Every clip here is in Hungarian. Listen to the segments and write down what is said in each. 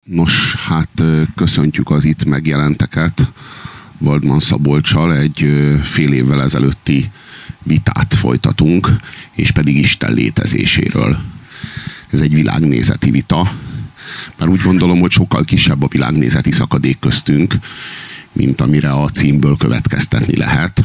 Nos, hát köszöntjük az itt megjelenteket. Waldman Szabolccsal egy fél évvel ezelőtti vitát folytatunk, és pedig Isten létezéséről. Ez egy világnézeti vita, mert úgy gondolom, hogy sokkal kisebb a világnézeti szakadék köztünk, mint amire a címből következtetni lehet.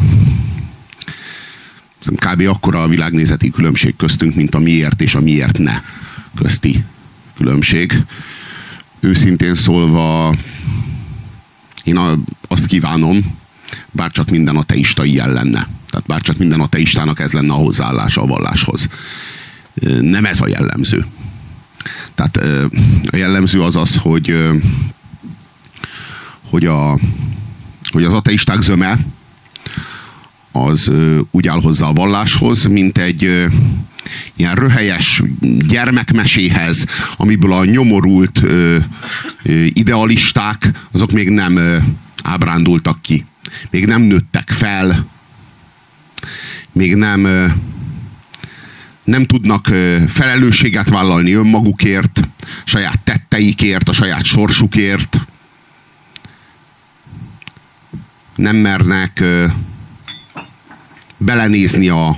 Kb. Akkora a világnézeti különbség köztünk, mint a miért és a miért ne közti különbség. Őszintén szólva, én azt kívánom, bárcsak minden ateista ilyen lenne. Tehát bárcsak minden ateistának ez lenne a hozzáállása a valláshoz. Nem ez a jellemző. Tehát a jellemző az az, hogy az ateisták zöme az úgy áll hozzá a valláshoz, mint egy ilyen röhelyes gyermekmeséhez, amiből a nyomorult idealisták, azok még nem ábrándultak ki. Még nem nőttek fel, még nem tudnak felelősséget vállalni önmagukért, saját tetteikért, a saját sorsukért. Nem mernek belenézni a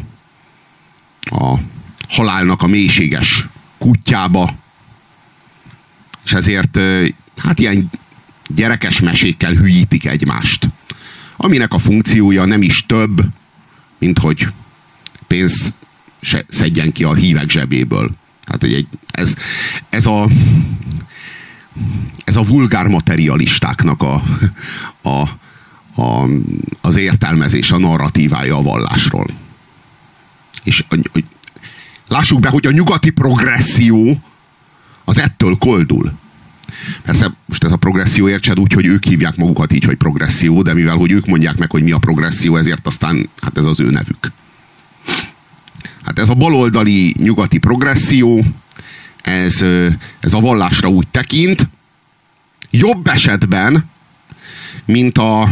halálnak a mélységes kutyába, és ezért hát ilyen gyerekes mesékkel hülyítik egymást, aminek a funkciója nem is több, mint hogy pénzt szedjen ki a hívek zsebéből. Hát, hogy ez a vulgár materialistáknak az értelmezés, a narratívája a vallásról. És lássuk be, hogy a nyugati progresszió az ettől koldul. Persze most ez a progresszió, értsed úgy, hogy ők hívják magukat így, hogy progresszió, de mivel hogy ők mondják meg, hogy mi a progresszió, ezért aztán hát ez az ő nevük. Hát ez a baloldali nyugati progresszió, ez a vallásra úgy tekint, jobb esetben, mint a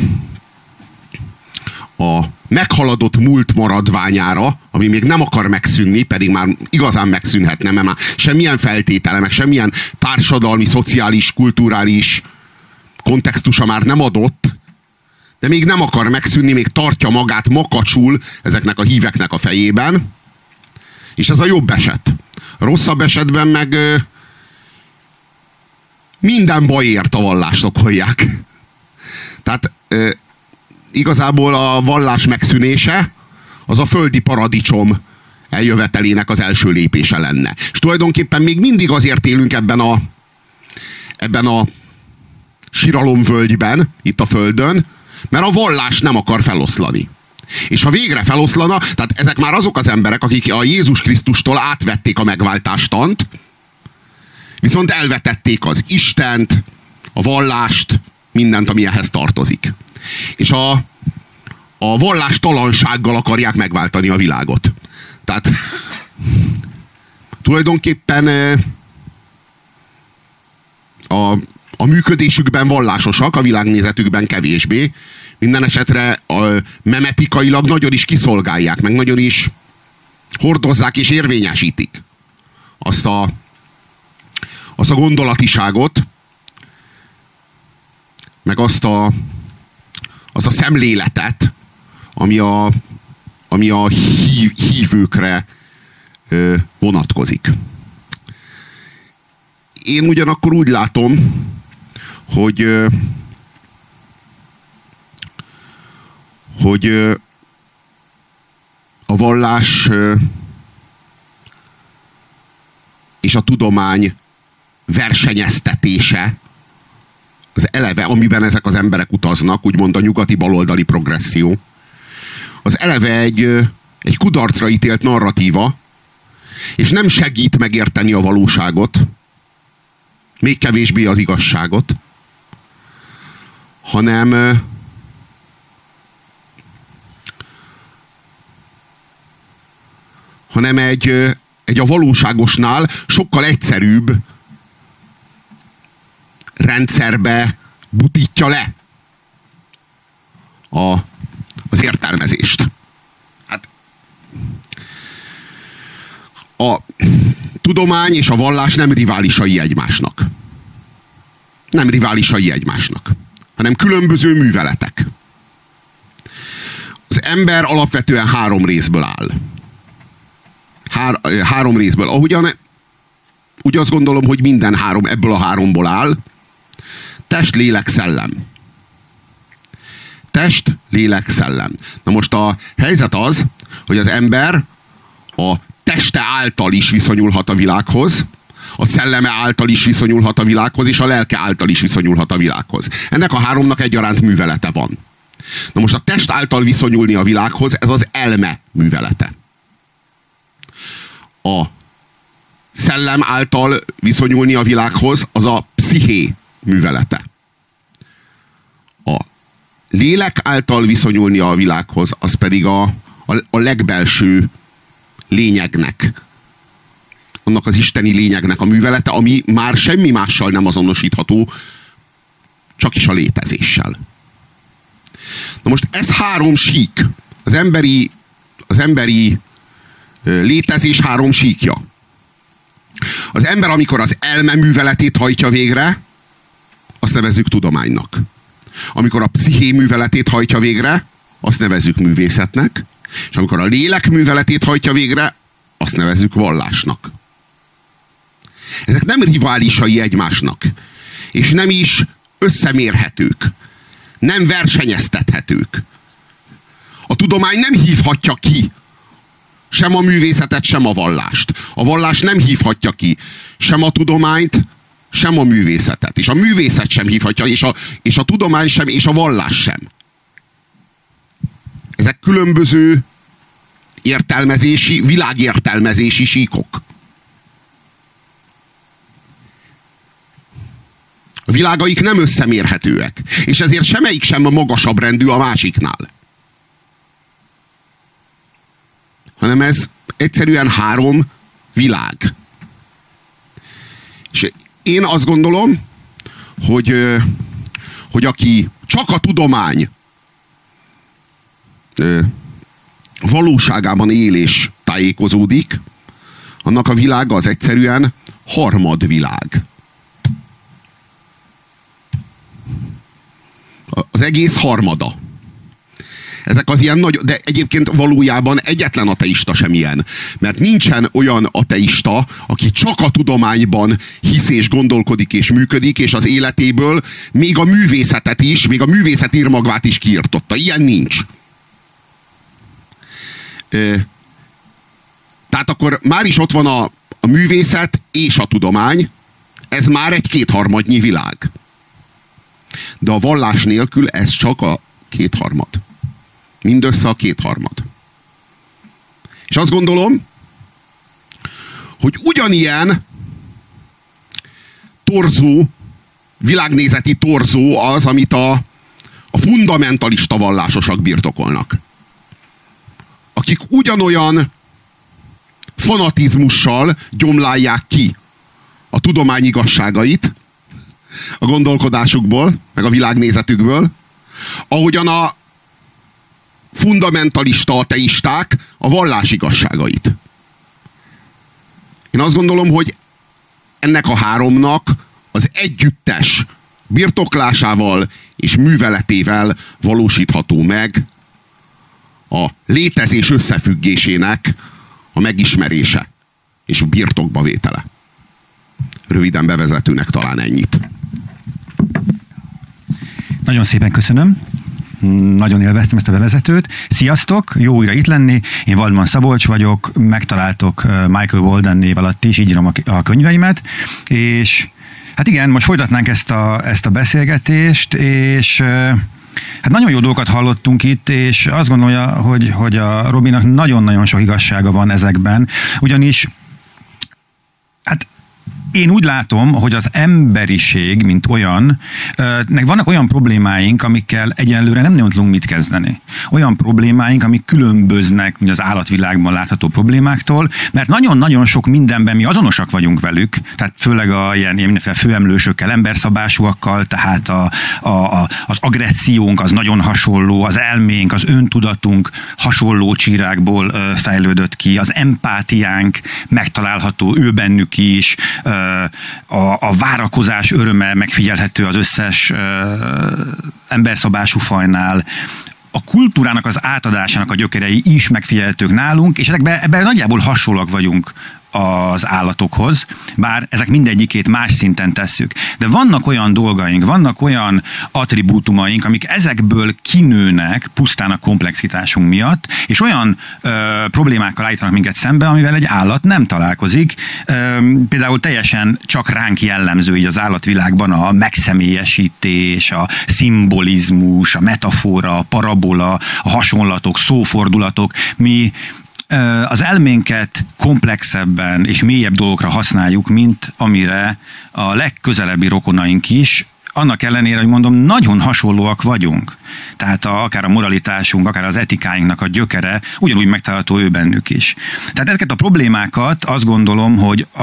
meghaladott múlt maradványára, ami még nem akar megszűnni, pedig már igazán megszűnhetne, mert már semmilyen feltétele, meg semmilyen társadalmi, szociális, kulturális kontextusa már nem adott, de még nem akar megszűnni, még tartja magát makacsul ezeknek a híveknek a fejében, és ez a jobb eset. A rosszabb esetben meg minden bajért a vallást okolják. Tehát igazából a vallás megszűnése az a földi paradicsom eljövetelének az első lépése lenne. És tulajdonképpen még mindig azért élünk ebben a siralomvölgyben, itt a Földön, mert a vallás nem akar feloszlani. És ha végre feloszlana, tehát ezek már azok az emberek, akik a Jézus Krisztustól átvették a megváltástant, viszont elvetették az Istent, a vallást, mindent, ami ehhez tartozik. És a vallástalansággal akarják megváltani a világot. Tehát tulajdonképpen a működésükben vallásosak, a világnézetükben kevésbé. Minden esetre memetikailag nagyon is kiszolgálják, meg nagyon is hordozzák és érvényesítik azt a gondolatiságot, meg azt a szemléletet, ami a hívőkre vonatkozik. Én ugyanakkor úgy látom, hogy a vallás és a tudomány versenyeztetése az eleve, amiben ezek az emberek utaznak, úgymond a nyugati baloldali progresszió, az eleve egy kudarcra ítélt narratíva, és nem segít megérteni a valóságot, még kevésbé az igazságot, hanem egy a valóságosnál sokkal egyszerűbb rendszerbe butítja le az értelmezést. Hát a tudomány és a vallás nem riválisai egymásnak. nem riválisai egymásnak, hanem különböző műveletek. Az ember alapvetően 3 részből áll. 3 részből. Úgy azt gondolom, hogy minden 3 ebből a 3-ból áll. Test, lélek, szellem. Test, lélek, szellem. Na most a helyzet az, hogy az ember a teste által is viszonyulhat a világhoz, a szelleme által is viszonyulhat a világhoz, és a lelke által is viszonyulhat a világhoz. Ennek a 3-nak egyaránt művelete van. Na most a test által viszonyulni a világhoz, ez az elme művelete. A szellem által viszonyulni a világhoz, az a psziché művelete. A lélek által viszonyulni a világhoz, az pedig a legbelső lényegnek, annak az isteni lényegnek a művelete, ami már semmi mással nem azonosítható, csak is a létezéssel. Na most ez 3 sík. Az emberi létezés 3 síkja. Az ember, amikor az elme műveletét hajtja végre, azt nevezzük tudománynak. Amikor a psziché műveletét hajtja végre, azt nevezzük művészetnek. És amikor a lélek műveletét hajtja végre, azt nevezzük vallásnak. Ezek nem riválisai egymásnak. És nem is összemérhetők. Nem versenyeztethetők. A tudomány nem hívhatja ki sem a művészetet, sem a vallást. A vallás nem hívhatja ki sem a tudományt, sem a művészetet. És a művészet sem hívhatja, és a tudomány sem, és a vallás sem. Ezek különböző értelmezési, világértelmezési síkok. A világaik nem összemérhetőek, és ezért semmelyik sem magasabb rendű a másiknál. Hanem ez egyszerűen 3 világ. És én azt gondolom, hogy aki csak a tudomány valóságában él és tájékozódik, annak a világa az egyszerűen harmadvilág. Az egész harmada. Ezek az ilyen nagy, de egyébként valójában egyetlen ateista sem ilyen. Mert nincsen olyan ateista, aki csak a tudományban hisz és gondolkodik és működik, és az életéből még a művészetet is, még a művészet írmagvát is kiirtotta. Ilyen nincs. Tehát akkor már is ott van a művészet és a tudomány, ez már egy 2/3 világ. De a vallás nélkül ez csak a 2/3. Mindössze a 2/3. És azt gondolom, hogy ugyanilyen torzó, világnézeti torzó az, amit a fundamentalista vallásosak birtokolnak. Akik ugyanolyan fanatizmussal gyomlálják ki a tudomány igazságait a gondolkodásukból, meg a világnézetükből, ahogyan a fundamentalista ateisták a vallás igazságait. Én azt gondolom, hogy ennek a 3-nak az együttes birtoklásával és műveletével valósítható meg a létezés összefüggésének a megismerése és a birtokba vétele. Röviden bevezetőnek talán ennyit. Nagyon szépen köszönöm. Nagyon élveztem ezt a bevezetőt. Sziasztok, jó újra itt lenni. Én Waldman Szabolcs vagyok, megtaláltok Michael Walden név alatt is, így írom a könyveimet, és hát igen, most folytatnánk ezt a beszélgetést, és hát nagyon jó dolgokat hallottunk itt, és azt gondolja, hogy a Robinak nagyon-nagyon sok igazsága van ezekben, ugyanis hát én úgy látom, hogy az emberiség, mint olyan, vannak olyan problémáink, amikkel egyelőre nem nagyon tudunk mit kezdeni. Olyan problémáink, amik különböznek az állatvilágban látható problémáktól, mert nagyon-nagyon sok mindenben mi azonosak vagyunk velük, tehát főleg ilyen mindenféle főemlősökkel, emberszabásúakkal, tehát az agressziónk az nagyon hasonló, az elménk, az öntudatunk hasonló csírákból fejlődött ki. valaki, az empátiánk megtalálható ő bennük is, a várakozás öröme megfigyelhető az összes emberszabású fajnál, a kultúrának az átadásának a gyökerei is megfigyelhetők nálunk, és ebben nagyjából hasonlóak vagyunk az állatokhoz, bár ezek mindegyikét más szinten tesszük. De vannak olyan dolgaink, vannak olyan attribútumaink, amik ezekből kinőnek pusztán a komplexitásunk miatt, és olyan problémákkal állítanak minket szembe, amivel egy állat nem találkozik. Például teljesen csak ránk jellemző így az állatvilágban a megszemélyesítés, a szimbolizmus, a metafora, a parabola, a hasonlatok, szófordulatok. Mi az elménket komplexebben és mélyebb dolgokra használjuk, mint amire a legközelebbi rokonaink is, annak ellenére, hogy mondom, nagyon hasonlóak vagyunk. Tehát akár a moralitásunk, akár az etikáinknak a gyökere ugyanúgy megtalálható ő bennük is. Tehát ezeket a problémákat azt gondolom,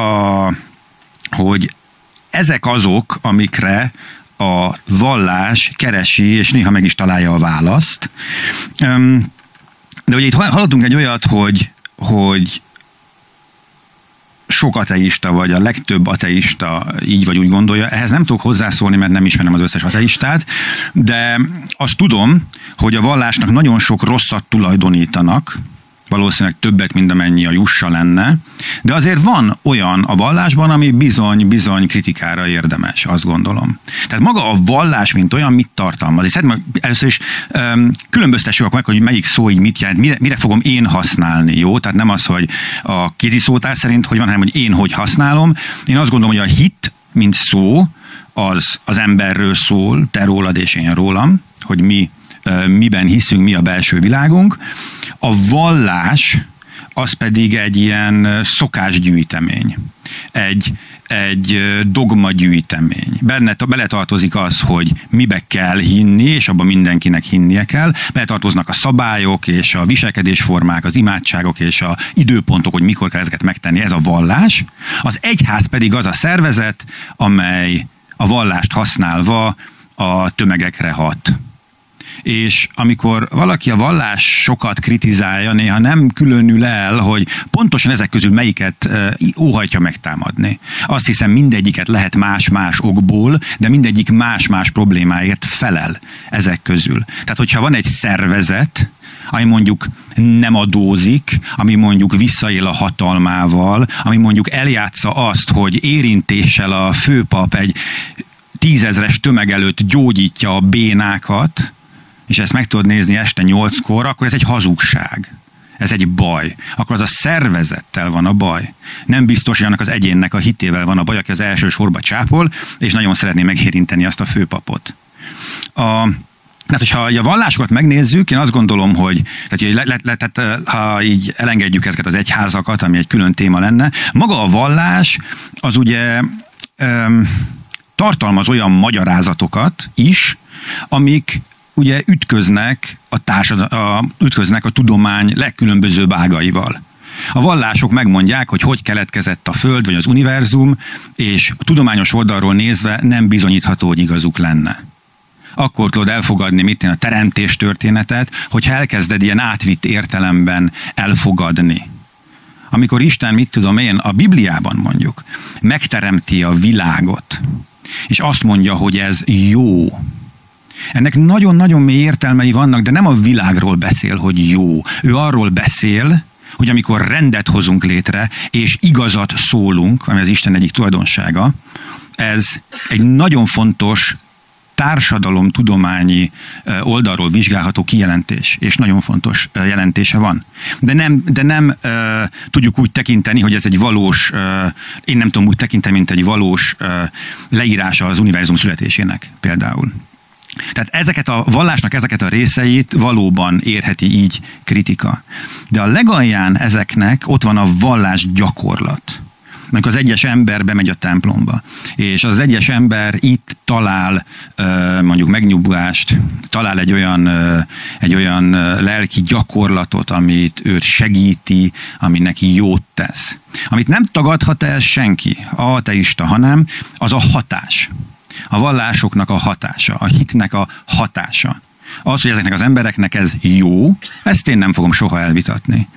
hogy ezek azok, amikre a vallás keresi, és néha meg is találja a választ. De ugye itt hallottunk egy olyat, hogy sok ateista, vagy a legtöbb ateista így vagy úgy gondolja. Ehhez nem tudok hozzászólni, mert nem ismerem az összes ateistát, de azt tudom, hogy a vallásnak nagyon sok rosszat tulajdonítanak, valószínűleg többet, mint amennyi a jussa lenne, de azért van olyan a vallásban, ami bizony kritikára érdemes, azt gondolom. Tehát maga a vallás, mint olyan, mit tartalmaz? És szerintem először is különböztessük meg, hogy melyik szó így mit jelent, mire fogom én használni, jó? Tehát nem az, hogy a kézi szótár szerint hogy van, hanem hogy én hogy használom. Én azt gondolom, hogy a hit, mint szó, az emberről szól, te rólad és én rólam, hogy miben hiszünk, mi a belső világunk. A vallás az pedig egy ilyen szokásgyűjtemény, egy dogmagyűjtemény. Bele tartozik az, hogy mibe kell hinni, és abban mindenkinek hinnie kell. Bele tartoznak a szabályok, és a viselkedésformák, az imádságok, és a időpontok, hogy mikor kell ezeket megtenni. Ez a vallás. Az egyház pedig az a szervezet, amely a vallást használva a tömegekre hat. És amikor valaki a vallás sokat kritizálja, néha nem különül el, hogy pontosan ezek közül melyiket óhajtja megtámadni. Azt hiszem, mindegyiket lehet más-más okból, de mindegyik más-más problémáért felel ezek közül. Tehát, hogyha van egy szervezet, ami mondjuk nem adózik, ami mondjuk visszaél a hatalmával, ami mondjuk eljátsza azt, hogy érintéssel a főpap egy 10 000-es tömeg előtt gyógyítja a bénákat, és ezt meg tudod nézni este 8-kor, akkor ez egy hazugság. Ez egy baj. Akkor az a szervezettel van a baj. Nem biztos, hogy annak az egyénnek a hitével van a baj, aki az első sorba csápol, és nagyon szeretné megérinteni azt a főpapot. Tehát, hogyha a vallásokat megnézzük, én azt gondolom, hogy ha így elengedjük ezeket az egyházakat, ami egy külön téma lenne, maga a vallás az ugye tartalmaz olyan magyarázatokat is, amik ugye ütköznek a tudomány legkülönbözőbb ágaival. A vallások megmondják, hogy keletkezett a Föld vagy az univerzum, és a tudományos oldalról nézve nem bizonyítható, hogy igazuk lenne. Akkor tudod elfogadni a teremtés történetet, hogyha elkezded ilyen átvitt értelemben elfogadni. Amikor Isten, a Bibliában mondjuk, megteremti a világot, és azt mondja, hogy ez jó. Ennek nagyon-nagyon mély értelmei vannak, de nem a világról beszél, hogy jó. Ő arról beszél, hogy amikor rendet hozunk létre, és igazat szólunk, ami az Isten egyik tulajdonsága, ez egy nagyon fontos társadalomtudományi oldalról vizsgálható kijelentés, és nagyon fontos jelentése van. De nem tudjuk úgy tekinteni, hogy ez egy valós, én nem tudom úgy tekinteni, mint egy valós leírása az univerzum születésének például. Tehát a vallásnak ezeket a részeit valóban érheti így kritika. De a legalján ezeknek ott van a vallás gyakorlat. Amikor az egyes ember bemegy a templomba, és az egyes ember itt talál mondjuk megnyugvást, talál egy olyan lelki gyakorlatot, amit őt segíti, ami neki jót tesz. Amit nem tagadhat el senki, ateista, hanem az a hatás. A vallásoknak a hatása, a hitnek a hatása. Az, hogy ezeknek az embereknek ez jó, ezt én nem fogom soha elvitatni.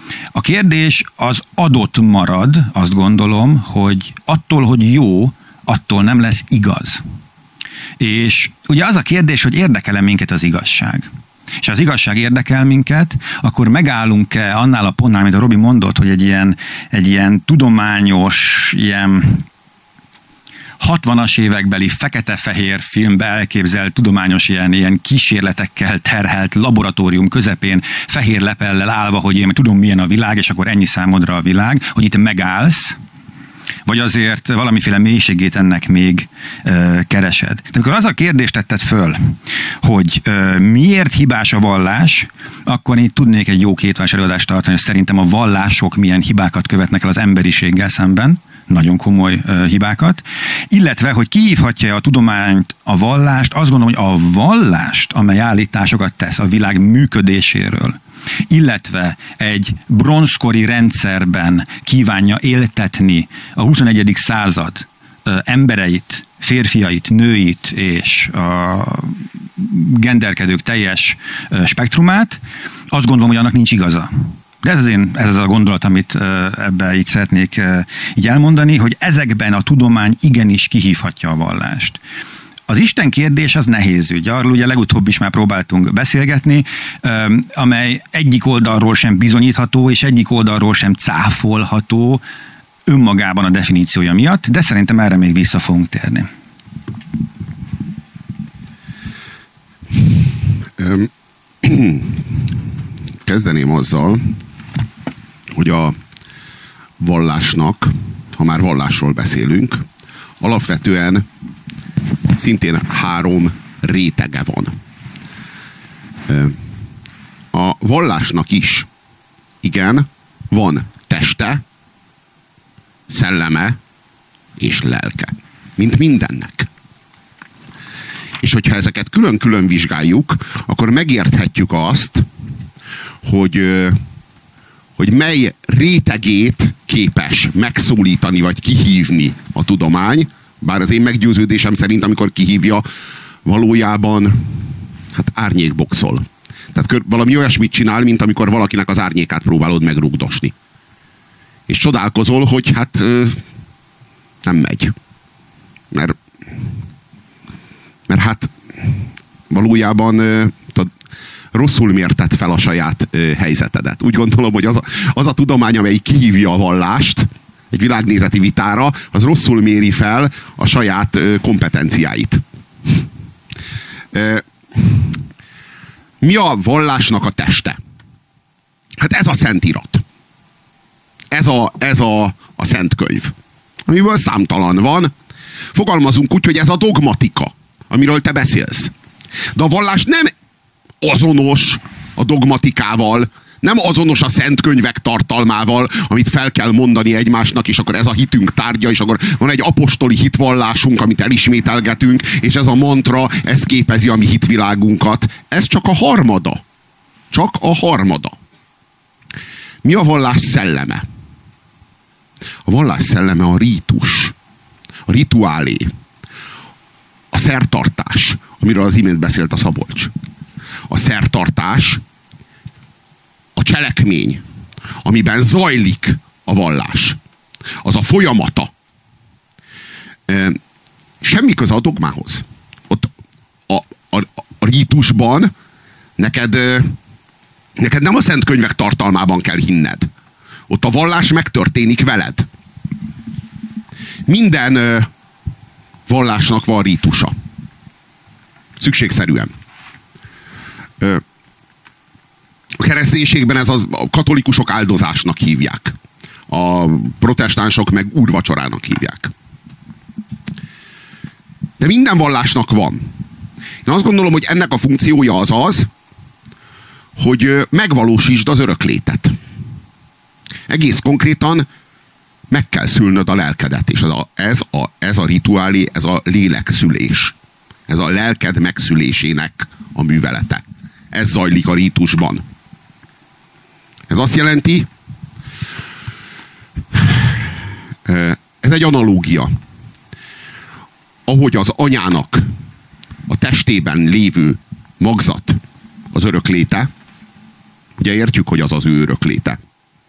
A kérdés az adott marad, azt gondolom, hogy attól, hogy jó, attól nem lesz igaz. És ugye az a kérdés, hogy érdekel-e minket az igazság. És ha az igazság érdekel minket, akkor megállunk-e annál a pontnál, amit a Robi mondott, hogy egy ilyen tudományos, ilyen 60-as évekbeli fekete-fehér filmbe elképzelt tudományos ilyen kísérletekkel terhelt laboratórium közepén fehér lepellel állva, hogy én tudom milyen a világ, és akkor ennyi számodra a világ, hogy itt megállsz, vagy azért valamiféle mélységét ennek még keresed. De amikor az a kérdést tetted föl, hogy miért hibás a vallás, akkor én tudnék egy jó kétváros előadást tartani, hogy szerintem a vallások milyen hibákat követnek el az emberiséggel szemben, nagyon komoly hibákat, illetve, hogy kihívhatja a tudományt, a vallást, azt gondolom, hogy a vallást, amely állításokat tesz a világ működéséről, illetve egy bronzkori rendszerben kívánja éltetni a 21. század embereit, férfiait, nőit és a genderkedők teljes spektrumát, azt gondolom, hogy annak nincs igaza. De ez az a gondolat, amit ebben így szeretnék így elmondani, hogy ezekben a tudomány igenis kihívhatja a vallást. Az Isten kérdés az nehéz ügy. Arról ugye legutóbb is már próbáltunk beszélgetni, amely egyik oldalról sem bizonyítható, és egyik oldalról sem cáfolható önmagában a definíciója miatt, de szerintem erre még vissza fogunk térni. Kezdeném azzal, hogy a vallásnak, ha már vallásról beszélünk, alapvetően szintén 3 rétege van. A vallásnak is, igen, van teste, szelleme és lelke. Mint mindennek. És hogyha ezeket külön-külön vizsgáljuk, akkor megérthetjük azt, hogy mely rétegét képes megszólítani vagy kihívni a tudomány, bár az én meggyőződésem szerint, amikor kihívja, valójában árnyékboxol. Tehát valami olyasmit csinál, mint amikor valakinek az árnyékát próbálod megrugdosni. És csodálkozol, hogy nem megy. Mert valójában rosszul mérted fel a saját helyzetedet. Úgy gondolom, hogy az a tudomány, amely kihívja a vallást egy világnézeti vitára, az rosszul méri fel a saját kompetenciáit. Mi a vallásnak a teste? Hát ez a Szentirat. Ez a Szentkönyv. Amiből számtalan van. Fogalmazunk úgy, hogy ez a dogmatika, amiről te beszélsz. De a vallás nem azonos a dogmatikával, nem azonos a szent könyvek tartalmával, amit fel kell mondani egymásnak, és akkor ez a hitünk tárgya, és akkor van egy apostoli hitvallásunk, amit elismételgetünk, és ez a mantra, ez képezi a mi hitvilágunkat. Ez csak a harmada. Csak a harmada. Mi a vallás szelleme? A vallás szelleme a rítus, a rituálé, a szertartás, amiről az imént beszélt a Szabolcs. A szertartás, a cselekmény, amiben zajlik a vallás. Az a folyamata. Semmi köze a dogmához. Ott a rítusban neked nem a szent könyvek tartalmában kell hinned. Ott a vallás megtörténik veled. Minden vallásnak van rítusa. Szükségszerűen. A kereszténységben a katolikusok áldozásnak hívják. A protestánsok meg úrvacsorának hívják. De minden vallásnak van. Én azt gondolom, hogy ennek a funkciója az, hogy megvalósítsd az öröklétet. Egész konkrétan meg kell szülnöd a lelkedet, és ez a rituálé, ez a lélekszülés. Ez a lelked megszülésének a művelete. Ez zajlik a rítusban. Ez azt jelenti, ez egy analógia. Ahogy az anyának a testében lévő magzat az örökléte, ugye értjük, hogy az az ő örökléte.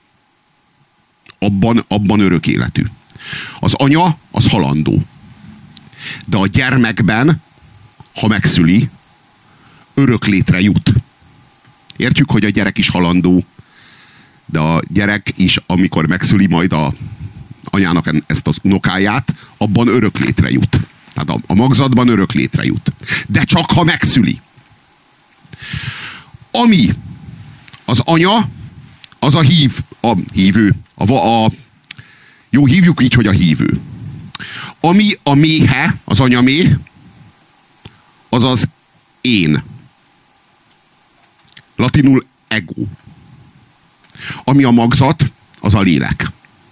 abban örök életű. Az anya, az halandó. De a gyermekben, ha megszüli, örök létre jut. Értjük, hogy a gyerek is halandó, de a gyerek is, amikor megszüli majd a anyának ezt az unokáját, abban örök létre jut. Tehát a magzatban örök létre jut. De csak ha megszüli. Ami az anya, az a hívő. Jó, hívjuk így, hogy a hívő. Ami a méhe, az anyaméh, az az én. Latinul ego. Ami a magzat, az a lélek.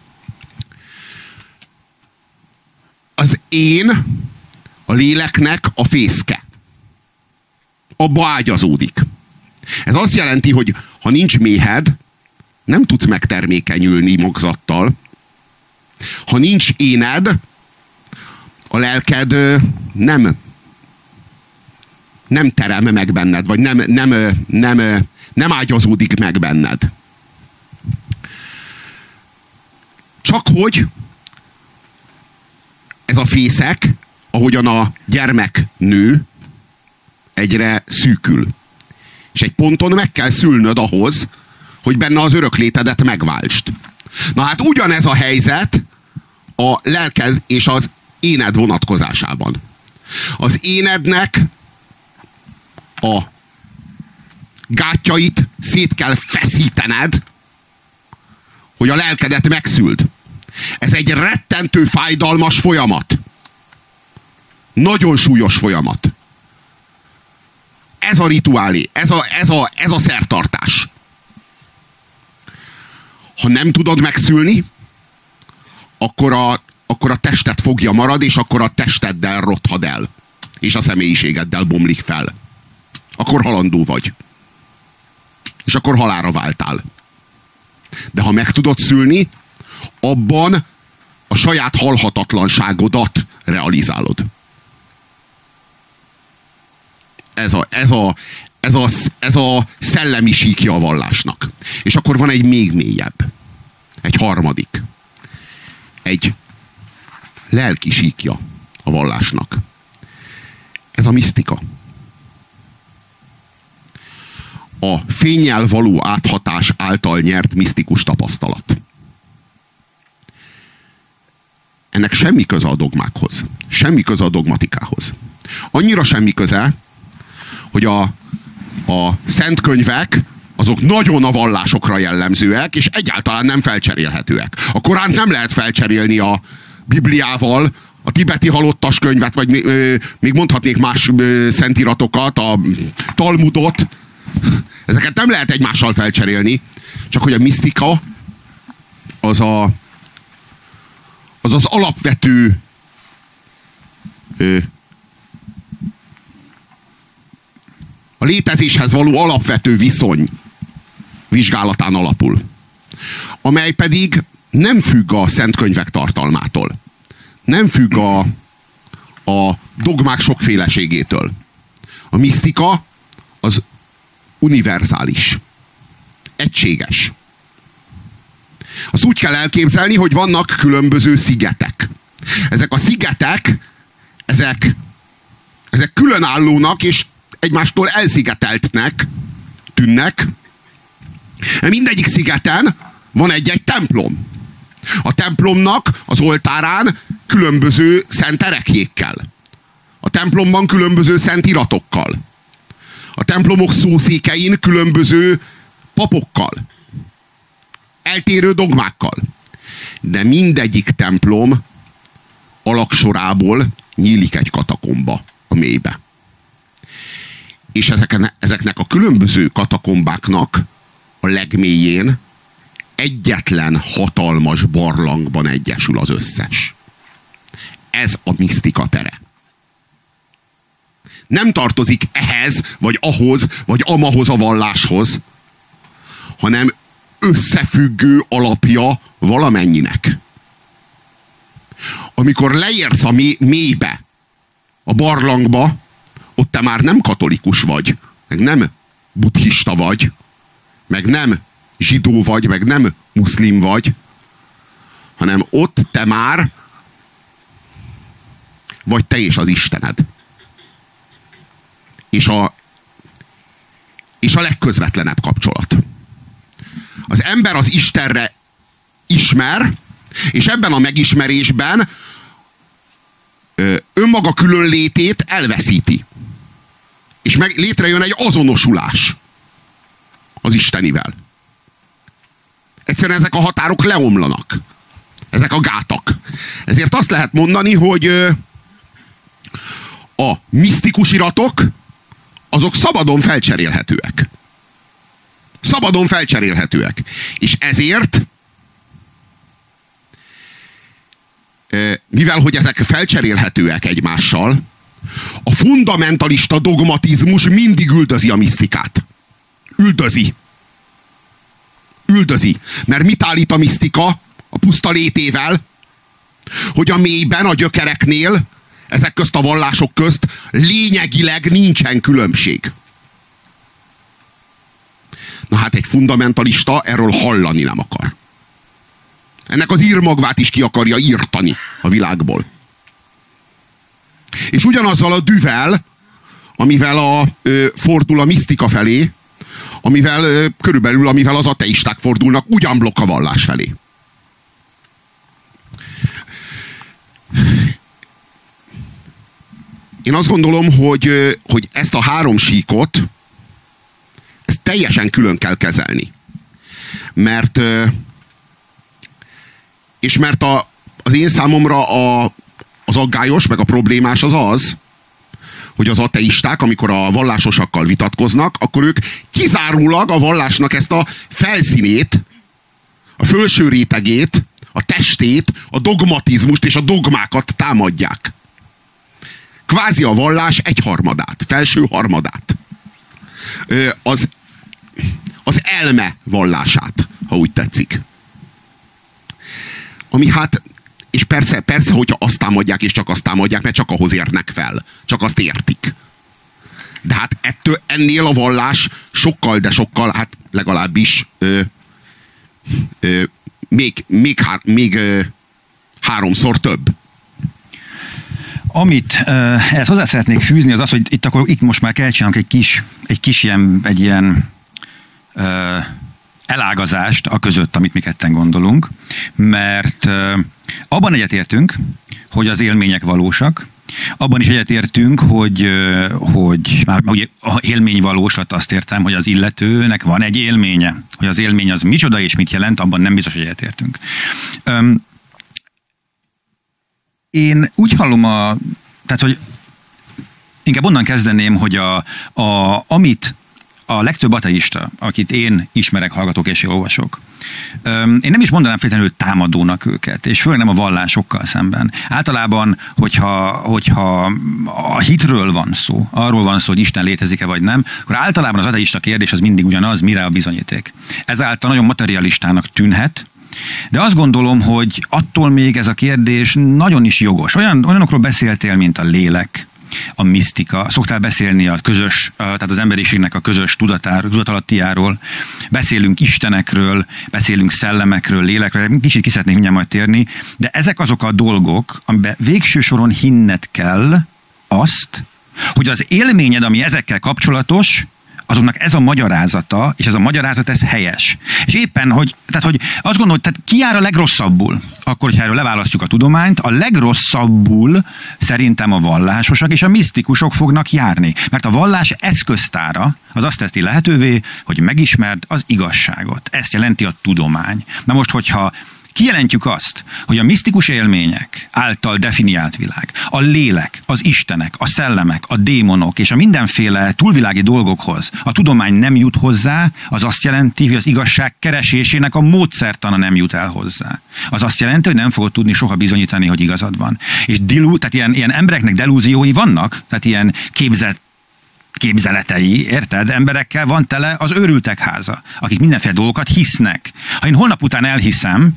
Az én a léleknek a fészke. Abba ágyazódik. Ez azt jelenti, hogy ha nincs méhed, nem tudsz megtermékenyülni magzattal. Ha nincs éned, a lelked nem terem meg benned, vagy nem ágyazódik meg benned. Csak hogy ez a fészek, ahogyan a gyermek nő, egyre szűkül. És egy ponton meg kell szülnöd ahhoz, hogy benne az örök létedet megváltsd. Na hát ugyanez a helyzet a lelked és az éned vonatkozásában. Az énednek a gátjait szét kell feszítened, hogy a lelkedet megszüld. Ez egy rettentő fájdalmas folyamat. Nagyon súlyos folyamat. Ez a rituálé, ez a szertartás. Ha nem tudod megszülni, akkor a tested fogja marad, és akkor a testeddel rothad el. És a személyiségeddel bomlik fel. Akkor halandó vagy. És akkor halálra váltál. De ha meg tudod szülni, abban a saját halhatatlanságodat realizálod. Ez a szellemi síkja a vallásnak. És akkor van egy még mélyebb. Egy harmadik. Egy lelki síkja a vallásnak. Ez a misztika. A fénnyel való áthatás által nyert misztikus tapasztalat. Ennek semmi köze a dogmákhoz. Semmi köze a dogmatikához. Annyira semmi köze, hogy a szentkönyvek azok nagyon a vallásokra jellemzőek, és egyáltalán nem felcserélhetőek. A Koránt nem lehet felcserélni a Bibliával, a tibeti halottas könyvet, vagy még mondhatnék más szentiratokat, a Talmudot. Ezeket nem lehet egymással felcserélni. Csak hogy a misztika az alapvető a létezéshez való alapvető viszony vizsgálatán alapul. Amely pedig nem függ a szentkönyvek tartalmától. Nem függ a dogmák sokféleségétől. A misztika az univerzális. Egységes. Azt úgy kell elképzelni, hogy vannak különböző szigetek. Ezek a szigetek, ezek különállónak és egymástól elszigeteltnek tűnnek. Mindegyik szigeten van egy-egy templom. A templomnak az oltárán különböző szent ereklyékkel. A templomban különböző szent iratokkal. A templomok szószékein különböző papokkal. Eltérő dogmákkal. De mindegyik templom alaksorából nyílik egy katakomba a mélybe. És ezeknek a különböző katakombáknak a legmélyén egyetlen hatalmas barlangban egyesül az összes. Ez a misztika tere. Nem tartozik ehhez, vagy ahhoz, vagy amahoz a valláshoz, hanem összefüggő alapja valamennyinek. Amikor leérsz a mélybe, a barlangba, ott te már nem katolikus vagy, meg nem buddhista vagy, meg nem zsidó vagy, meg nem muszlim vagy, hanem ott te már vagy te és az Istened. És a legközvetlenebb kapcsolat. Az ember az Istenre ismer, és ebben a megismerésben önmaga különlétét elveszíti. És létrejön egy azonosulás az Istenivel. Egyszerűen ezek a határok leomlanak. Ezek a gátak. Ezért azt lehet mondani, hogy a misztikus iratok azok szabadon felcserélhetőek. Szabadon felcserélhetőek. És ezért, mivel hogy ezek felcserélhetőek egymással, a fundamentalista dogmatizmus mindig üldözi a misztikát. Üldözi. Üldözi. Mert mit állít a misztika a puszta létével? Hogy a mélyben, a gyökereknél, ezek közt a vallások közt lényegileg nincsen különbség. Na hát egy fundamentalista erről hallani nem akar. Ennek az írmagvát is ki akarja írtani a világból. És ugyanazzal a dühvel, amivel fordul a misztika felé, amivel az ateisták fordulnak ugyanblokk a vallás felé. Én azt gondolom, hogy ezt a három síkot, ezt teljesen külön kell kezelni. Mert az én számomra az aggályos, meg a problémás az, hogy az ateisták, amikor a vallásosakkal vitatkoznak, akkor ők kizárólag a vallásnak ezt a felszínét, a felső rétegét, a testét, a dogmatizmust és a dogmákat támadják. Kvázi a vallás egyharmadát, felső harmadát. Az elme vallását, ha úgy tetszik. Ami hát, és persze, hogyha azt támadják, és csak azt támadják, mert csak ahhoz érnek fel. Csak azt értik. De hát ennél a vallás sokkal, de sokkal, hát legalábbis még háromszor több. Amit ezt hozzá szeretnék fűzni, az az, hogy itt most már kell csinálnunk egy ilyen elágazást a között, amit mi ketten gondolunk, mert abban egyetértünk, hogy az élmények valósak, abban is egyetértünk, hogy már ugye a élmény valósat azt értem, hogy az illetőnek van egy élménye. Hogy az élmény az micsoda és mit jelent, abban nem biztos, hogy egyetértünk. Én úgy hallom tehát, hogy inkább onnan kezdeném, hogy amit a legtöbb ateista, akit én ismerek, hallgatok és olvasok, én nem is mondanám feltétlenül támadónak őket, és főleg nem a vallásokkal szemben. Általában, hogyha a hitről van szó, arról van szó, hogy Isten létezik-e vagy nem, akkor általában az ateista kérdés az mindig ugyanaz, mire a bizonyíték. Ezáltal nagyon materialistának tűnhet, de azt gondolom, hogy attól még ez a kérdés nagyon is jogos. Olyanokról beszéltél, mint a lélek, a misztika. Szoktál beszélni a közös, tehát az emberiségnek a közös tudatalattiáról. Beszélünk istenekről, beszélünk szellemekről, lélekről. Kicsit ki szeretnék mindjárt majd térni. De ezek azok a dolgok, amiben végső soron hinned kell azt, hogy az élményed, ami ezekkel kapcsolatos, azoknak ez a magyarázata, és ez a magyarázat, ez helyes. És éppen, hogy azt gondolom, hogy ki jár a legrosszabbul, akkor, hogyha erről leválasztjuk a tudományt, a legrosszabbul szerintem a vallásosak és a misztikusok fognak járni. Mert a vallás eszköztára az azt teszi lehetővé, hogy megismerd az igazságot. Ezt jelenti a tudomány. Na most, hogyha kijelentjük azt, hogy a misztikus élmények által definiált világ, a lélek, az istenek, a szellemek, a démonok és a mindenféle túlvilági dolgokhoz a tudomány nem jut hozzá, az azt jelenti, hogy az igazság keresésének a módszertana nem jut el hozzá. Az azt jelenti, hogy nem fogod tudni soha bizonyítani, hogy igazad van. És tehát ilyen embereknek delúziói vannak, tehát ilyen képzeletei, érted? Emberekkel van tele az őrültek háza, akik mindenféle dolgokat hisznek. Ha én holnap után elhiszem,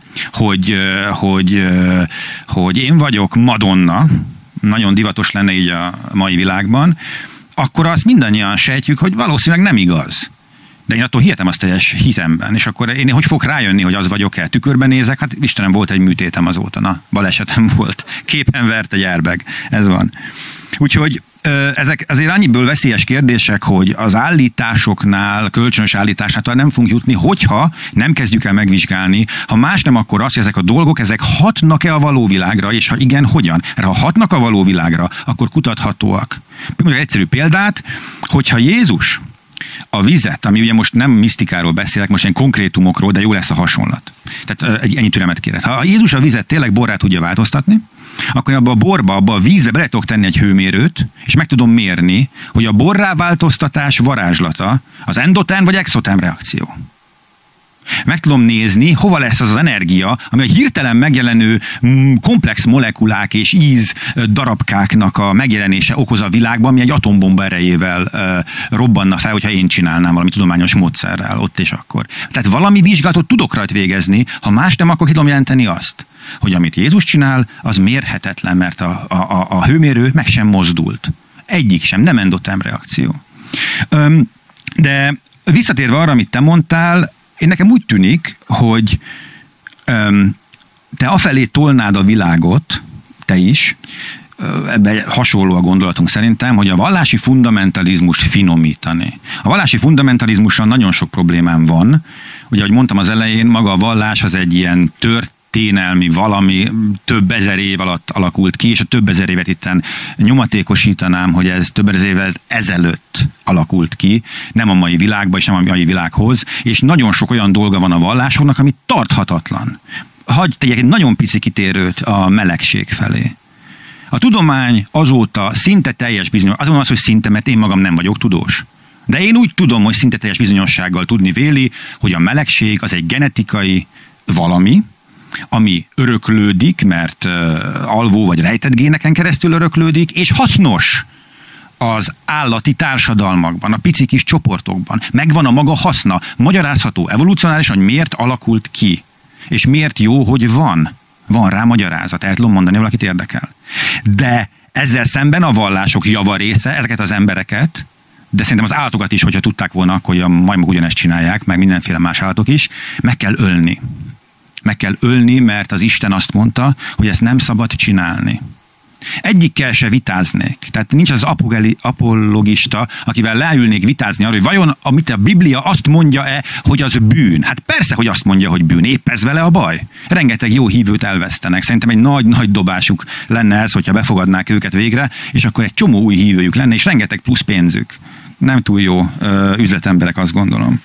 hogy én vagyok Madonna, nagyon divatos lenne így a mai világban, akkor azt mindannyian sejtjük, hogy valószínűleg nem igaz. De én attól hihetem az teljes hitemben, és akkor én hogy fogok rájönni, hogy az vagyok-e? Tükörben nézek, hát Istenem, volt egy műtétem azóta, na, balesetem volt, képen vert egy airbag, ez van. Úgyhogy ezek azért annyiből veszélyes kérdések, hogy az állításoknál, kölcsönös állításnál talán nem fogunk jutni, hogyha nem kezdjük el megvizsgálni, ha más nem, akkor az, hogy ezek a dolgok, ezek hatnak-e a való világra, és ha igen, hogyan? Ha hatnak a való világra, akkor kutathatóak. Mondjuk egy egyszerű példát, hogyha Jézus a vizet, ami ugye most nem misztikáról beszélek, most ilyen konkrétumokról, de jó lesz a hasonlat. Tehát ennyi türelmet kérek. Ha Jézus a vizet tényleg borrá tudja változtatni, akkor abba a borba, abba a vízbe bele tudok tenni egy hőmérőt, és meg tudom mérni, hogy a borrá változtatás varázslata az endoterm vagy exoterm reakció. Meg tudom nézni, hova lesz az az energia, ami a hirtelen megjelenő komplex molekulák és íz darabkáknak a megjelenése okoz a világban, ami egy atombomba erejével robbanna fel, hogyha én csinálnám valami tudományos módszerrel ott és akkor. Tehát valami vizsgálatot tudok rajta végezni, ha más nem, akkor ki tudom jelenteni azt, hogy amit Jézus csinál, az mérhetetlen, mert a hőmérő meg sem mozdult. Egyik sem, nem endoterm reakció. De visszatérve arra, amit te mondtál, én nekem úgy tűnik, hogy te afelé tolnád a világot, te is, ebben hasonló a gondolatunk szerintem, hogy a vallási fundamentalizmust finomítani. A vallási fundamentalizmussal nagyon sok problémám van. Ugye, ahogy mondtam az elején, maga a vallás az egy ilyen történelmi valami több ezer év alatt alakult ki, és a több ezer évet itten nyomatékosítanám, hogy ez több ezer évvel ezelőtt alakult ki, nem a mai világban és nem a mai világhoz, és nagyon sok olyan dolga van a vallásoknak, ami tarthatatlan. Hadd tegyek egy nagyon pici kitérőt a melegség felé. A tudomány azóta szinte teljes bizonyos, azon az, hogy szinte, mert én magam nem vagyok tudós. De én úgy tudom, hogy szinte teljes bizonyossággal tudni véli, hogy a melegség az egy genetikai valami, ami öröklődik, mert alvó vagy rejtett géneken keresztül öröklődik, és hasznos az állati társadalmakban, a pici kis csoportokban. Megvan a maga haszna, magyarázható evolúcionálisan, hogy miért alakult ki, és miért jó, hogy van. Van rá magyarázat, el tudom mondani, valakit érdekel. De ezzel szemben a vallások javarésze ezeket az embereket, de szerintem az állatokat is, hogyha tudták volna, akkor a majmok ugyanezt csinálják, meg mindenféle más állatok is, meg kell ölni. Meg kell ölni, mert az Isten azt mondta, hogy ezt nem szabad csinálni. Egyikkel se vitáznék. Tehát nincs az apologista, akivel leülnék vitázni arról, hogy vajon amit a Biblia azt mondja-e, hogy az bűn. Hát persze, hogy azt mondja, hogy bűn. Épp ez vele a baj. Rengeteg jó hívőt elvesztenek. Szerintem egy nagy-nagy dobásuk lenne ez, hogyha befogadnák őket végre, és akkor egy csomó új hívőjük lenne, és rengeteg plusz pénzük. Nem túl jó üzletemberek, azt gondolom.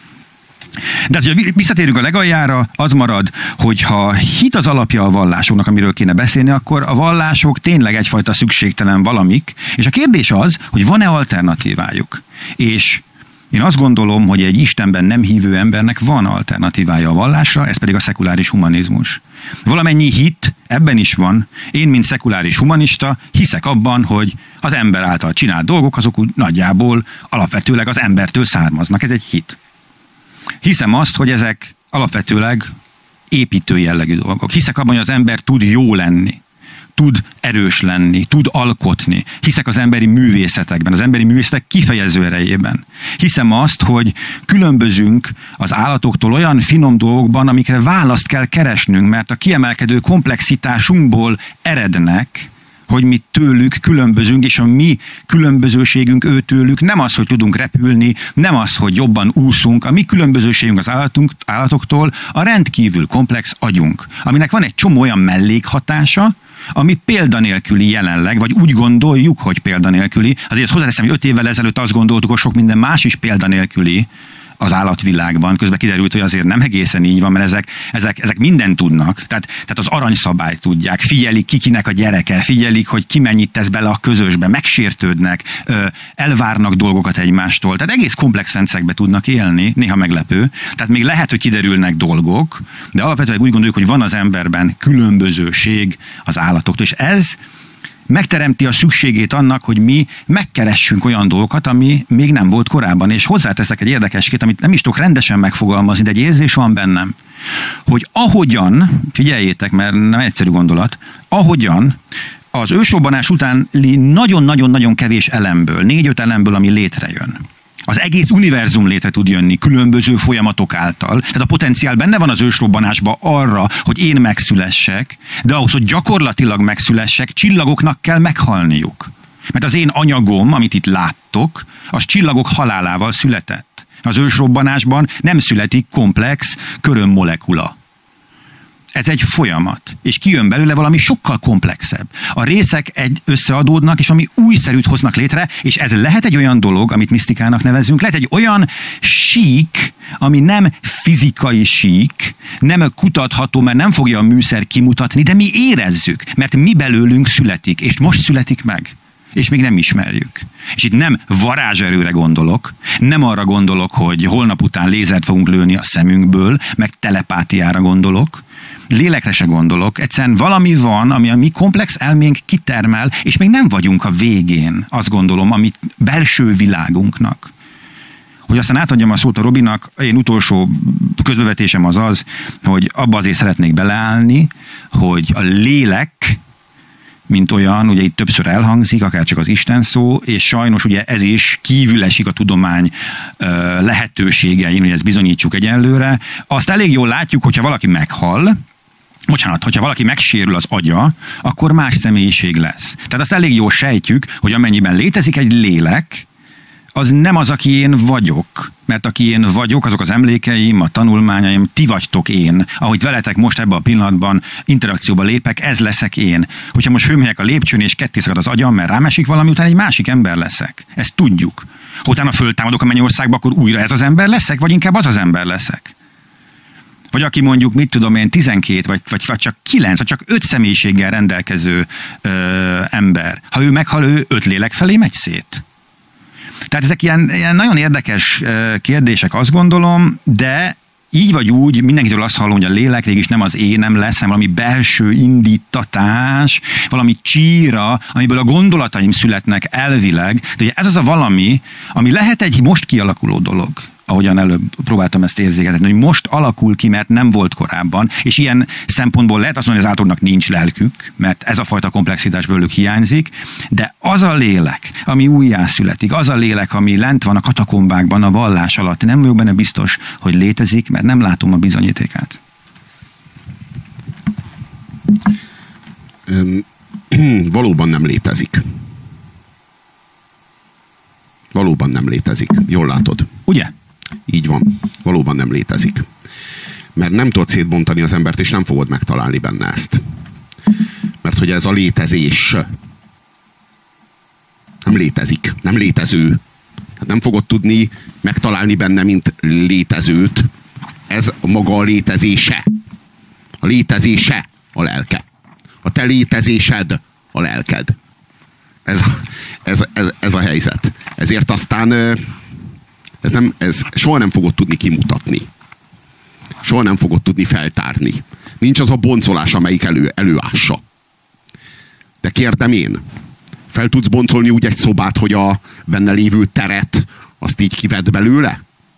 De ha visszatérünk a legaljára, az marad, hogy ha hit az alapja a vallásoknak, amiről kéne beszélni, akkor a vallások tényleg egyfajta szükségtelen valamik, és a kérdés az, hogy van-e alternatívájuk. És én azt gondolom, hogy egy Istenben nem hívő embernek van alternatívája a vallásra, ez pedig a szekuláris humanizmus. Valamennyi hit ebben is van. Én, mint szekuláris humanista, hiszek abban, hogy az ember által csinált dolgok, azok úgy nagyjából alapvetőleg az embertől származnak. Ez egy hit. Hiszem azt, hogy ezek alapvetőleg építő jellegű dolgok. Hiszek abban, hogy az ember tud jó lenni, tud erős lenni, tud alkotni. Hiszek az emberi művészetekben, az emberi művészetek kifejező erejében. Hiszem azt, hogy különbözünk az állatoktól olyan finom dolgokban, amikre választ kell keresnünk, mert a kiemelkedő komplexitásunkból erednek, hogy mi tőlük különbözünk, és a mi különbözőségünk őtőlük nem az, hogy tudunk repülni, nem az, hogy jobban úszunk, a mi különbözőségünk az állatoktól a rendkívül komplex agyunk, aminek van egy csomó olyan mellékhatása, ami példanélküli jelenleg, vagy úgy gondoljuk, hogy példanélküli. Azért hozzáteszem, hogy 5 évvel ezelőtt azt gondoltuk, hogy sok minden más is példanélküli az állatvilágban. Közben kiderült, hogy azért nem egészen így van, mert ezek mindent tudnak. Tehát az aranyszabályt tudják, figyelik kinek a gyereke, figyelik, hogy ki mennyit tesz bele a közösbe, megsértődnek, elvárnak dolgokat egymástól. Tehát egész komplex rendszerekbe tudnak élni, néha meglepő. Tehát még lehet, hogy kiderülnek dolgok, de alapvetően úgy gondoljuk, hogy van az emberben különbözőség az állatoktól. És ez megteremti a szükségét annak, hogy mi megkeressünk olyan dolgokat, ami még nem volt korábban. És hozzáteszek egy érdekeskét, amit nem is tudok rendesen megfogalmazni, de egy érzés van bennem, hogy ahogyan, figyeljétek, mert nem egyszerű gondolat, ahogyan az ősrobbanás utáni nagyon-nagyon-nagyon kevés elemből, 4-5 elemből, ami létrejön, Az egész univerzum létre tud jönni különböző folyamatok által. Tehát a potenciál benne van az ősrobbanásban arra, hogy én megszülessek, de ahhoz, hogy gyakorlatilag megszülessek, csillagoknak kell meghalniuk. Mert az én anyagom, amit itt láttok, az csillagok halálával született. Az ősrobbanásban nem születik komplex körömmolekula. Ez egy folyamat, és kijön belőle valami sokkal komplexebb. A részek összeadódnak, és ami újszerűt hoznak létre, és ez lehet egy olyan dolog, amit misztikának nevezünk, lehet egy olyan sík, ami nem fizikai sík, nem kutatható, mert nem fogja a műszer kimutatni, de mi érezzük, mert mi belőlünk születik, és most születik meg. És még nem ismerjük. És itt nem varázserőre gondolok, nem arra gondolok, hogy holnap után lézert fogunk lőni a szemünkből, meg telepátiára gondolok, lélekre se gondolok, egyszerűen valami van, ami a mi komplex elménk kitermel, és még nem vagyunk a végén, azt gondolom, amit belső világunknak. Hogy aztán átadjam a szót a Robinak, én utolsó közbevetésem az, hogy abba azért szeretnék beleállni, hogy a lélek, mint olyan, ugye itt többször elhangzik, akár csak az Isten szó, és sajnos ugye ez is kívül esik a tudomány lehetőségein, hogy ezt bizonyítsuk egyenlőre. Azt elég jól látjuk, hogyha valaki meghal, hogyha valaki megsérül az agya, akkor más személyiség lesz. Tehát azt elég jól sejtjük, hogy amennyiben létezik egy lélek, az nem az, aki én vagyok. Mert aki én vagyok, azok az emlékeim, a tanulmányaim, ti vagytok én. Ahogy veletek most ebben a pillanatban interakcióba lépek, ez leszek én. Hogyha most fölmegyek a lépcsőn, és ketté szakad az agyam, mert rám esik valami, utána egy másik ember leszek. Ezt tudjuk. Ha utána föltámadok a mennyországba, akkor újra ez az ember leszek, vagy inkább az ember leszek. Vagy aki mondjuk, mit tudom én, 12, vagy csak 9, vagy csak 5 személyiséggel rendelkező ember. Ha ő meghal, ő 5 lélek felé megy szét. Tehát ezek ilyen nagyon érdekes kérdések, azt gondolom, de így vagy úgy mindenkitől azt hallom, hogy a lélek végig is nem az énem lesz, hanem valami belső indítatás, valami csíra, amiből a gondolataim születnek elvileg. De ugye ez az a valami, ami lehet egy most kialakuló dolog, ahogyan előbb próbáltam ezt érzékeltetni, hogy most alakul ki, mert nem volt korábban, és ilyen szempontból lehet azt mondani, hogy az állatornak nincs lelkük, mert ez a fajta komplexitás belőlük hiányzik, de az a lélek, ami újjászületik, az a lélek, ami lent van a katakombákban, a vallás alatt, nem vagyok benne biztos, hogy létezik, mert nem látom a bizonyítékát. Valóban nem létezik. Valóban nem létezik. Jól látod. Ugye? Így van. Valóban nem létezik. Mert nem tudod szétbontani az embert, és nem fogod megtalálni benne ezt. Mert hogy ez a létezés nem létezik. Nem létező. Hát nem fogod tudni megtalálni benne, mint létezőt. Ez maga a létezése. A létezése a lelke. A te létezésed a lelked. Ez a helyzet. Ezért aztán ez soha nem fogod tudni kimutatni. Soha nem fogod tudni feltárni. Nincs az a boncolás, amelyik előássa. De kérdem én, fel tudsz boncolni úgy egy szobát, hogy a benne lévő teret azt így kivedd belőle?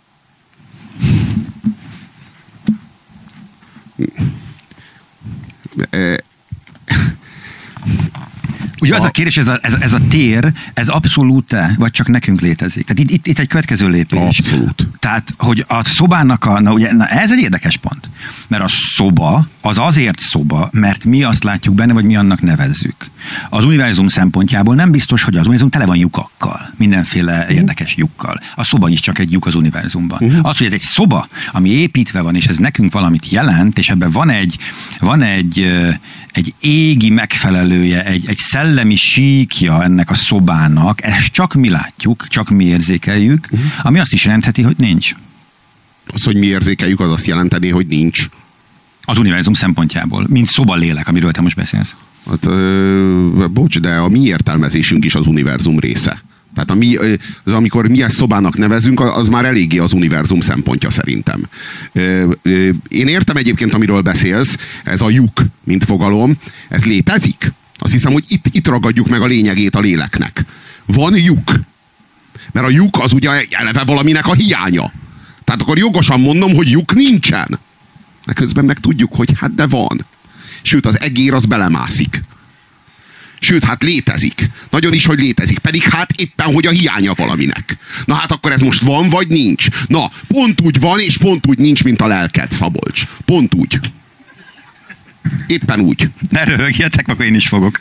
Ugye az a kérdés, ez a tér, ez abszolút-e, vagy csak nekünk létezik? Tehát itt egy következő lépés. Abszolút. Tehát, hogy a szobának ez egy érdekes pont. Mert a szoba, az azért szoba, mert mi azt látjuk benne, vagy mi annak nevezzük. Az univerzum szempontjából nem biztos, hogy az univerzum tele van lyukakkal. Mindenféle érdekes lyukkal. A szoba is csak egy lyuk az univerzumban. Az, hogy ez egy szoba, ami építve van, és ez nekünk valamit jelent, és ebben van egy égi megfelelője, egy szellemi síkja ennek a szobának, ezt csak mi látjuk, csak mi érzékeljük, ami azt is jelentheti, hogy nincs. Az, hogy mi érzékeljük, az azt jelenteni, hogy nincs. Az univerzum szempontjából, mint szobalélek, amiről te most beszélsz. Hát, bocs, de a mi értelmezésünk is az univerzum része. Tehát amikor mi ezt szobának nevezünk, az már eléggé az univerzum szempontja szerintem. Én értem egyébként, amiről beszélsz, ez a lyuk, mint fogalom, ez létezik. Azt hiszem, hogy itt ragadjuk meg a lényegét a léleknek. Van lyuk. Mert a lyuk az ugye eleve valaminek a hiánya. Tehát akkor jogosan mondom, hogy lyuk nincsen. De közben meg tudjuk, hogy hát de van. Sőt, az egér az belemászik. Sőt, hát létezik. Nagyon is, hogy létezik. Pedig hát éppen, hogy a hiánya valaminek. Na hát akkor ez most van, vagy nincs? Na, pont úgy van, és pont úgy nincs, mint a lelked, Szabolcs. Pont úgy. Éppen úgy. Ne röhögjetek, akkor én is fogok.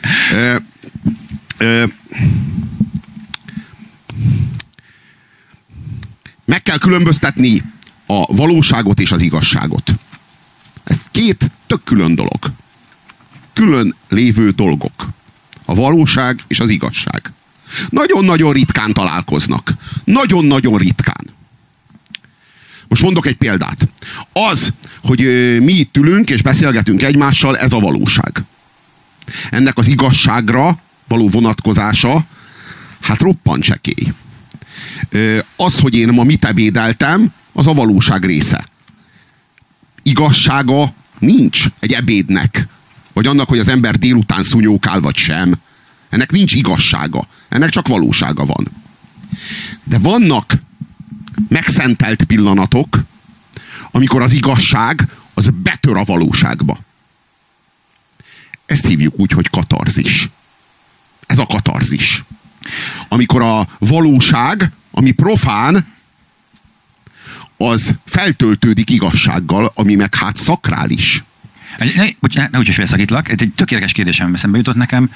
Meg kell különböztetni a valóságot és az igazságot. Ez két tök külön dolog. Külön lévő dolgok. A valóság és az igazság. Nagyon-nagyon ritkán találkoznak. Nagyon-nagyon ritkán. Most mondok egy példát. Az, hogy mi itt ülünk és beszélgetünk egymással, ez a valóság. Ennek az igazságra való vonatkozása, hát roppant csekély. Az, hogy én ma mit ebédeltem, az a valóság része. Igazsága nincs egy ebédnek. Vagy annak, hogy az ember délután szúnyókál, vagy sem. Ennek nincs igazsága. Ennek csak valósága van. De vannak megszentelt pillanatok, amikor az igazság az betör a valóságba. Ezt hívjuk úgy, hogy katarzis. Ez a katarzis. Amikor a valóság, ami profán, az feltöltődik igazsággal, ami meg hát szakrális. Ne úgy is félszakítlak, egy tökéletes kérdésem eszembe jutott nekem,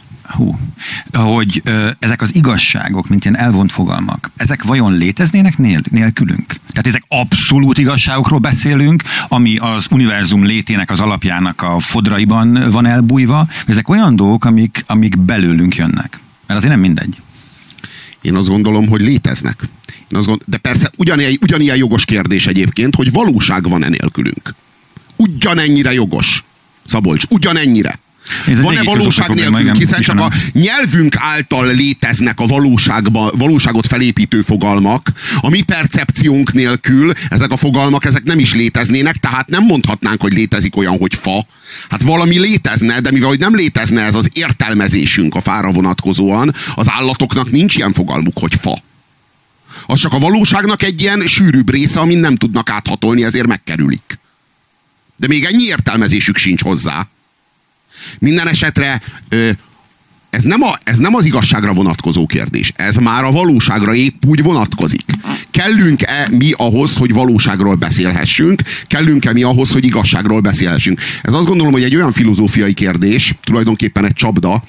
hogy ezek az igazságok, mint ilyen elvont fogalmak, ezek vajon léteznének nélkülünk? Tehát ezek abszolút igazságokról beszélünk, ami az univerzum létének az alapjának a fodraiban van elbújva, ezek olyan dolgok, amik belőlünk jönnek. Mert azért nem mindegy. Én azt gondolom, hogy léteznek. De persze ugyanilyen jogos kérdés egyébként, hogy valóság van-e nélkülünk. Ugyanennyire jogos. Szabolcs, ugyanennyire. Van-e valóság nélkülünk, hiszen csak a nyelvünk által léteznek a valóságot felépítő fogalmak, a mi percepciónk nélkül ezek a fogalmak ezek nem is léteznének, tehát nem mondhatnánk, hogy létezik olyan, hogy fa. Hát valami létezne, de mivel hogy nem létezne ez az értelmezésünk a fára vonatkozóan, az állatoknak nincs ilyen fogalmuk, hogy fa. Az csak a valóságnak egy ilyen sűrűbb része, amin nem tudnak áthatolni, ezért megkerülik. De még ennyi értelmezésük sincs hozzá. Minden esetre ez nem az igazságra vonatkozó kérdés. Ez már a valóságra épp úgy vonatkozik. Kellünk-e mi ahhoz, hogy valóságról beszélhessünk? Kellünk-e mi ahhoz, hogy igazságról beszélhessünk? Ez azt gondolom, hogy egy olyan filozófiai kérdés, tulajdonképpen egy csapda,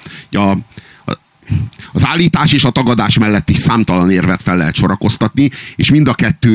az állítás és a tagadás mellett is számtalan érvet fel lehet sorakoztatni, és mind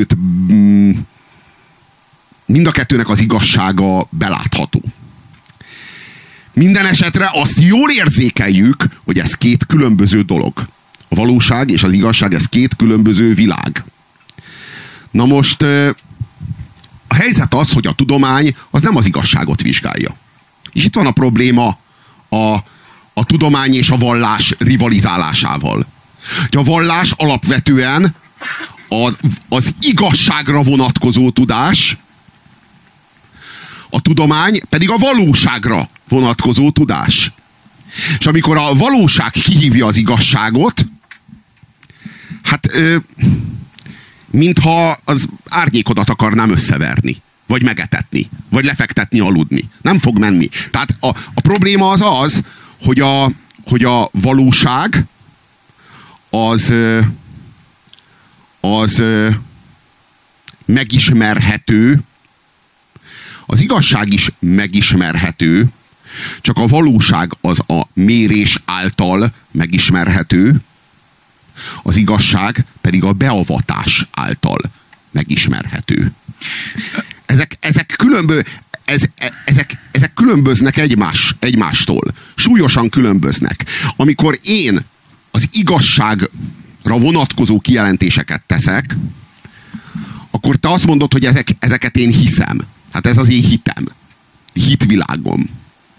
a kettőnek az igazsága belátható. Minden esetre azt jól érzékeljük, hogy ez két különböző dolog. A valóság és az igazság, ez két különböző világ. Na most a helyzet az, hogy a tudomány az nem az igazságot vizsgálja. És itt van a probléma a tudomány és a vallás rivalizálásával. A vallás alapvetően az igazságra vonatkozó tudás, a tudomány pedig a valóságra vonatkozó tudás. És amikor a valóság kihívja az igazságot, hát mintha az árnyékodat akarnám összeverni, vagy megetetni, vagy lefektetni, aludni. Nem fog menni. Tehát a probléma az, hogy a valóság az megismerhető, az igazság is megismerhető, csak a valóság az a mérés által megismerhető, az igazság pedig a beavatás által megismerhető. Ezek különböznek egymástól. Súlyosan különböznek. Amikor én az igazságra vonatkozó kijelentéseket teszek, akkor te azt mondod, hogy ezeket én hiszem. Hát ez az én hitem. Hitvilágom.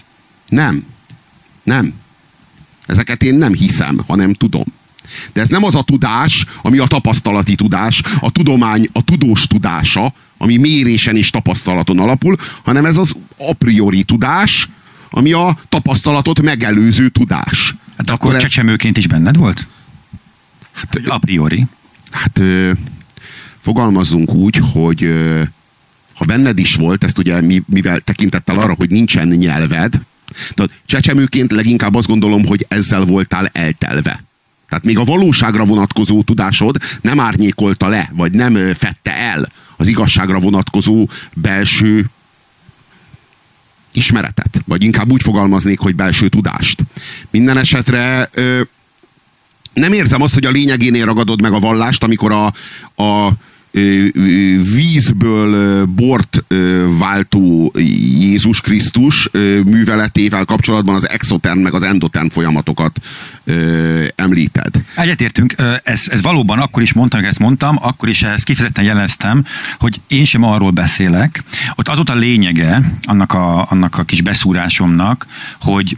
Nem. Ezeket én nem hiszem, hanem tudom. De ez nem az a tudás, ami a tapasztalati tudás, a tudomány, a tudós tudása, ami mérésen és tapasztalaton alapul, hanem ez az a priori tudás, ami a tapasztalatot megelőző tudás. Hát akkor csecsemőként is benned volt? Hát, a priori. Hát fogalmazzunk úgy, hogy ha benned is volt, ezt ugye mivel tekintettel arra, hogy nincsen nyelved, Csecsemőként leginkább azt gondolom, hogy ezzel voltál eltelve. Tehát még a valóságra vonatkozó tudásod nem árnyékolta le, vagy nem fette el az igazságra vonatkozó belső ismeretet. Vagy inkább úgy fogalmaznék, hogy belső tudást. Minden esetre nem érzem azt, hogy a lényegénél ragadod meg a vallást, amikor a vízből bort váltó Jézus Krisztus műveletével kapcsolatban az exoterm meg az endoterm folyamatokat említed. Egyetértünk, ez valóban akkor is mondtam, hogy ezt mondtam, akkor is ezt kifejezetten jeleztem, hogy én sem arról beszélek. Ott az volt a lényege annak a kis beszúrásomnak, hogy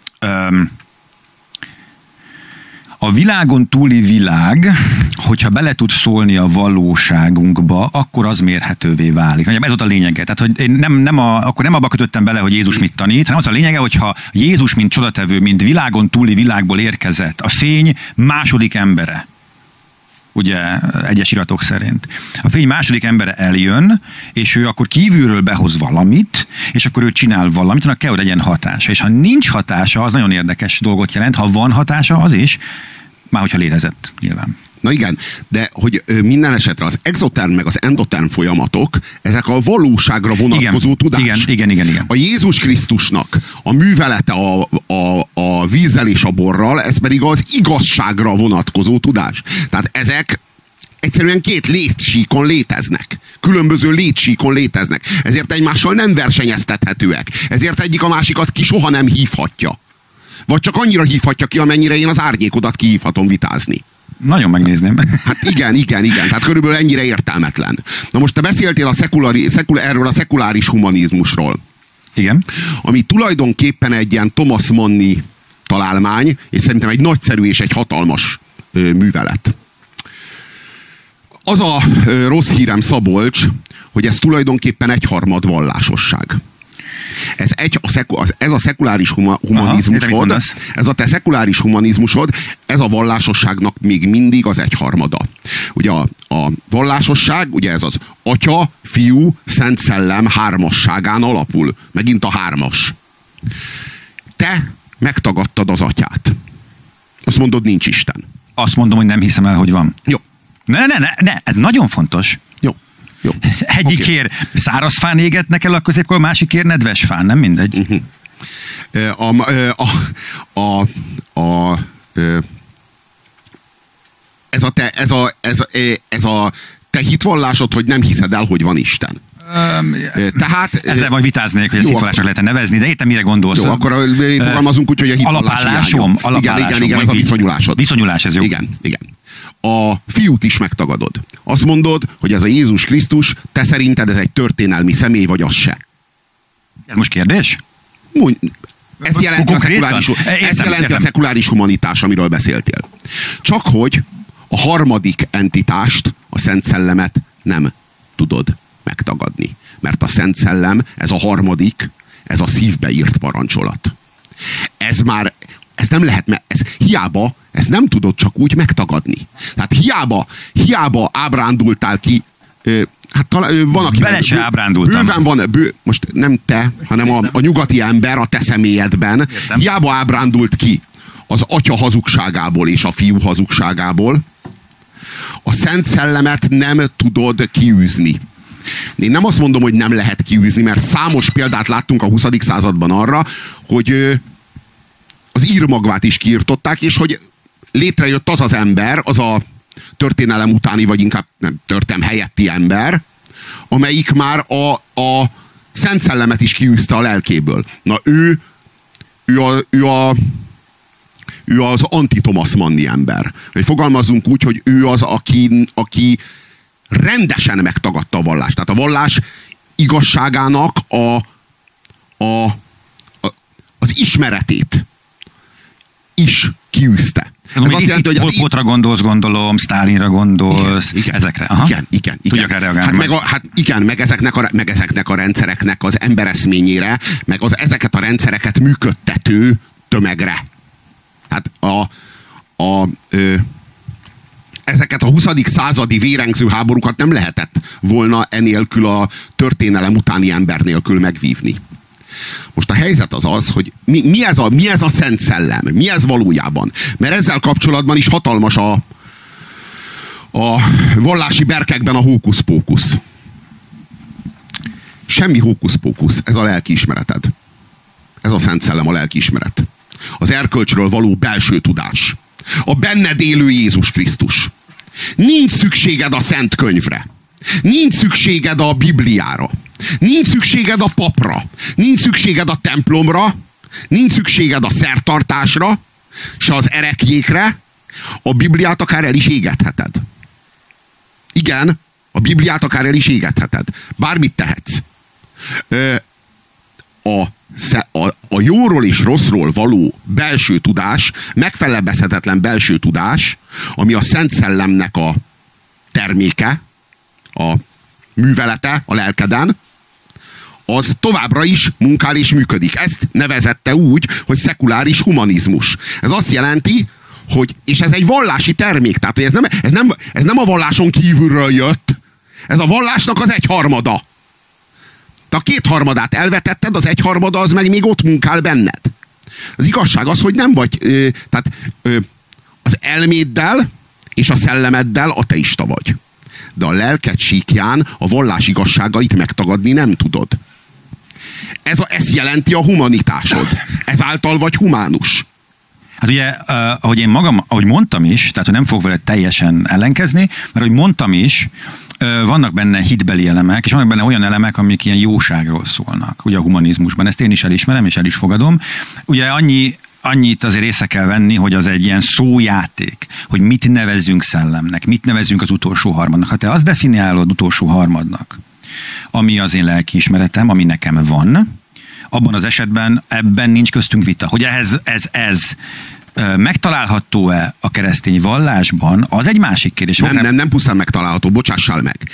a világon túli világ, hogyha bele tud szólni a valóságunkba, akkor az mérhetővé válik. Ez volt a lényege. Tehát, hogy én akkor nem abba kötöttem bele, hogy Jézus mit tanít, hanem az a lényege, hogyha Jézus, mint csodatevő, mint világon túli világból érkezett, a fény második embere, ugye egyes iratok szerint. A fény második embere eljön, és ő akkor kívülről behoz valamit, és akkor ő csinál valamit, annak kell, hogy legyen hatása. És ha nincs hatása, az nagyon érdekes dolgot jelent. Ha van hatása, az is, már hogyha létezett, nyilván. Na igen, de hogy minden esetre az exoterm meg az endoterm folyamatok, ezek a valóságra vonatkozó tudás. Igen. A Jézus Krisztusnak a művelete a vízzel és a borral, ez pedig az igazságra vonatkozó tudás. Tehát ezek egyszerűen két létsíkon léteznek. Különböző létsíkon léteznek. Ezért egymással nem versenyeztethetőek. Ezért egyik a másikat ki soha nem hívhatja. Vagy csak annyira hívhatja ki, amennyire én az árnyékodat kihívhatom vitázni. Nagyon megnézném. Hát igen. Tehát körülbelül ennyire értelmetlen. Na most te beszéltél erről a szekuláris humanizmusról. Igen. Ami tulajdonképpen egy ilyen Thomas Manni találmány, és szerintem egy nagyszerű és egy hatalmas művelet. Az a rossz hírem, Szabolcs, hogy ez tulajdonképpen egyharmad vallásosság. Ez a szekuláris humanizmusod, ez a te szekuláris humanizmusod, ez a vallásosságnak még mindig az egyharmada. Ugye a vallásosság, ugye ez az Atya, Fiú, Szent Szellem hármasságán alapul. Megint a hármas. Te megtagadtad az Atyát. Azt mondod, nincs Isten. Azt mondom, hogy nem hiszem el, hogy van. Jó. Ne, ez nagyon fontos. Jó. Egyikért száraz fán égetnek el a középkor, másikért nedves fán, nem mindegy. Ez a te hitvallásod, hogy nem hiszed el, hogy van Isten. Tehát, ezzel majd vitáznék, hogy ezt hitvallásnak lehet nevezni, de értem, mire gondolsz. Jó, akkor fogalmazunk úgy, hogy a hitvallás alapállásom. Igen, ez a viszonyulásod. Viszonyulás, ez jó. Igen. A Fiút is megtagadod. Azt mondod, hogy ez a Jézus Krisztus, te szerinted ez egy történelmi személy, vagy az se? Ez most kérdés? Ez jelenti a szekuláris humanitás, amiről beszéltél. Csak hogy a harmadik entitást, a Szent Szellemet nem tudod megtagadni. Mert a Szent Szellem, ez a harmadik, ez a szívbe írt parancsolat. Ez nem lehet, hiába, ezt nem tudod csak úgy megtagadni. Tehát hiába ábrándultál ki, van, aki bele se ábrándultam. Bőven van, most nem te, hanem a nyugati ember a te személyedben. Értem. Hiába ábrándult ki az Atya hazugságából és a Fiú hazugságából, a Szent Szellemet nem tudod kiűzni. Én nem azt mondom, hogy nem lehet kiűzni, mert számos példát láttunk a 20. században arra, hogy az írmagvát is kiirtották, és hogy létrejött az ember, az a történelem utáni, vagy inkább nem, történelem helyetti ember, amelyik már a Szent Szellemet is kiűzte a lelkéből. Na ő az anti-Thomas Manni ember. Hogy fogalmazzunk úgy, hogy ő az, aki rendesen megtagadta a vallást. Tehát a vallás igazságának az ismeretét is kiűzte. Ez azt jelenti, hogy Pol Potra gondolsz, gondolom, Sztálinra gondolsz, igen, ezekre. Aha. Igen. Tudjak rá reagálni. Meg ezeknek a rendszereknek az embereszményére, meg ezeket a rendszereket működtető tömegre. Hát ezeket a 20. századi vérengző háborúkat nem lehetett volna enélkül a történelem utáni ember nélkül megvívni. Most a helyzet az, hogy mi ez a Szent Szellem? Mi ez valójában? Mert ezzel kapcsolatban is hatalmas a vallási berkekben a hókusz-pókusz. Semmi hókusz-pókusz, ez a lelkiismereted. Ez a Szent Szellem, a lelkiismeret. Az erkölcsről való belső tudás. A benned élő Jézus Krisztus. Nincs szükséged a Szent Könyvre. Nincs szükséged a Bibliára. Nincs szükséged a papra. Nincs szükséged a templomra. Nincs szükséged a szertartásra, se az ereklyékre. A Bibliát akár el is égetheted. Igen, a Bibliát akár el is égetheted. Bármit tehetsz. A jóról és rosszról való belső tudás, megfelebezhetetlen belső tudás, ami a Szent Szellemnek a terméke, a művelete a lelkeden, az továbbra is munkál és működik. Ezt nevezette úgy, hogy szekuláris humanizmus. Ez azt jelenti, hogy, és ez egy vallási termék, tehát ez nem a valláson kívülről jött, ez a vallásnak az 1/3. Te a 2/3 elvetetted, az 1/3 az meg még ott munkál benned. Az igazság az, hogy nem vagy, tehát az elméddel és a szellemeddel ateista vagy. De a lelked síkján a vallás igazságait megtagadni nem tudod. Ez jelenti a humanitásod. Ezáltal vagy humánus. Hát ugye, ahogy én magam, ahogy mondtam is, tehát hogy nem fogok vele teljesen ellenkezni, mert ahogy mondtam is, vannak benne hitbeli elemek, és vannak benne olyan elemek, amik ilyen jóságról szólnak, ugye a humanizmusban. Ezt én is elismerem, és el is fogadom. Ugye annyit azért észre kell venni, hogy az egy ilyen szójáték, hogy mit nevezzünk szellemnek, mit nevezzünk az utolsó harmadnak. Ha te azt definiálod utolsó harmadnak, ami az én lelkiismeretem, ami nekem van, abban az esetben ebben nincs köztünk vita. Hogy ez megtalálható-e a keresztény vallásban, az egy másik kérdés. Nem pusztán megtalálható, bocsássál meg.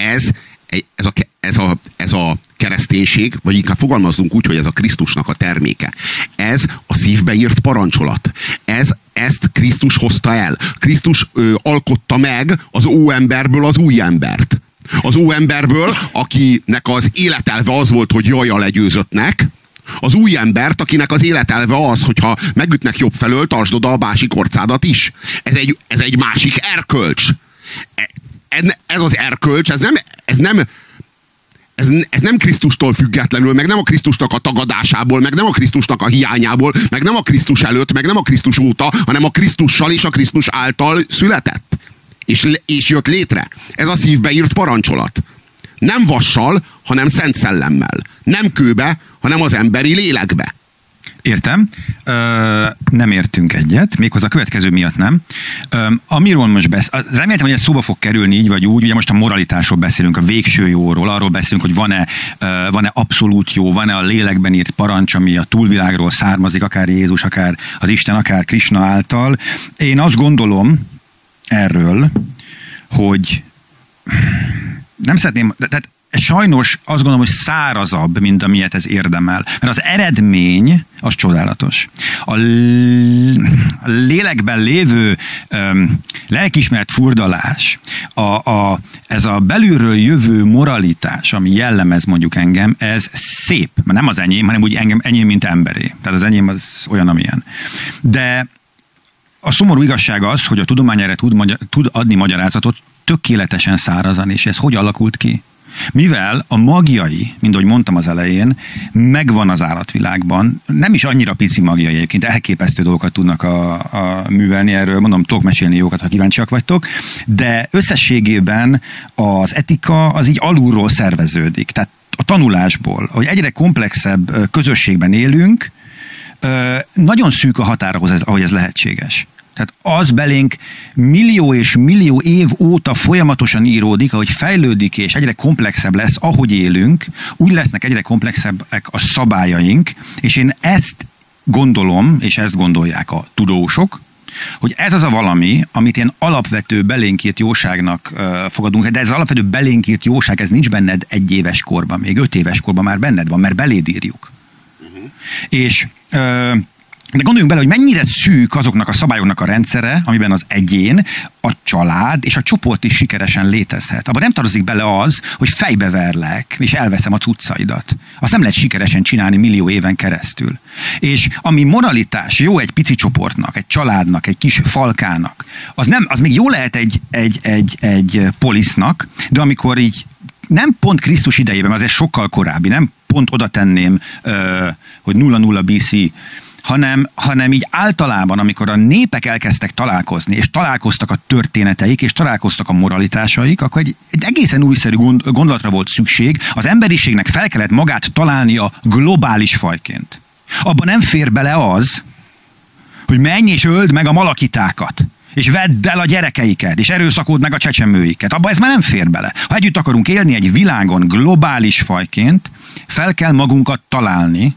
Ez a kereszténység, vagy inkább fogalmazzunk úgy, hogy ez a Krisztusnak a terméke. Ez a szívbe írt parancsolat. Ezt Krisztus hozta el. Krisztus alkotta meg az óemberből az új embert. Az óemberből, akinek az életelve az volt, hogy jajjal legyőzöttnek, az új embert, akinek az életelve az, hogyha megütnek jobb felől, tartsd oda a másik orcádat is. Ez egy másik erkölcs. Ez az erkölcs, ez nem Krisztustól függetlenül, meg nem a Krisztusnak a tagadásából, meg nem a Krisztusnak a hiányából, meg nem a Krisztus előtt, meg nem a Krisztus óta, hanem a Krisztussal és a Krisztus által született. És jött létre. Ez a szívbe írt parancsolat. Nem vassal, hanem Szent Szellemmel. Nem kőbe, hanem az emberi lélekbe. Értem. Nem értünk egyet, méghozzá a következő miatt nem. Amiről most reméltem, hogy ez szóba fog kerülni így vagy úgy, ugye most a moralitásról beszélünk, a végső jóról, arról beszélünk, hogy van-e abszolút jó, van-e a lélekben írt parancs, ami a túlvilágról származik, akár Jézus, akár az Isten, akár Krisna által. Én azt gondolom erről, hogy nem szeretném, tehát sajnos azt gondolom, hogy szárazabb, mint amilyet ez érdemel. Mert az eredmény az csodálatos. A lélekben lévő lelkiismeret furdalás, ez a belülről jövő moralitás, ami jellemez mondjuk engem, ez szép. Mert nem az enyém, hanem úgy enyém, mint emberé. Tehát az enyém az olyan, amilyen. De a szomorú igazság az, hogy a tudomány erre tud adni magyarázatot tökéletesen szárazan, és ez hogy alakult ki? Mivel a magiai, mint ahogy mondtam az elején, megvan az állatvilágban, nem is annyira pici magiai egyébként, elképesztő dolgokat tudnak művelni, erről mondom, tudok mesélni jókat, ha kíváncsiak vagytok, de összességében az etika az így alulról szerveződik, tehát a tanulásból, hogy egyre komplexebb közösségben élünk, nagyon szűk a határa, ahogy ez lehetséges. Tehát az belénk millió és millió év óta folyamatosan íródik, ahogy fejlődik és egyre komplexebb lesz, ahogy élünk, úgy lesznek egyre komplexebbek a szabályaink, és én ezt gondolom, és ezt gondolják a tudósok, hogy ez az a valami, amit én alapvető belénk írt jóságnak fogadunk, de ez az alapvető belénk írt jóság, ez nincs benned 1 éves korban, még 5 éves korban már benned van, mert beléd írjuk. És De gondoljunk bele, hogy mennyire szűk azoknak a szabályoknak a rendszere, amiben az egyén, a család és a csoport is sikeresen létezhet. Abban nem tartozik bele az, hogy fejbeverlek, és elveszem a cuccaidat. Azt nem lehet sikeresen csinálni millió éven keresztül. És ami moralitás jó egy pici csoportnak, egy családnak, egy kis falkának, az még jó lehet egy polisznak, de amikor így nem pont Krisztus idejében, az egy sokkal korábbi, nem pont oda tenném, hogy 00 BC, hanem így általában, amikor a népek elkezdtek találkozni, és találkoztak a történeteik, és találkoztak a moralitásaik, akkor egy egészen újszerű gondolatra volt szükség, az emberiségnek fel kellett magát találnia globális fajként. Abban nem fér bele az, hogy menj és öld meg a malakitákat, és vedd el a gyerekeiket, és erőszakold meg a csecsemőiket. Abba ez már nem fér bele. Ha együtt akarunk élni egy világon globális fajként, fel kell magunkat találni,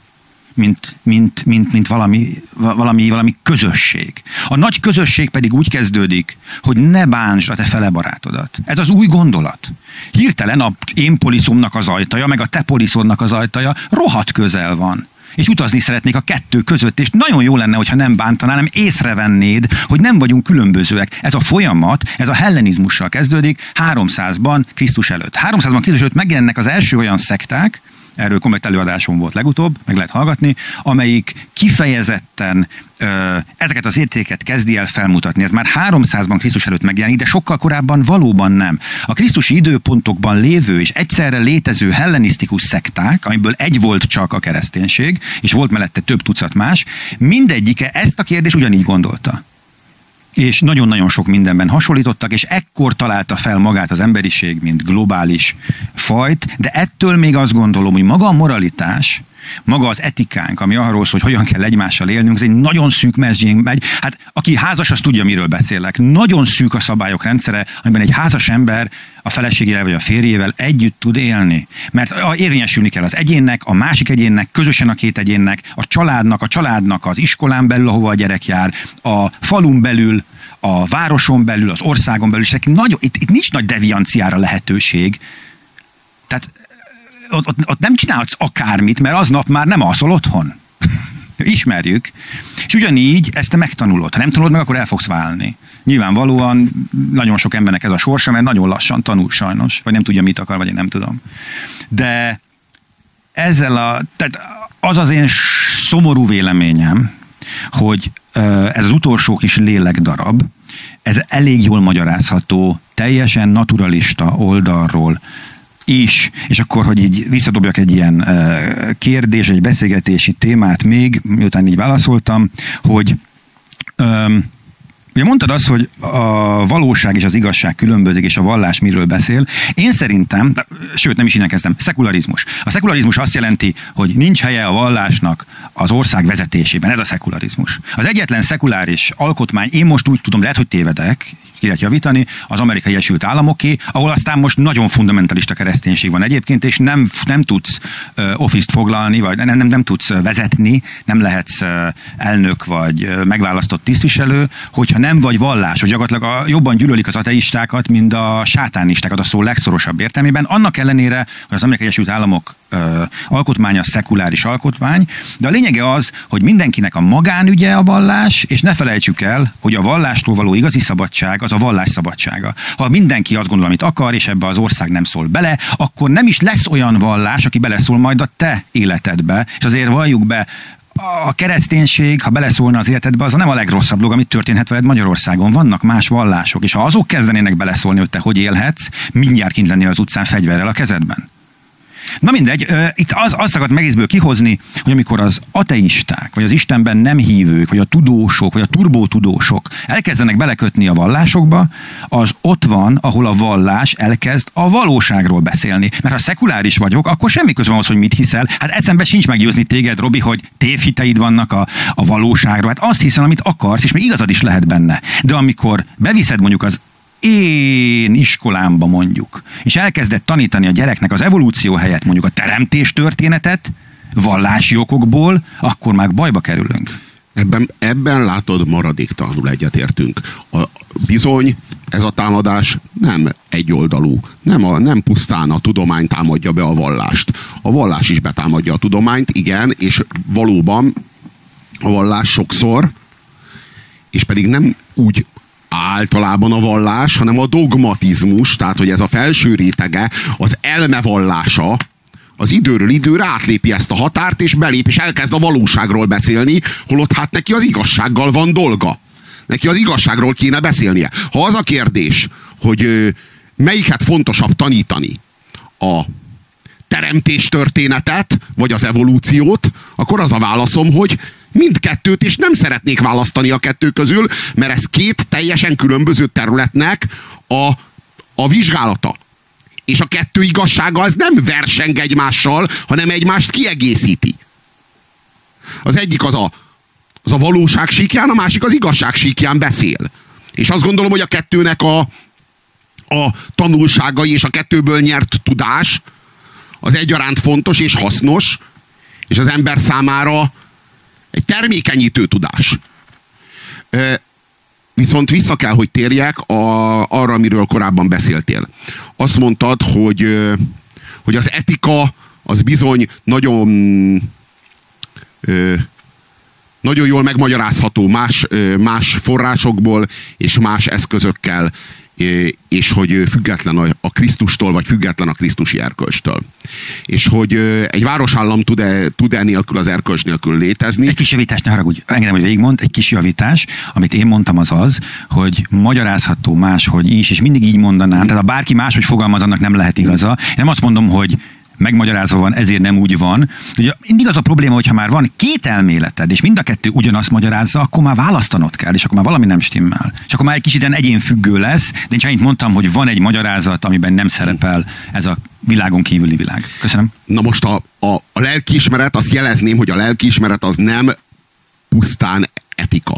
mint valami közösség. A nagy közösség pedig úgy kezdődik, hogy ne bántsd a te fele barátodat. Ez az új gondolat. Hirtelen a én poliszomnak az ajtaja, meg a te poliszodnak az ajtaja rohadt közel van. És utazni szeretnék a kettő között, és nagyon jó lenne, hogyha nem bántanál, hanem észrevennéd, hogy nem vagyunk különbözőek. Ez a folyamat, ez a hellenizmussal kezdődik 300-ban Krisztus előtt. 300-ban Krisztus előtt megjelennek az első olyan szekták, erről komplet előadásom volt legutóbb, meg lehet hallgatni, amelyik kifejezetten ezeket az értéket kezdi el felmutatni. Ez már 300-ban Krisztus előtt megjelenik, de sokkal korábban valóban nem. A krisztusi időpontokban lévő és egyszerre létező hellenisztikus szekták, amiből egy volt csak a kereszténység, és volt mellette több tucat más, mindegyike ezt a kérdést ugyanígy gondolta. És nagyon-nagyon sok mindenben hasonlítottak, és ekkor találta fel magát az emberiség, mint globális fajt, de ettől még azt gondolom, hogy maga a moralitás, maga az etikánk, ami arról szól, hogy hogyan kell egymással élnünk, ez egy nagyon szűk mezőn megy. Hát aki házas, az tudja, miről beszélek. Nagyon szűk a szabályok rendszere, amiben egy házas ember a feleségével vagy a férjével együtt tud élni. Mert érvényesülni kell az egyénnek, a másik egyénnek, közösen a két egyénnek, a családnak az iskolán belül, ahova a gyerek jár, a falun belül, a városon belül, az országon belül, és itt nincs nagy devianciára lehetőség. Tehát ott nem csinálhatsz akármit, mert aznap már nem alszol otthon. Ismerjük. És ugyanígy ezt te megtanulod. Ha nem tanulod meg, akkor el fogsz válni. Nyilvánvalóan nagyon sok embernek ez a sorsa, mert nagyon lassan tanul sajnos, vagy nem tudja, mit akar, vagy én nem tudom. De tehát az én szomorú véleményem, hogy ez az utolsó kis lélekdarab, ez elég jól magyarázható, teljesen naturalista oldalról is, és akkor, hogy így visszadobjak egy ilyen kérdés, egy beszélgetési témát még, miután így válaszoltam, hogy ugye mondtad azt, hogy a valóság és az igazság különbözik, és a vallás miről beszél. Én szerintem, sőt nem is innen kezdtem, szekularizmus. A szekularizmus azt jelenti, hogy nincs helye a vallásnak az ország vezetésében. Ez a szekularizmus. Az egyetlen szekuláris alkotmány, én most úgy tudom, lehet, hogy tévedek, ki lehet javítani, az Amerikai Egyesült Államoké, ahol aztán most nagyon fundamentalista kereszténység van egyébként, és nem tudsz office-t foglalni, vagy nem tudsz vezetni, nem lehetsz elnök vagy megválasztott tisztviselő, hogyha nem vagy vallás, hogy gyakorlatilag jobban gyűlölik az ateistákat, mint a sátánistákat a szó legszorosabb értelmében. Annak ellenére, hogy az Amerikai Egyesült Államok alkotmánya szekuláris alkotmány, de a lényege az, hogy mindenkinek a magánügye a vallás, és ne felejtsük el, hogy a vallástól való igazi szabadság az a vallás szabadsága. Ha mindenki azt gondol, amit akar, és ebbe az ország nem szól bele, akkor nem is lesz olyan vallás, aki beleszól majd a te életedbe, és azért valljuk be, a kereszténység, ha beleszólna az életedbe, az nem a legrosszabb dolog, amit történhet veled Magyarországon. Vannak más vallások, és ha azok kezdenének beleszólni, hogy te hogy élhetsz, mindjárt kint lennél az utcán fegyverrel a kezedben. Na mindegy, itt azt akart egészből kihozni, hogy amikor az ateisták, vagy az Istenben nem hívők, vagy a tudósok, vagy a turbótudósok elkezdenek belekötni a vallásokba, az ott van, ahol a vallás elkezd a valóságról beszélni. Mert ha szekuláris vagyok, akkor semmi közöm ahhoz, hogy mit hiszel. Hát eszembe sincs meggyőzni téged, Robi, hogy tévhiteid vannak a valóságról. Hát azt hiszem, amit akarsz, és még igazad is lehet benne. De amikor beviszed mondjuk az én iskolámba mondjuk, és elkezdett tanítani a gyereknek az evolúció helyett mondjuk a teremtés történetet, vallási okokból, akkor már bajba kerülünk. Ebben látod, maradéktalanul egyetértünk. Bizony, ez a támadás nem egyoldalú. Nem pusztán a tudomány támadja be a vallást. A vallás is betámadja a tudományt, igen, és valóban a vallás sokszor, és pedig nem úgy általában a vallás, hanem a dogmatizmus, tehát hogy ez a felső rétege, az elmevallása, az időről időre átlépi ezt a határt, és belép, és elkezd a valóságról beszélni, holott hát neki az igazsággal van dolga. Neki az igazságról kéne beszélnie. Ha az a kérdés, hogy melyiket fontosabb tanítani, a teremtés történetet, vagy az evolúciót, akkor az a válaszom, hogy mindkettőt, és nem szeretnék választani a kettő közül, mert ez két teljesen különböző területnek a vizsgálata. És a kettő igazsága az nem verseng egymással, hanem egymást kiegészíti. Az egyik az a valóság síkján, a másik az igazság síkján beszél. És azt gondolom, hogy a kettőnek a tanulságai és a kettőből nyert tudás az egyaránt fontos és hasznos, és az ember számára egy termékenyítő tudás. Viszont vissza kell, hogy térjek arra, amiről korábban beszéltél. Azt mondtad, hogy az etika az bizony nagyon jól megmagyarázható más forrásokból és más eszközökkel, és hogy független a Krisztustól, vagy független a krisztusi erkölcstől. És hogy egy városállam tud-e nélkül, az erkölcs nélkül létezni. Egy kis javítás, ne haragudj, engedem, hogy végigmond, egy kis javítás, amit én mondtam az, hogy magyarázható máshogy is, és mindig így mondanám, tehát ha bárki máshogy fogalmaz, annak nem lehet igaza. Én nem azt mondom, hogy megmagyarázva van, ezért nem úgy van. Ugye mindig az a probléma, hogyha már van két elméleted, és mind a kettő ugyanazt magyarázza, akkor már választanod kell, és akkor már valami nem stimmel. És akkor már egy kicsit egyénfüggő lesz, de én csak annyit mondtam, hogy van egy magyarázat, amiben nem szerepel ez a világon kívüli világ. Köszönöm. Na most a lelkiismeret, azt jelezném, hogy a lelkiismeret az nem pusztán etika.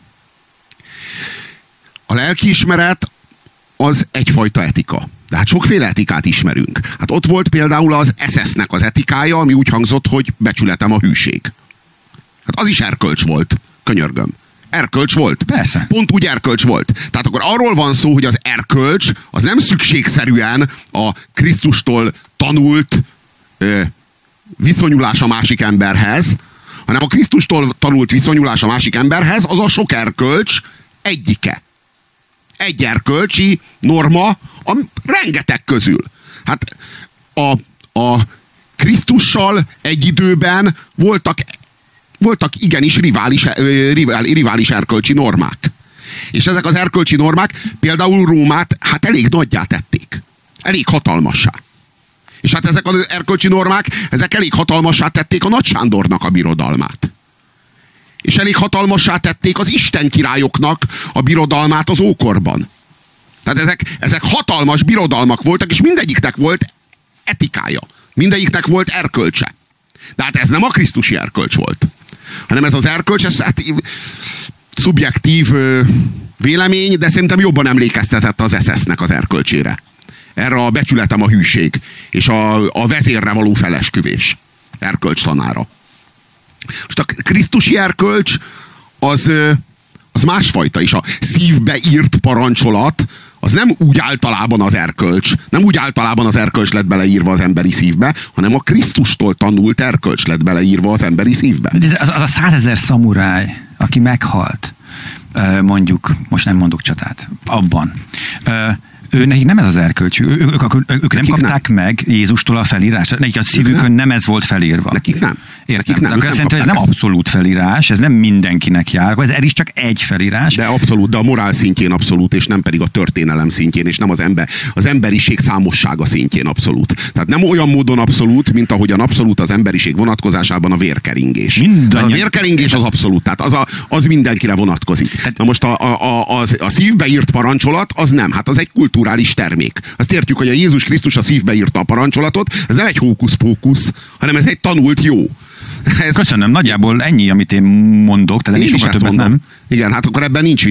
A lelkiismeret az egyfajta etika. De hát sokféle etikát ismerünk. Hát ott volt például az SS-nek az etikája, ami úgy hangzott, hogy becsületem a hűség. Hát az is erkölcs volt, könyörgöm. Erkölcs volt. Persze. Pont úgy erkölcs volt. Tehát akkor arról van szó, hogy az erkölcs az nem szükségszerűen a Krisztustól tanult viszonyulás a másik emberhez, hanem a Krisztustól tanult viszonyulás a másik emberhez az a sok erkölcs egyike. Egy erkölcsi norma a rengeteg közül. Hát a Krisztussal egy időben voltak igenis rivális erkölcsi normák. És ezek az erkölcsi normák például Rómát hát elég nagyjá tették. Elég hatalmassá. És hát ezek az erkölcsi normák, ezek elég hatalmassá tették a Nagy Sándornak a birodalmát. És elég hatalmassá tették az Isten királyoknak a birodalmát az ókorban. Tehát ezek hatalmas birodalmak voltak, és mindegyiknek volt etikája. Mindegyiknek volt erkölcse. De hát ez nem a krisztusi erkölcs volt. Hanem ez az erkölcs, ez hát szubjektív vélemény, de szerintem jobban emlékeztetett az SS-nek az erkölcsére. Erre a becsületem a hűség, és a vezérre való felesküvés erkölcs tanára. Most a krisztusi erkölcs az másfajta is. A szívbe írt parancsolat az nem úgy általában az erkölcs. Nem úgy általában az erkölcs lett beleírva az emberi szívbe, hanem a Krisztustól tanult erkölcs lett beleírva az emberi szívbe. Az a 100 000 szamuráj, aki meghalt, mondjuk, most nem mondok csatát, abban. Nekik nem ez az erkölcsű. Ők nem kapták meg Jézustól a felírást. Nekik a szívükön nem ez volt felírva. Nekik nem. Értem. Nekik nem. Szerintem ez nem abszolút felírás, ez nem mindenkinek jár, ez is csak egy felírás. De abszolút, de a morál szintjén abszolút, és nem pedig a történelem szintjén, és nem az emberiség számossága szintjén abszolút. Tehát nem olyan módon abszolút, mint ahogyan abszolút az emberiség vonatkozásában a vérkeringés. A vérkeringés az abszolút, tehát az mindenkire vonatkozik. Na most a szívbe írt parancsolat, az nem. Hát az egy kulturális termék. Azt értjük, hogy a Jézus Krisztus a szívbe írta a parancsolatot, ez nem egy hókusz-pókusz, hanem ez egy tanult jó. Köszönöm, nagyjából ennyi, amit én mondok, tehát én is ezt mondom. Nem. Igen, hát akkor ebben nincs vita.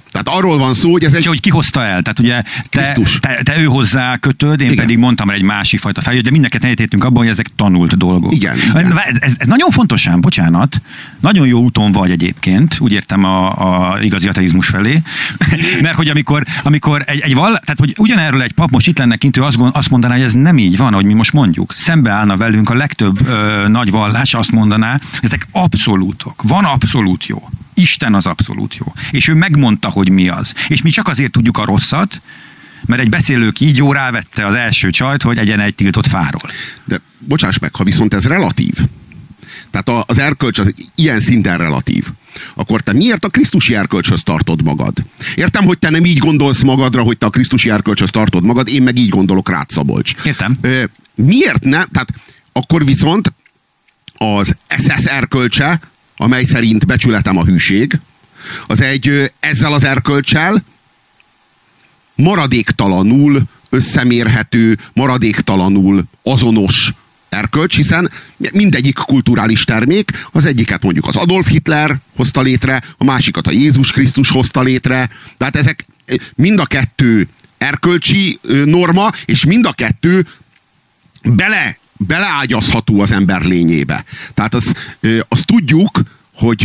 Tehát arról van szó, hogy ez egy... És hogy ki hozta el? Tehát ugye te ő hozzá kötöd, én pedig mondtam egy másik fajta fel, de mindenket egyetértünk abban, hogy ezek tanult dolgok. Igen. Ez nagyon fontos ám, bocsánat. Nagyon jó úton vagy egyébként, úgy értem a igazi ateizmus felé. Mert hogy amikor tehát hogy ugyanerről egy pap most itt lenne kint, ő azt mondaná, hogy ez nem így van, ahogy mi most mondjuk. Szembeállna velünk a legtöbb nagy vallás, azt mondaná, ezek abszolútok. Van abszolút jó. Isten az abszolút jó. És ő megmondta, hogy mi az. És mi csak azért tudjuk a rosszat, mert egy beszélő kígyó rávette az első csajt, hogy egyen egy tiltott fáról. De bocsáss meg, ha viszont ez relatív, tehát az erkölcs az ilyen szinten relatív, akkor te miért a krisztusi erkölcshöz tartod magad? Értem, hogy te nem így gondolsz magadra, hogy te a krisztusi erkölcshöz tartod magad, én meg így gondolok rád, Szabolcs. Értem. Miért nem? Tehát akkor viszont az SS erkölcse, amely szerint becsületem a hűség, az egy ezzel az erkölccsel maradéktalanul összemérhető, maradéktalanul azonos erkölcs, hiszen mindegyik kulturális termék, az egyiket mondjuk az Adolf Hitler hozta létre, a másikat a Jézus Krisztus hozta létre, tehát ezek mind a kettő erkölcsi norma, és mind a kettő beleágyazható az ember lényébe. Tehát azt tudjuk, hogy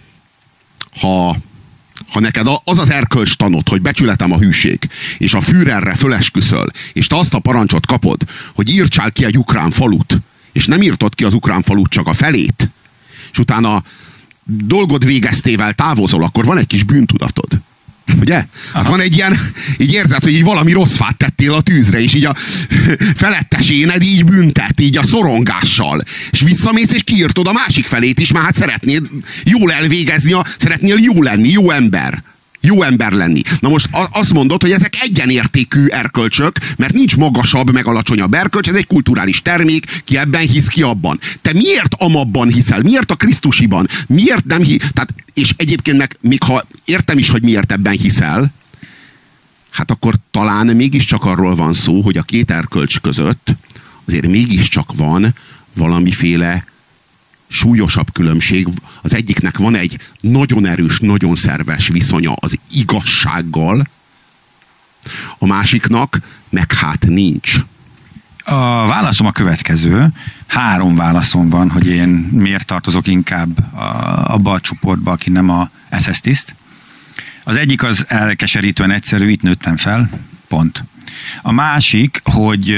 ha neked az erkölcs tanod, hogy becsületem a hűség, és a Führerre fölesküszöl, és te azt a parancsot kapod, hogy írtsál ki egy ukrán falut, és nem írtod ki az ukrán falut, csak a felét, és dolgod végeztével távozol, akkor van egy kis bűntudatod. Ugye? Hát van egy ilyen, így érzed, hogy így valami rossz fát tettél a tűzre, és így a feletteséned így büntet, így a szorongással. És visszamész, és kiírtod a másik felét is, mert hát szeretnél jól elvégezni, szeretnél jó lenni, jó ember. Jó ember lenni. Na most azt mondod, hogy ezek egyenértékű erkölcsök, mert nincs magasabb, meg alacsonyabb erkölcs, ez egy kulturális termék, ki ebben hisz, ki abban. Te miért amabban hiszel? Miért a krisztusiban? Miért nem tehát, és egyébként meg, még ha értem is, hogy miért ebben hiszel, hát akkor talán mégiscsak arról van szó, hogy a két erkölcs között azért mégiscsak van valamiféle súlyosabb különbség. Az egyiknek van egy nagyon erős, nagyon szerves viszonya az igazsággal, a másiknak meg hát nincs. A válaszom a következő. 3 válaszom van, hogy én miért tartozok inkább abba a csoportba, aki nem a SS tiszt. Az egyik az elkeserítően egyszerű, itt nőttem fel, pont. A másik, hogy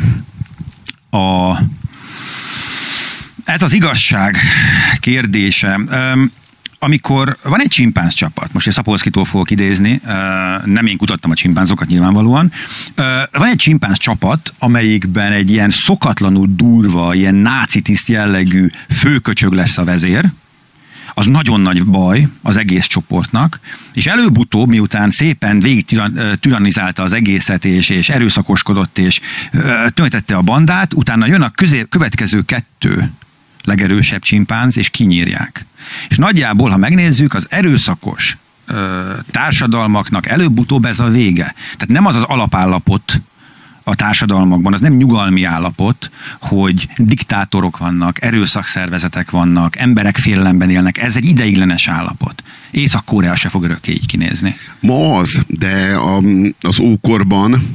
ez az igazság kérdése. Amikor van egy csimpánz csapat, most egy Szapolszkitól fogok idézni, nem én kutattam a csimpánzokat nyilvánvalóan, van egy csimpánz csapat, amelyikben egy ilyen szokatlanul durva, ilyen náci tiszt jellegű főköcsög lesz a vezér, az nagyon nagy baj az egész csoportnak, és előbb-utóbb, miután szépen végig tyrannizálta az egészet, és erőszakoskodott, és töltette a bandát, utána jön a következő 2 legerősebb csimpánz, és kinyírják. És nagyjából, ha megnézzük, az erőszakos társadalmaknak előbb-utóbb ez a vége. Tehát nem az az alapállapot a társadalmakban, az nem nyugalmi állapot, hogy diktátorok vannak, erőszakszervezetek vannak, emberek félelemben élnek. Ez egy ideiglenes állapot. Észak-Korea se fog örökké így kinézni. Ma az, de az ókorban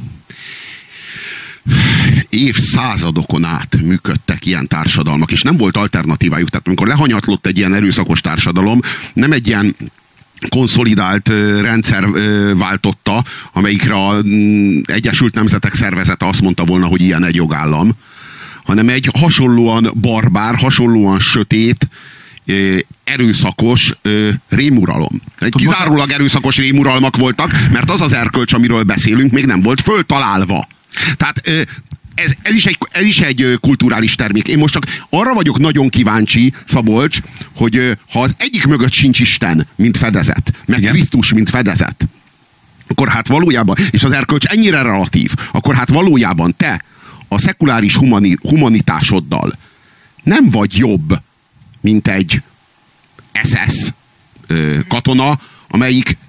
évszázadokon át működtek ilyen társadalmak, és nem volt alternatívájuk. Tehát amikor lehanyatlott egy ilyen erőszakos társadalom, nem egy ilyen konszolidált rendszer váltotta, amelyikre az Egyesült Nemzetek Szervezete azt mondta volna, hogy ilyen egy jogállam, hanem egy hasonlóan barbár, hasonlóan sötét, erőszakos rémuralom. Kizárólag erőszakos rémuralmak voltak, mert az az erkölcs, amiről beszélünk, még nem volt föltalálva. Tehát ez is egy kulturális termék. Én most csak arra vagyok nagyon kíváncsi, Szabolcs, hogy ha az egyik mögött sincs Isten, mint fedezet, meg igen, Krisztus, mint fedezet, akkor hát valójában, és az erkölcs ennyire relatív, akkor hát valójában te a szekuláris humanitásoddal nem vagy jobb, mint egy SS katona, amelyik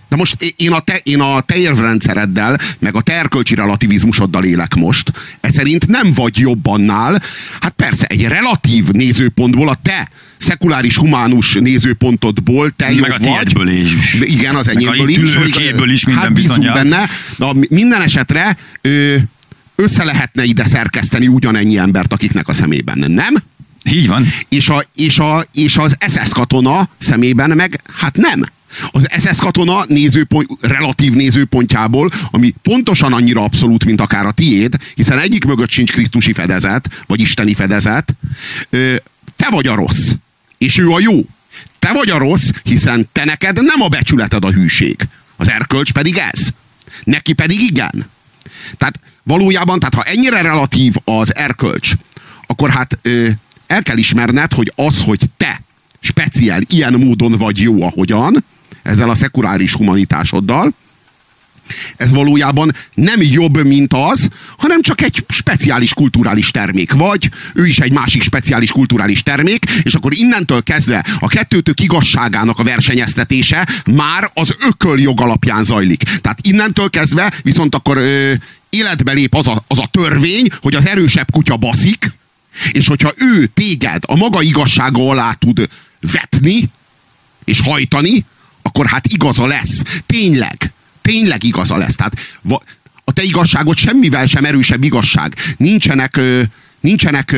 De most én a te érvrendszereddel, meg a te erkölcsi relativizmusoddal élek most. Ez szerint nem vagy jobb annál. Hát persze, egy relatív nézőpontból, a te szekuláris, humánus nézőpontodból te meg jobb a tiédből is. Igen, az enyémből is. Hát bízunk benne. De minden esetre össze lehetne ide szerkeszteni ugyanennyi embert, akiknek a szemében nem. Így van. És az SS katona szemében meg hát nem. Az SS katona relatív nézőpontjából, ami pontosan annyira abszolút, mint akár a tiéd, hiszen egyik mögött sincs krisztusi fedezet, vagy isteni fedezet, te vagy a rossz, és ő a jó. Te vagy a rossz, hiszen te neked nem a becsületed a hűség. Az erkölcs pedig ez. Neki pedig igen. Tehát valójában, ha ennyire relatív az erkölcs, akkor hát el kell ismerned, hogy az, hogy te speciál ilyen módon vagy jó, ahogyan, ezzel a szekuláris humanitásoddal, ez valójában nem jobb, mint az, hanem csak egy speciális kulturális termék. Vagy ő is egy másik speciális kulturális termék, és akkor innentől kezdve a kettőtök igazságának a versenyeztetése már az ököljog alapján zajlik. Tehát innentől kezdve viszont akkor életbe lép az a törvény, hogy az erősebb kutya baszik, és hogyha ő téged a maga igazsága alá tud vetni és hajtani, akkor hát igaza lesz. Tényleg igaza lesz. Tehát a te igazságod semmivel sem erősebb igazság. Nincsenek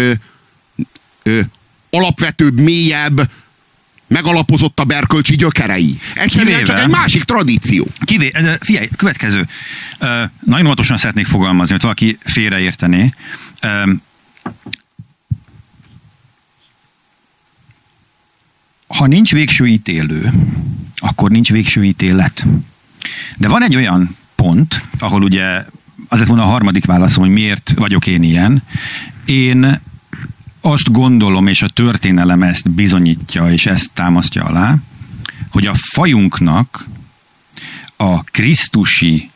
alapvetőbb, mélyebb, megalapozottabb erkölcsi gyökerei. Egyszerűen csak egy másik tradíció. Figyelj, következő. Nagyon óvatosan szeretnék fogalmazni, hogy valaki félreértené. Ha nincs végső ítélő, akkor nincs végső ítélet. De van egy olyan pont, ahol ugye az lett volna a harmadik válaszom, hogy miért vagyok én ilyen. Én azt gondolom, és a történelem ezt bizonyítja, és ezt támasztja alá, hogy a fajunknak a krisztusi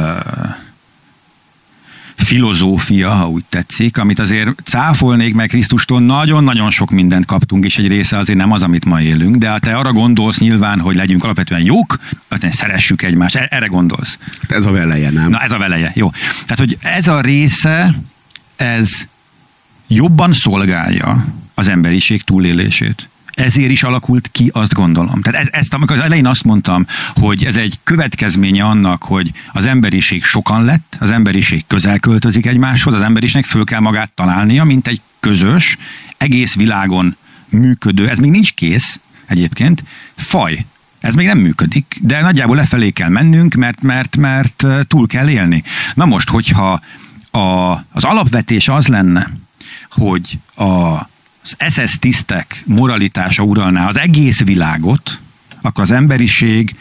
filozófia, ha úgy tetszik, amit azért cáfolnék, meg Krisztustól nagyon-nagyon sok mindent kaptunk, és egy része azért nem az, amit ma élünk, de te arra gondolsz nyilván, hogy legyünk alapvetően jók, szeressük egymást, erre gondolsz. Ez a veleje, nem? Na ez a veleje, jó. Tehát, hogy ez a része, ez jobban szolgálja az emberiség túlélését. Ezért is alakult ki, azt gondolom. Tehát ezt, amikor az elején azt mondtam, hogy ez egy következménye annak, hogy az emberiség sokan lett, az emberiség közel költözik egymáshoz, az emberiségnek föl kell magát találnia, mint egy közös, egész világon működő, ez még nincs kész egyébként, faj. Ez még nem működik, de nagyjából lefelé kell mennünk, mert túl kell élni. Na most, hogyha az alapvetés az lenne, hogy az SS tisztek moralitása uralná az egész világot, akkor az emberiség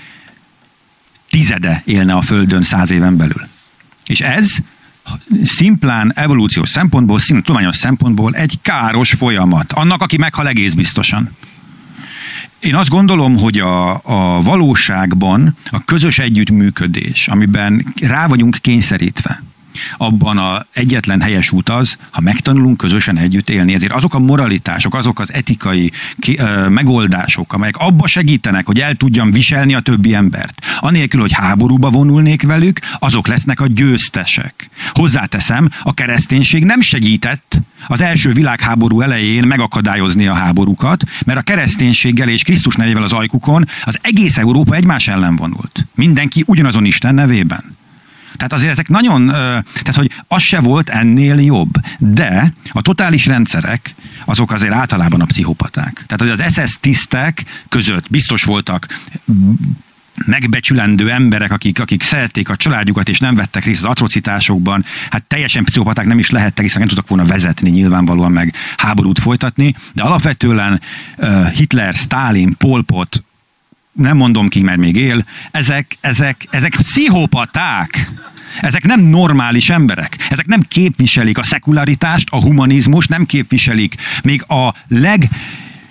10 élne a Földön 100 éven belül. És ez szimplán evolúciós szempontból, tudományos szempontból egy káros folyamat. Annak, aki meghal egész biztosan. Én azt gondolom, hogy a valóságban a közös együttműködés, amiben rá vagyunk kényszerítve, abban az egyetlen helyes út az, ha megtanulunk közösen együtt élni. Ezért azok a moralitások, azok az etikai megoldások, amelyek abba segítenek, hogy el tudjam viselni a többi embert, anélkül, hogy háborúba vonulnék velük, azok lesznek a győztesek. Hozzáteszem, a kereszténység nem segített az első világháború elején megakadályozni a háborúkat, mert a kereszténységgel és Krisztus nevével az ajkukon az egész Európa egymás ellen vonult. Mindenki ugyanazon Isten nevében. Tehát azért ezek nagyon, tehát hogy az se volt ennél jobb. De a totális rendszerek, azok azért általában a pszichopaták. Tehát az SS tisztek között biztos voltak megbecsülendő emberek, akik szerették a családjukat, és nem vettek részt az atrocitásokban. Hát teljesen pszichopaták nem is lehettek, hiszen nem tudtak volna vezetni nyilvánvalóan, meg háborút folytatni. De alapvetően Hitler, Sztálin, Pol Pot, nem mondom ki, mert még él, ezek pszichopaták. Ezek nem normális emberek. Ezek nem képviselik a szekularitást, a humanizmus, nem képviselik még a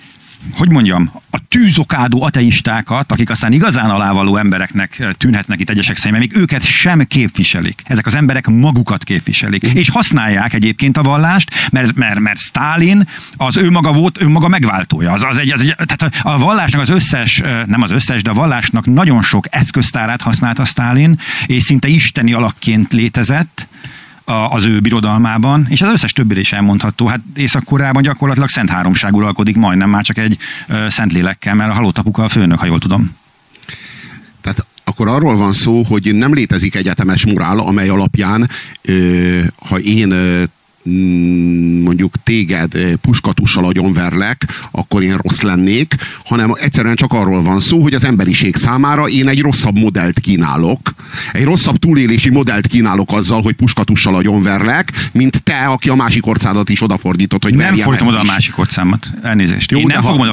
hogy mondjam, a tűzokádó ateistákat, akik aztán igazán alávaló embereknek tűnhetnek itt egyesek szerint, még őket sem képviselik. Ezek az emberek magukat képviselik. És használják egyébként a vallást, mert Sztálin az ő maga volt, önmaga megváltója. Tehát a vallásnak az összes, nem az összes, de a vallásnak nagyon sok eszköztárát használta Sztálin, és szinte isteni alakként létezett az ő birodalmában, és az összes többire is elmondható. Hát Észak-Koreában gyakorlatilag szent háromság uralkodik, majdnem már csak egy szent lélekkel, mert a halott apuka a főnök, ha jól tudom. Tehát akkor arról van szó, hogy nem létezik egyetemes morál, amely alapján, ha én mondjuk téged puskatussal agyonverlek, akkor én rossz lennék, hanem egyszerűen csak arról van szó, hogy az emberiség számára én egy rosszabb modellt kínálok. Egy rosszabb túlélési modellt kínálok azzal, hogy puskatussal agyonverlek, mint te, aki a másik orcádat is odafordított, hogy verjem. Nem fordítom oda a másik orcámat. Elnézést. Jó,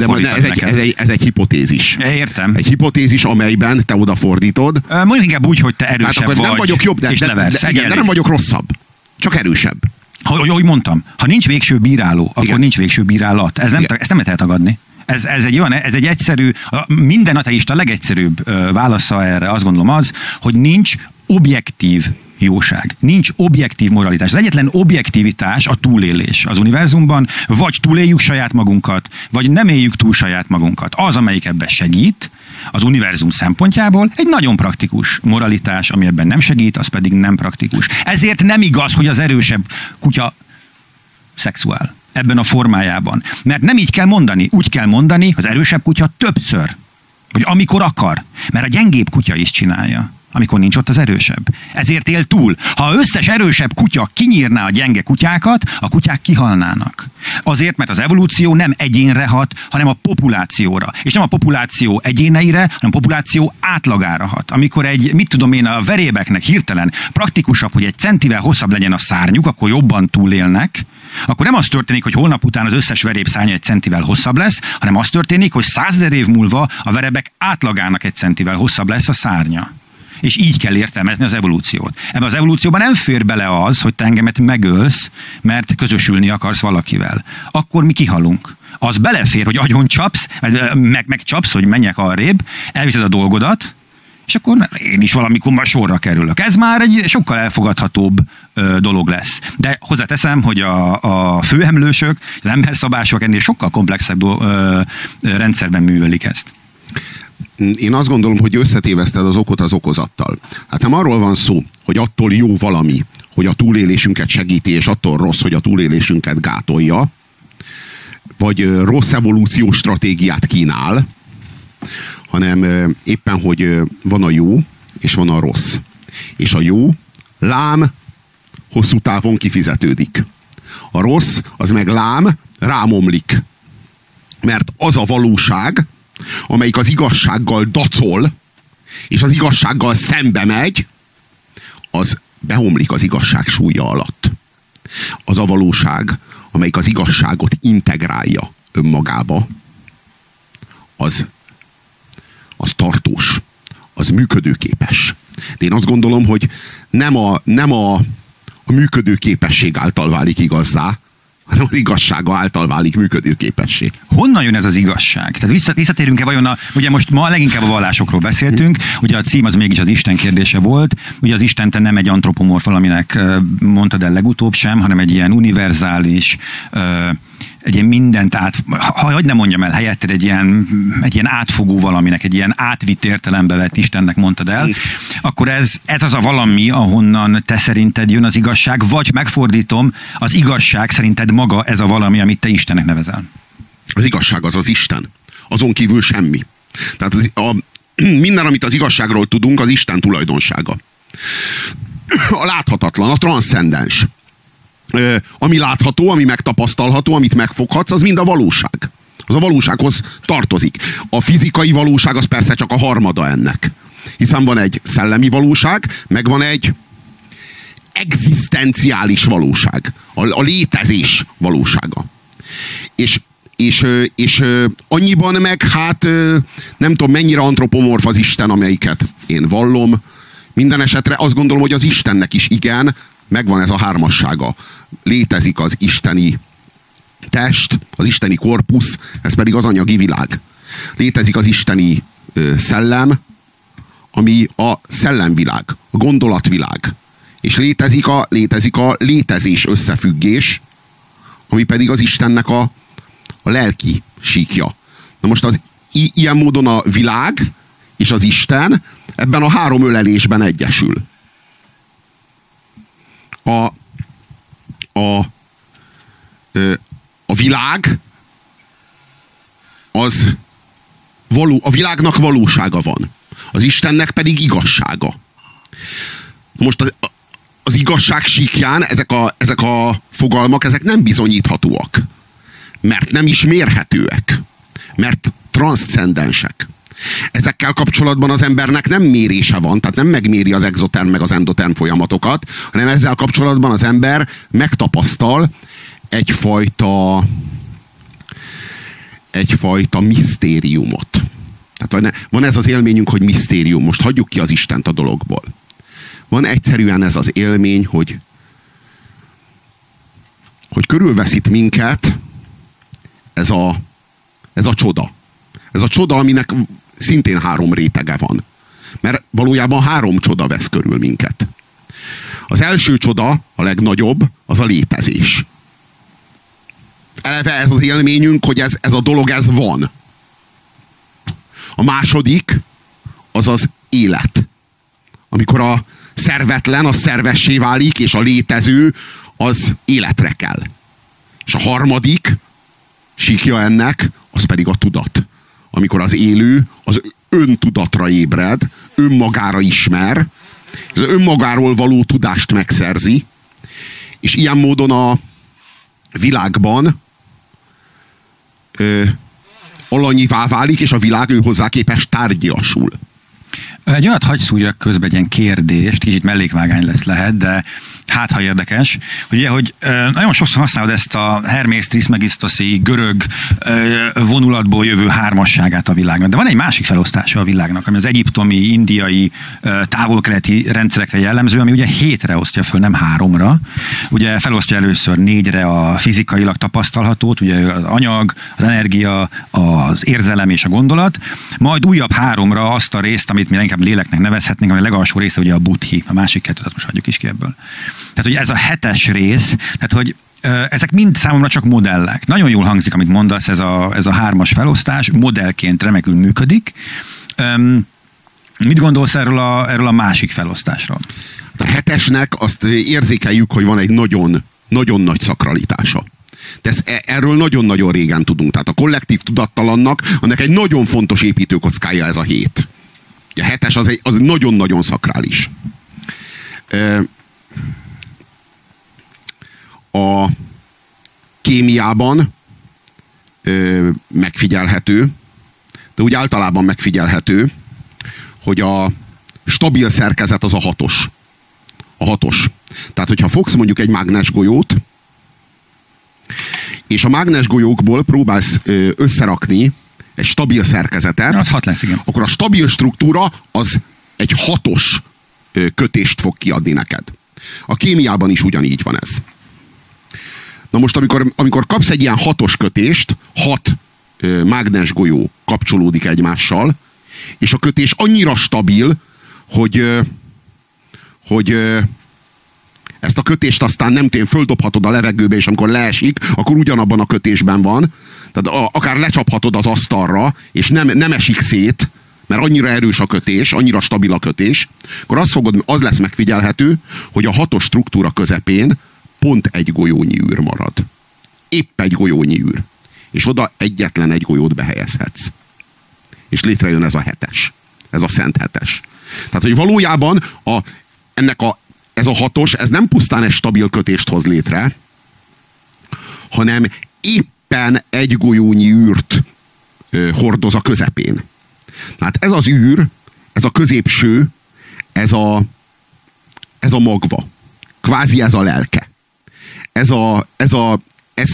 ez egy hipotézis. Értem. Egy hipotézis, amelyben te odafordítod. Mondjuk inkább úgy, hogy te erősebb vagy, nem vagyok jobb, de nem vagyok rosszabb. Csak erősebb. Ahogy mondtam, ha nincs végső bíráló, akkor igen, nincs végső bírálat. Ezt nem lehet eltagadni. Ez egy egyszerű, minden ateista legegyszerűbb válasza erre, azt gondolom az, hogy nincs objektív jóság. Nincs objektív moralitás. Az egyetlen objektivitás a túlélés az univerzumban, vagy túléljük saját magunkat, vagy nem éljük túl saját magunkat. Az, amelyik ebben segít, az univerzum szempontjából egy nagyon praktikus moralitás, ami ebben nem segít, az pedig nem praktikus. Ezért nem igaz, hogy az erősebb kutya szexuál ebben a formájában. Mert nem így kell mondani. Úgy kell mondani, az erősebb kutya többször. Vagy amikor akar. Mert a gyengébb kutya is csinálja, amikor nincs ott az erősebb. Ezért él túl. Ha az összes erősebb kutya kinyírná a gyenge kutyákat, a kutyák kihalnának. Azért, mert az evolúció nem egyénre hat, hanem a populációra. És nem a populáció egyéneire, hanem a populáció átlagára hat. Amikor a verébeknek hirtelen praktikusabb, hogy egy centivel hosszabb legyen a szárnyuk, akkor jobban túlélnek, akkor nem az történik, hogy holnap után az összes veréb szárnya egy centivel hosszabb lesz, hanem az történik, hogy 100 000 év múlva a verebek átlagának egy centivel hosszabb lesz a szárnya. És így kell értelmezni az evolúciót. Ebben az evolúcióban nem fér bele az, hogy te engemet megölsz, mert közösülni akarsz valakivel. Akkor mi kihalunk. Az belefér, hogy agyon csapsz, meg csapsz, hogy menjek arrébb, elviszed a dolgodat, és akkor én is valamikor már sorra kerülök. Ez már egy sokkal elfogadhatóbb dolog lesz. De hozzáteszem, hogy a főemlősök, az emberszabások ennél sokkal komplexebb rendszerben művelik ezt. Én azt gondolom, hogy összetéveszted az okot az okozattal. Hát nem arról van szó, hogy attól jó valami, hogy a túlélésünket segíti, és attól rossz, hogy a túlélésünket gátolja, vagy rossz evolúciós stratégiát kínál, hanem éppen, hogy van a jó, és van a rossz. És a jó, lám, hosszú távon kifizetődik. A rossz, az meg lám, rámomlik. Mert az a valóság, amelyik az igazsággal dacol, és az igazsággal szembe megy, az beomlik az igazság súlya alatt. Az a valóság, amelyik az igazságot integrálja önmagába, az tartós, az működőképes. De én azt gondolom, hogy nem a működőképesség által válik igazzá, hanem az igazsága által válik működőképessé. Honnan jön ez az igazság? Tehát visszatérünk-e vajon ugye most ma leginkább a vallásokról beszéltünk, ugye a cím az mégis az Isten kérdése volt, ugye az Isten te nem egy antropomorf valaminek mondtad el legutóbb sem, hanem egy ilyen univerzális, egy ilyen mindent hogy nem mondjam el helyetted, egy ilyen átfogó valaminek, egy ilyen átvitt értelembe vett Istennek mondtad el, akkor ez az a valami, ahonnan te szerinted jön az igazság, vagy megfordítom, az igazság szerinted maga ez a valami, amit te Istennek nevezel? Az igazság az az Isten. Azon kívül semmi. Tehát minden, amit az igazságról tudunk, az Isten tulajdonsága. A láthatatlan, a transzcendens. Ami látható, ami megtapasztalható, amit megfoghatsz, az mind a valóság. Az a valósághoz tartozik. A fizikai valóság az persze csak a harmada ennek. Hiszen van egy szellemi valóság, meg van egy egzisztenciális valóság. A létezés valósága. És annyiban meg hát nem tudom mennyire antropomorf az Isten, amelyiket én vallom. Minden esetre azt gondolom, hogy az Istennek is igen, megvan ez a hármassága. Létezik az isteni test, az isteni korpusz, ez pedig az anyagi világ. Létezik az isteni szellem, ami a szellemvilág, a gondolatvilág. És létezik a létezés összefüggés, ami pedig az Istennek a lelki síkja. Na most ilyen módon a világ és az Isten ebben a három ölelésben egyesül. A világ a világnak valósága van. Az Istennek pedig igazsága. Na most az igazság síkján ezek a fogalmak, ezek nem bizonyíthatóak. Mert nem is mérhetőek. Mert transzcendensek. Ezekkel kapcsolatban az embernek nem mérése van, tehát nem megméri az exoterm meg az endoterm folyamatokat, hanem ezzel kapcsolatban az ember megtapasztal egyfajta misztériumot. Tehát van ez az élményünk, hogy misztérium. Most hagyjuk ki az Istent a dologból. Van egyszerűen ez az élmény, hogy körülveszít minket ez a csoda. Ez a csoda, aminek szintén három rétege van. Mert valójában három csoda vesz körül minket. Az első csoda, a legnagyobb, az a létezés. Eleve ez az élményünk, hogy ez a dolog, ez van. A második, az az élet. Amikor a szervetlen, az szervessé válik, és a létező, az életre kell. És a harmadik síkja ennek, az pedig a tudat. Amikor az élő az öntudatra ébred, önmagára ismer, az önmagáról való tudást megszerzi, és ilyen módon a világban alanyivá válik, és a világ ő hozzá képest tárgyiasul. Egy olyat hagy szúrjak közbe, egy ilyen kérdést, kicsit mellékvágány lehet, de hát ha érdekes, hogy ugye, hogy nagyon sokszor használod ezt a Hermész Trismegisztoszi görög vonulatból jövő hármasságát a világnak. De van egy másik felosztása a világnak, ami az egyiptomi, indiai, távol-keleti rendszerekre jellemző, ami ugye 7-re osztja föl, nem 3-ra. Ugye felosztja először 4-re a fizikailag tapasztalhatót, ugye az anyag, az energia, az érzelem és a gondolat, majd újabb 3-ra azt a részt, amit mi inkább léleknek nevezhetnénk, ami a legalsó része ugye a buddhi, a másik kettőt, azt most hagyjuk is ki ebből. Tehát, hogy ez a 7-es rész, tehát, hogy ezek mind számomra csak modellek. Nagyon jól hangzik, amit mondasz, ez a 3-as felosztás, modellként remekül működik. Mit gondolsz erről a másik felosztásról? A 7-esnek azt érzékeljük, hogy van egy nagyon, nagyon nagy szakralitása. De erről nagyon-nagyon régen tudunk. Tehát a kollektív tudattalannak, annak egy nagyon fontos építőkockája ez a 7. A 7-es az nagyon-nagyon szakrális. A kémiában megfigyelhető, de úgy általában megfigyelhető, hogy a stabil szerkezet az a 6-os. A 6-os. Tehát, hogyha fogsz mondjuk egy mágnesgolyót, és a mágnesgolyókból próbálsz összerakni egy stabil szerkezetet, az 6 lesz, igen. Akkor a stabil struktúra az egy 6-os kötést fog kiadni neked. A kémiában is ugyanígy van ez. Na most, amikor kapsz egy ilyen 6-os kötést, 6 mágnesgolyó kapcsolódik egymással, és a kötés annyira stabil, hogy ezt a kötést aztán nem tényleg földobhatod a levegőbe, és amikor leesik, akkor ugyanabban a kötésben van. Tehát akár lecsaphatod az asztalra, és nem esik szét, mert annyira erős a kötés, annyira stabil a kötés, akkor az lesz megfigyelhető, hogy a 6-os struktúra közepén pont egy golyónyi űr marad. Épp egy golyónyi űr. És oda egyetlen egy golyót behelyezhetsz. És létrejön ez a 7-es. Ez a szent 7-es. Tehát, hogy valójában ez a 6-os, ez nem pusztán egy stabil kötést hoz létre, hanem éppen egy golyónyi űrt hordoz a közepén. Tehát ez az űr, ez a középső, ez a kvázi ez a lelke. Ez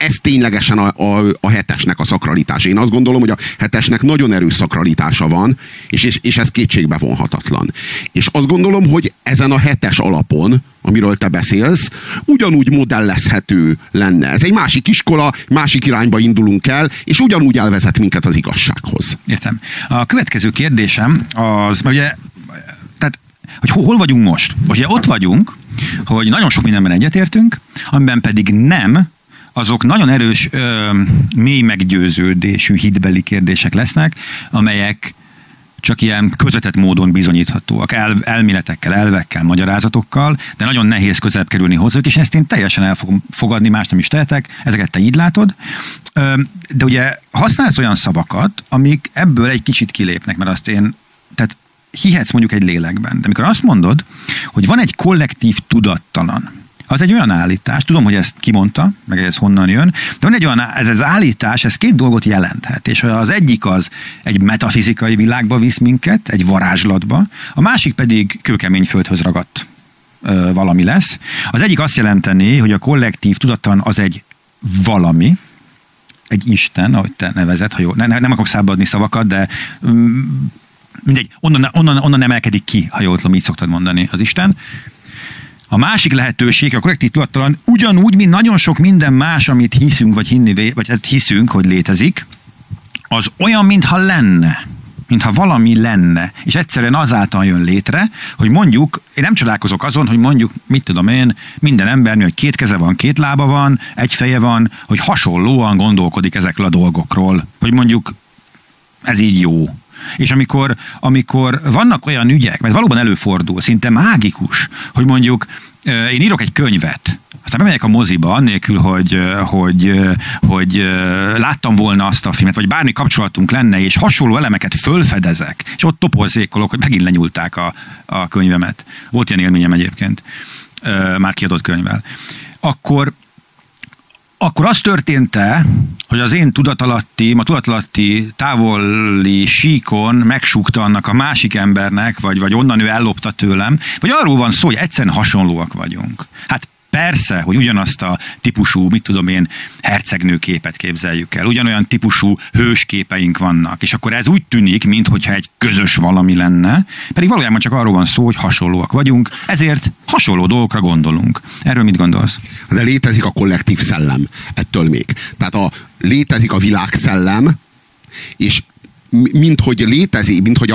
ez ténylegesen a hetesnek a szakralitása. Én azt gondolom, hogy a hetesnek nagyon erős szakralitása van, és ez kétségbe vonhatatlan. És azt gondolom, hogy ezen a hetes alapon, amiről te beszélsz, ugyanúgy modellezhető lenne. Ez egy másik iskola, másik irányba indulunk el, és ugyanúgy elvezet minket az igazsághoz. Értem. A következő kérdésem az, ugye, tehát, hogy hol vagyunk most? Ugye ott vagyunk, hogy nagyon sok mindenben egyetértünk, amiben pedig nem, azok nagyon erős, mély meggyőződésű hitbeli kérdések lesznek, amelyek csak ilyen közvetett módon bizonyíthatóak, elméletekkel, elvekkel, magyarázatokkal, de nagyon nehéz közelebb kerülni hozzájuk, és ezt én teljesen el fogom fogadni, más nem is tehetek, ezeket te így látod. De ugye használsz olyan szavakat, amik ebből egy kicsit kilépnek, mert azt tehát hihetsz mondjuk egy lélekben. De amikor azt mondod, hogy van egy kollektív tudattalan, az egy olyan állítás, tudom, hogy ezt kimondta, meg ez honnan jön, de van egy olyan, ez az állítás, ez két dolgot jelenthet, és az egyik az egy metafizikai világba visz minket, egy varázslatba, a másik pedig kőkemény földhöz ragadt valami lesz. Az egyik azt jelenteni, hogy a kollektív tudattalan az egy valami, egy Isten, ahogy te nevezed, ha jó, nem akarok szabadni szavakat, de mindegy, onnan emelkedik ki, ha jól tudom, így szoktad mondani az Isten. A másik lehetőség, a kollektív tudattalan ugyanúgy, mint nagyon sok minden más, amit hiszünk, vagy hiszünk, hogy létezik, az olyan, mintha lenne. Mintha valami lenne. És egyszerűen azáltal jön létre, hogy mondjuk, én nem csodálkozok azon, hogy mondjuk, mit tudom én, minden embernél, hogy két keze van, két lába van, egy feje van, hogy hasonlóan gondolkodik ezekről a dolgokról. Hogy mondjuk ez így jó. És amikor vannak olyan ügyek, mert valóban előfordul, szinte mágikus, hogy mondjuk én írok egy könyvet, aztán bemegyek a moziba, annélkül, hogy láttam volna azt a filmet, vagy bármi kapcsolatunk lenne, és hasonló elemeket fölfedezek, és ott toporzékolok, hogy megint lenyúlták a könyvemet. Volt ilyen élményem egyébként, már kiadott könyvvel. Akkor az történt-e, hogy az én tudatalatti távoli síkon megsúgta annak a másik embernek, vagy onnan ő ellopta tőlem, vagy arról van szó, hogy egyszerűen hasonlóak vagyunk. Hát persze, hogy ugyanazt a típusú, mit tudom én, hercegnőképet képzeljük el, ugyanolyan típusú hősképeink vannak, és akkor ez úgy tűnik, minthogyha egy közös valami lenne, pedig valójában csak arról van szó, hogy hasonlóak vagyunk, ezért hasonló dolgokra gondolunk. Erről mit gondolsz? De létezik a kollektív szellem, ettől még. Tehát létezik a világszellem, és minthogy létezik, minthogy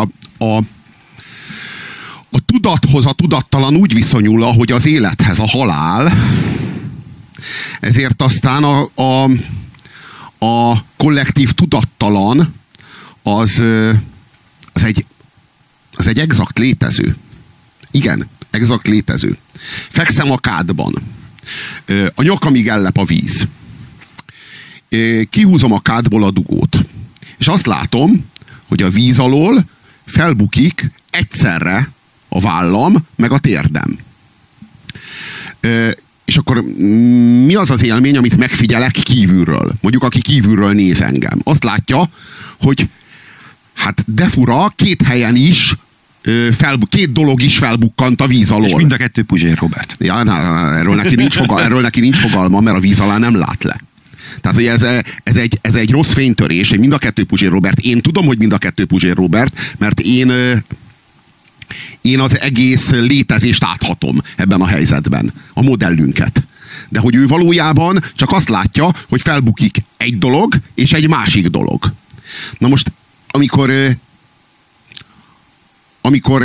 a tudathoz a tudattalan úgy viszonyul, ahogy az élethez a halál, ezért aztán a kollektív tudattalan az egy exakt létező. Igen, exakt létező. Fekszem a kádban. A nyakamig ellep a víz. Kihúzom a kádból a dugót. És azt látom, hogy a víz alól felbukik egyszerre a vállam, meg a térdem. És akkor mi az az élmény, amit megfigyelek kívülről? Mondjuk, aki kívülről néz engem. Azt látja, hogy hát de fura, két helyen is, két dolog is felbukkant a víz alól. És mind a kettő Puzsér Robert. Ja, erről neki nincs fogalma, mert a víz alá nem lát le. Tehát, hogy ez egy rossz fénytörés, hogy mind a kettő Puzsér Robert. Én tudom, hogy mind a kettő Puzsér Robert, mert én az egész létezést áthatom ebben a helyzetben, a modellünket. De hogy ő valójában csak azt látja, hogy felbukik egy dolog, és egy másik dolog. Na most, amikor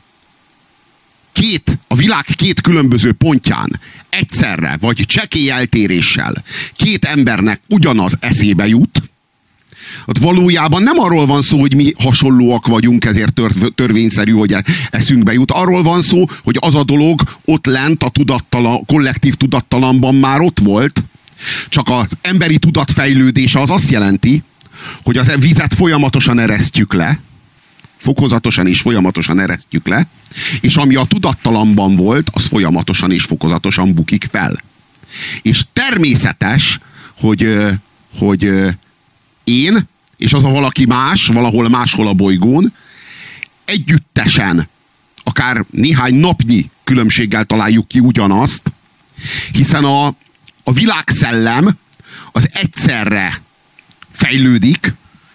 a világ két különböző pontján egyszerre, vagy csekély eltéréssel két embernek ugyanaz eszébe jut, ott valójában nem arról van szó, hogy mi hasonlóak vagyunk, ezért törvényszerű, hogy eszünkbe jut. Arról van szó, hogy az a dolog ott lent a kollektív tudattalamban már ott volt, csak az emberi tudat fejlődése az azt jelenti, hogy az vizet folyamatosan eresztjük le, fokozatosan és folyamatosan eresztjük le, és ami a tudattalamban volt, az folyamatosan és fokozatosan bukik fel. És természetes, hogy én, és az a valaki más, valahol máshol a bolygón, együttesen, akár néhány napnyi különbséggel találjuk ki ugyanazt, hiszen a világszellem az egyszerre fejlődik,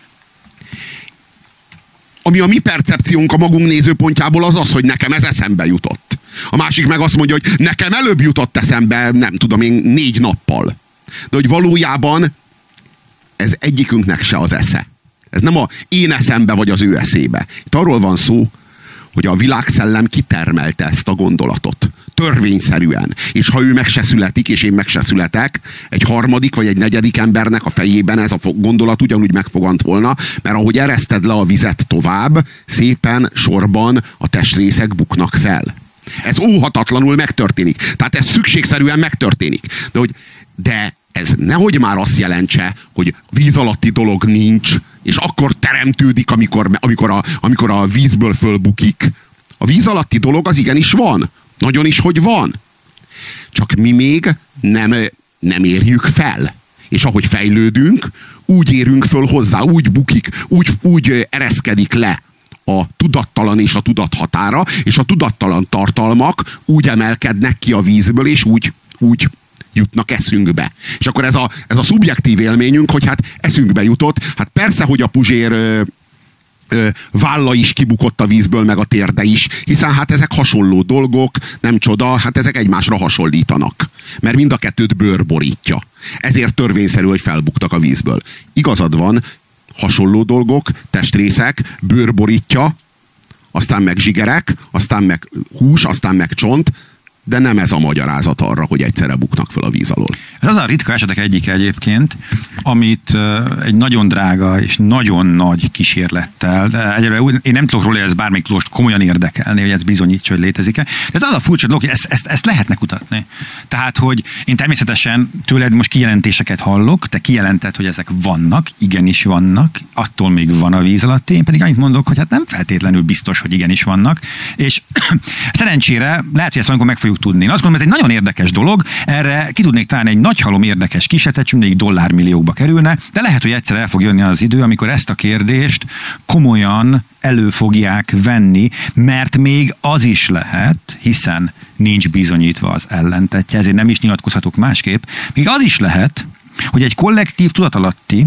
ami a mi percepciónk a magunk nézőpontjából az, hogy nekem ez eszembe jutott. A másik meg azt mondja, hogy nekem előbb jutott eszembe, nem tudom én, 4 nappal. De hogy valójában ez egyikünknek se az esze. Ez nem a én eszembe vagy az ő eszébe. Itt arról van szó, hogy a világszellem kitermelte ezt a gondolatot. Törvényszerűen. És ha ő meg se születik, és én meg se születek, egy harmadik vagy egy negyedik embernek a fejében ez a gondolat ugyanúgy megfogant volna, mert ahogy ereszted le a vizet tovább, szépen sorban a testrészek buknak fel. Ez óhatatlanul megtörténik. Tehát ez szükségszerűen megtörténik. De ez nehogy már azt jelentse, hogy víz alatti dolog nincs, és akkor teremtődik, amikor a vízből fölbukik. A víz alatti dolog az igenis van. Nagyon is, hogy van. Csak mi még nem érjük fel. És ahogy fejlődünk, úgy érünk föl hozzá, úgy bukik, úgy ereszkedik le a tudattalan és a tudat határa, és a tudattalan tartalmak úgy emelkednek ki a vízből, és úgy jutnak eszünkbe. És akkor ez a szubjektív élményünk, hogy hát eszünkbe jutott, hát persze, hogy a Puzsér válla is kibukott a vízből, meg a térde is, hiszen hát ezek hasonló dolgok, nem csoda, hát ezek egymásra hasonlítanak. Mert mind a kettőt bőr borítja. Ezért törvényszerű, hogy felbuktak a vízből. Igazad van, hasonló dolgok, testrészek, bőr borítja, aztán meg zsigerek, aztán meg hús, aztán meg csont, de nem ez a magyarázat arra, hogy egyszerre buknak föl a víz alól. Ez az a ritka esetek egyike egyébként, amit egy nagyon drága és nagyon nagy kísérlettel, de egyébként én nem tudok róla, hogy ez bármelyik tudóst komolyan érdekelni, hogy ez bizonyítsa, hogy létezik-e. De ez az a furcsa dolog, hogy ezt lehetne kutatni. Tehát, hogy én természetesen tőled most kijelentéseket hallok, te kijelented, hogy ezek vannak, igenis vannak, attól még van a víz alatt, én pedig annyit mondok, hogy hát nem feltétlenül biztos, hogy igenis vannak, és szerencsére lehet, hogy ezt amikor meg fogjuk tudni. Én azt gondolom, ez egy nagyon érdekes dolog, erre ki tudnék találni egy nagy halom érdekes kísérletet, és mindig dollármilliókba kerülne, de lehet, hogy egyszer el fog jönni az idő, amikor ezt a kérdést komolyan elő fogják venni, mert még az is lehet, hiszen nincs bizonyítva az ellentetje, ezért nem is nyilatkozhatok másképp, még az is lehet, hogy egy kollektív tudatalatti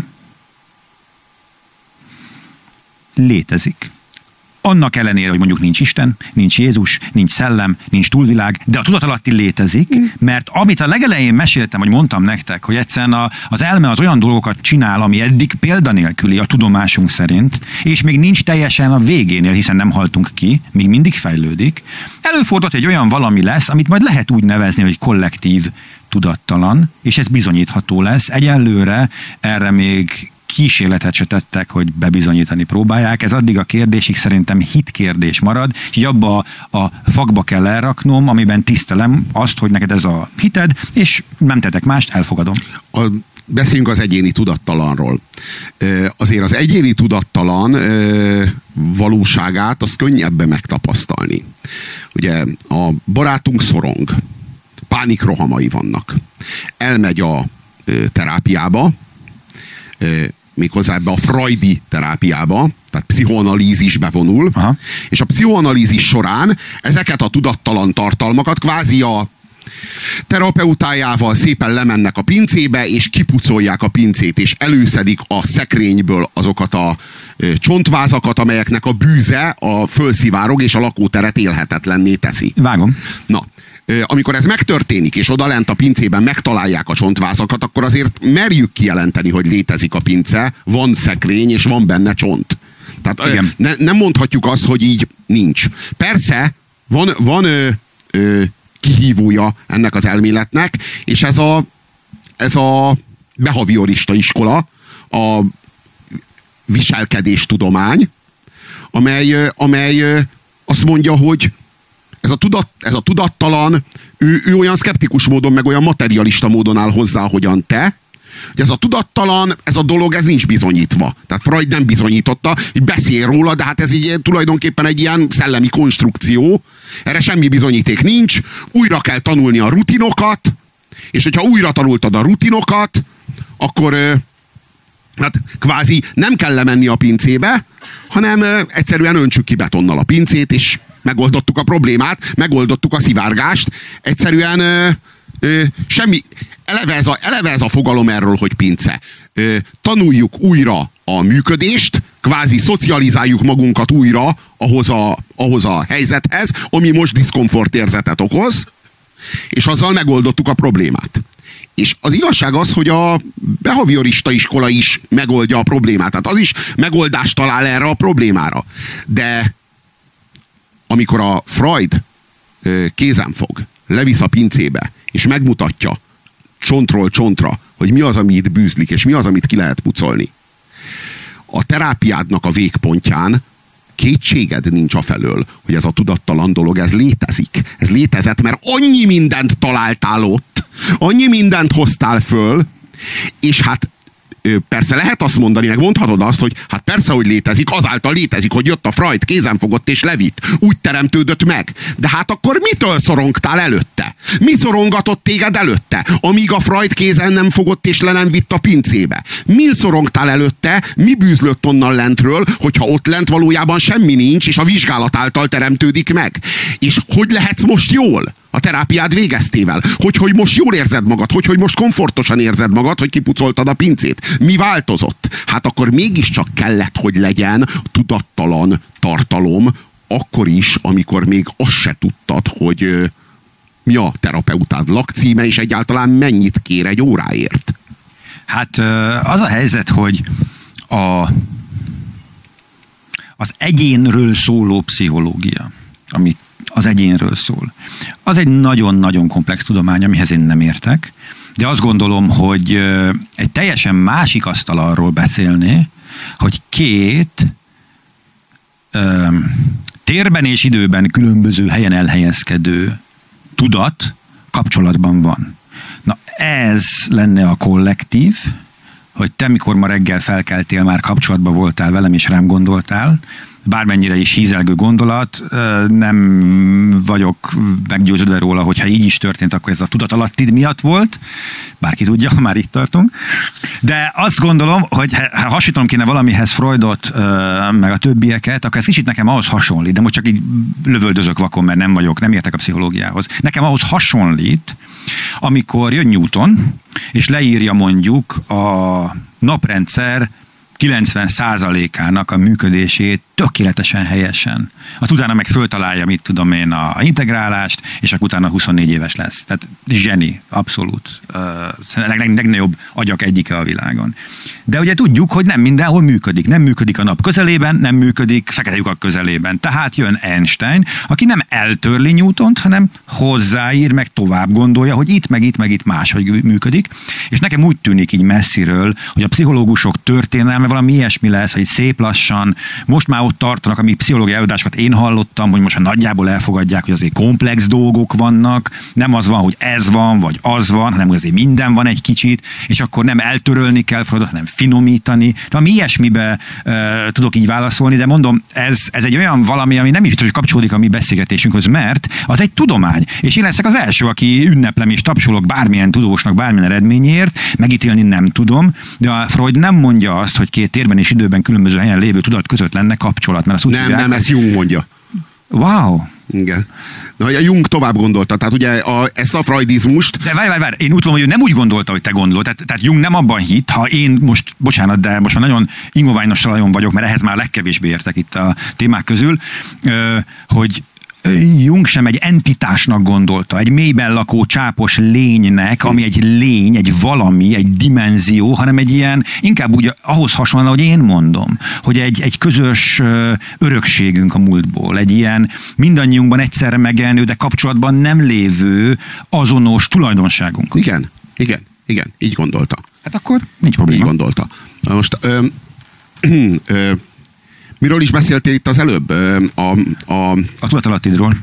létezik. Annak ellenére, hogy mondjuk nincs Isten, nincs Jézus, nincs szellem, nincs túlvilág, de a tudatalatti létezik, mert amit a legelején meséltem, hogy mondtam nektek, hogy egyszerűen az elme az olyan dolgokat csinál, ami eddig példanélküli a tudomásunk szerint, és még nincs teljesen a végénél, hiszen nem haltunk ki, még mindig fejlődik. Előfordult, hogy egy olyan valami lesz, amit majd lehet úgy nevezni, hogy kollektív tudattalan, és ez bizonyítható lesz. Egyelőre erre még kísérletet se tettek, hogy bebizonyítani próbálják. Ez addig a kérdésig szerintem hitkérdés marad, és így abba a fakba kell elraknom, amiben tisztelem azt, hogy neked ez a hited, és nem tettek mást, elfogadom. Beszéljünk az egyéni tudattalanról. Azért az egyéni tudattalan valóságát az könnyebben megtapasztalni. Ugye a barátunk szorong, pánikrohamai vannak. Elmegy a terápiába, méghozzá ebbe a freudi terápiába, tehát pszichoanalízisbe vonul, aha, és a pszichoanalízis során ezeket a tudattalan tartalmakat kvázi a terapeutájával szépen lemennek a pincébe, és kipucolják a pincét, és előszedik a szekrényből azokat a csontvázakat, amelyeknek a bűze a fölszivárog, és a lakóteret élhetetlenné teszi. Vágom. Na, amikor ez megtörténik, és odalent a pincében megtalálják a csontvázakat, akkor azért merjük kijelenteni, hogy létezik a pince, van szekrény, és van benne csont. Tehát nem mondhatjuk azt, hogy így nincs. Persze, van kihívója ennek az elméletnek, és ez a behaviorista iskola, a viselkedéstudomány, amely azt mondja, hogy ez a tudattalan, ő olyan szkeptikus módon, meg olyan materialista módon áll hozzá, hogyan te, hogy ez a tudattalan, ez a dolog, ez nincs bizonyítva. Tehát Freud nem bizonyította, hogy beszél róla, de hát ez így tulajdonképpen egy ilyen szellemi konstrukció. Erre semmi bizonyíték nincs. Újra kell tanulni a rutinokat, és hogyha újra tanultad a rutinokat, akkor hát kvázi nem kell lemenni a pincébe, hanem egyszerűen öntsük ki betonnal a pincét, és megoldottuk a problémát, megoldottuk a szivárgást. Egyszerűen semmi... eleve ez a fogalom erről, hogy pince. Tanuljuk újra a működést, kvázi szocializáljuk magunkat újra ahhoz a helyzethez, ami most diszkomfortérzetet okoz, és azzal megoldottuk a problémát. És az igazság az, hogy a behaviorista iskola is megoldja a problémát. Tehát az is megoldást talál erre a problémára. De amikor a Freud kézen fog, levisz a pincébe, és megmutatja csontról csontra, hogy mi az, ami itt bűzlik, és mi az, amit ki lehet pucolni, a terápiádnak a végpontján kétséged nincs afelől, hogy ez a tudattalan dolog, ez létezik. Ez létezett, mert annyi mindent találtál ott, annyi mindent hoztál föl, és hát persze lehet azt mondani, meg mondhatod azt, hogy hát persze, hogy létezik, azáltal létezik, hogy jött a Freud, kézenfogott és levitt. Úgy teremtődött meg. De hát akkor mitől szorongtál előtte? Mi szorongatott téged előtte? Amíg a Freud kézen nem fogott és le nem vitt a pincébe. Mi szorongtál előtte? Mi bűzlött onnan lentről, hogyha ott lent valójában semmi nincs, és a vizsgálat által teremtődik meg? És hogy lehetsz most jól? A terápiád végeztével. Hogy most jól érzed magad, hogy most komfortosan érzed magad, hogy kipucoltad a pincét. Mi változott? Hát akkor mégiscsak kellett, hogy legyen tudattalan tartalom, akkor is, amikor még azt se tudtad, hogy mi a terapeutád lakcíme, és egyáltalán mennyit kér egy óráért. Hát az a helyzet, hogy az egyénről szóló pszichológia, amit az egyénről szól. Az egy nagyon-nagyon komplex tudomány, amihez én nem értek, de azt gondolom, hogy egy teljesen másik asztal arról beszélni, hogy két térben és időben különböző helyen elhelyezkedő tudat kapcsolatban van. Na ez lenne a kollektív, hogy te mikor ma reggel felkeltél, már kapcsolatban voltál velem és rám gondoltál, bármennyire is hízelgő gondolat, nem vagyok meggyőződve róla, hogyha így is történt, akkor ez a tudatalattid miatt volt. Bárki tudja, már itt tartunk. De azt gondolom, hogy ha hasonlítom kéne valamihez Freudot, meg a többieket, akkor ez kicsit nekem ahhoz hasonlít, de most csak így lövöldözök vakon, mert nem értek a pszichológiához. Nekem ahhoz hasonlít, amikor jön Newton, és leírja mondjuk a naprendszer 90%-ának a működését tökéletesen helyesen. Az utána meg föltalálja, mit tudom én, a integrálást, és akkor utána 24 éves lesz. Tehát zseni, abszolút. Legnagyobb agyak egyike a világon. De ugye tudjuk, hogy nem mindenhol működik. Nem működik a nap közelében, nem működik fekete lyukak közelében. Tehát jön Einstein, aki nem eltörli Newtont, hanem hozzáír, meg tovább gondolja, hogy itt, meg itt máshogy működik. És nekem úgy tűnik így messziről, hogy a pszichológusok történelme valami ilyesmi lesz, hogy szép lassan, most már ott tartanak, amíg pszichológiai előadásokat én hallottam, hogy most már nagyjából elfogadják, hogy azért komplex dolgok vannak, nem az van, hogy ez van, vagy az van, hanem hogy azért minden van egy kicsit, és akkor nem eltörölni kell Freudot, hanem finomítani. De valami ilyesmibe tudok így válaszolni, de mondom, ez egy olyan valami, ami nem is hogy kapcsolódik a mi beszélgetésünkhöz, mert az egy tudomány. És én leszek az első, aki ünneplem és tapsolok bármilyen tudósnak, bármilyen eredményért, megítélni nem tudom, de a Freud nem mondja azt, hogy két térben és időben különböző helyen lévő tudat között lenne kapcsolat, mert azt nem, ezt Jung mondja. Wow. Igen. Na, a Jung tovább gondolta, tehát ugye ezt a freudizmust... De várj, én úgy tudom, hogy ő nem úgy gondolta, hogy te gondolod. Tehát Jung nem abban hitt, ha én most, bocsánat, de most már nagyon ingoványos talajon vagyok, mert ehhez már legkevésbé értek itt a témák közül, hogy Jung sem egy entitásnak gondolta, egy mélyben lakó csápos lénynek, ami egy lény, egy valami, egy dimenzió, hanem egy ilyen, inkább úgy ahhoz hasonló, hogy én mondom, hogy egy közös örökségünk a múltból, egy ilyen mindannyiunkban egyszerre megjelenő, de kapcsolatban nem lévő azonos tulajdonságunk. Igen, így gondolta. Hát akkor nincs probléma. Így gondolta. Most miről is beszéltél itt az előbb? A tudatalattidról.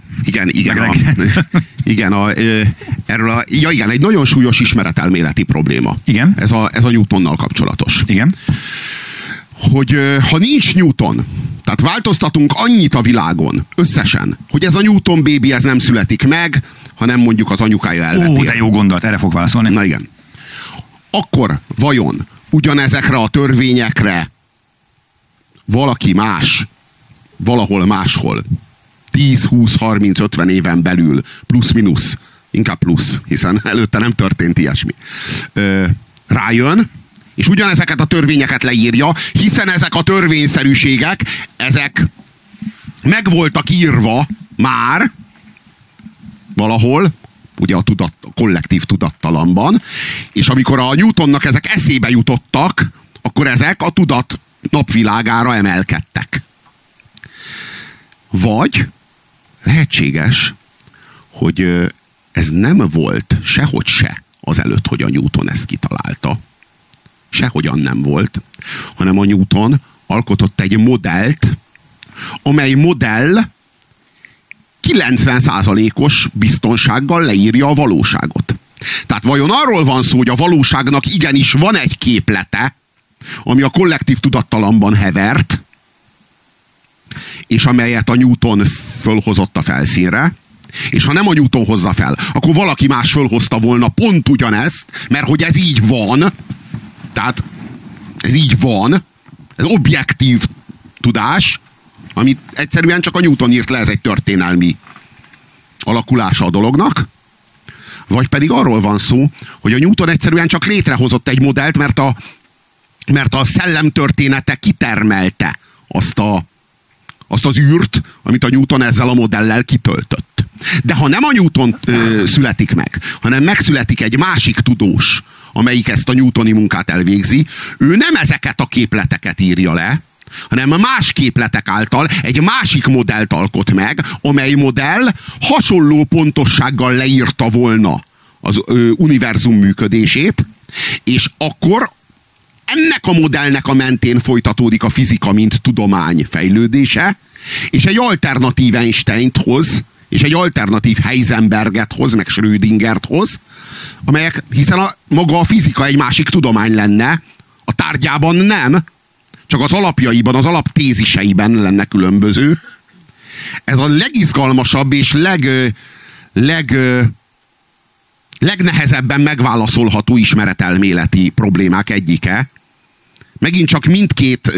Igen, erről igen, egy nagyon súlyos ismeretelméleti probléma. Igen. Ez a Newtonnal kapcsolatos. Igen. Hogy ha nincs Newton, tehát változtatunk annyit a világon, összesen, hogy ez a Newton baby, ez nem születik meg, hanem mondjuk az anyukája elvetél. Ó, de jó gondolat, erre fog válaszolni. Na igen. Akkor vajon ugyanezekre a törvényekre valaki más, valahol máshol, 10, 20, 30, 50 éven belül, plusz-minusz Inkább plusz, hiszen előtte nem történt ilyesmi. Rájön, és ugyanezeket a törvényeket leírja, hiszen ezek a törvényszerűségek, ezek meg voltak írva már valahol, ugye a kollektív tudattalamban, és amikor a Newtonnak ezek eszébe jutottak, akkor ezek a tudat napvilágára emelkedtek. Vagy lehetséges, hogy ez nem volt sehogy se azelőtt, hogy a Newton ezt kitalálta. Sehogyan nem volt, hanem a Newton alkotott egy modellt, amely modell 90%-os biztonsággal leírja a valóságot. Tehát vajon arról van szó, hogy a valóságnak igenis van egy képlete, ami a kollektív tudattalamban hevert, és amelyet a Newton fölhozott a felszínre, és ha nem a Newton hozza fel, akkor valaki más fölhozta volna pont ugyanezt, mert hogy ez így van, tehát ez így van, ez objektív tudás, amit egyszerűen csak a Newton írt le, ez egy történelmi alakulása a dolognak, vagy pedig arról van szó, hogy a Newton egyszerűen csak létrehozott egy modellt, mert a szellemtörténete kitermelte azt az űrt, amit a Newton ezzel a modellel kitöltött. De ha nem a Newton születik meg, hanem megszületik egy másik tudós, amelyik ezt a newtoni munkát elvégzi, ő nem ezeket a képleteket írja le, hanem más képletek által egy másik modellt alkot meg, amely modell hasonló pontossággal leírta volna az univerzum működését, és akkor ennek a modellnek a mentén folytatódik a fizika, mint tudomány fejlődése, és egy alternatív Einsteint hoz, és egy alternatív Heisenberget hoz, meg Schrödingert hoz, amelyek, hiszen maga a fizika egy másik tudomány lenne, a tárgyában nem, csak az alapjaiban, az alaptéziseiben lenne különböző. Ez a legizgalmasabb és legnehezebben megválaszolható ismeretelméleti problémák egyike. Megint csak mindkét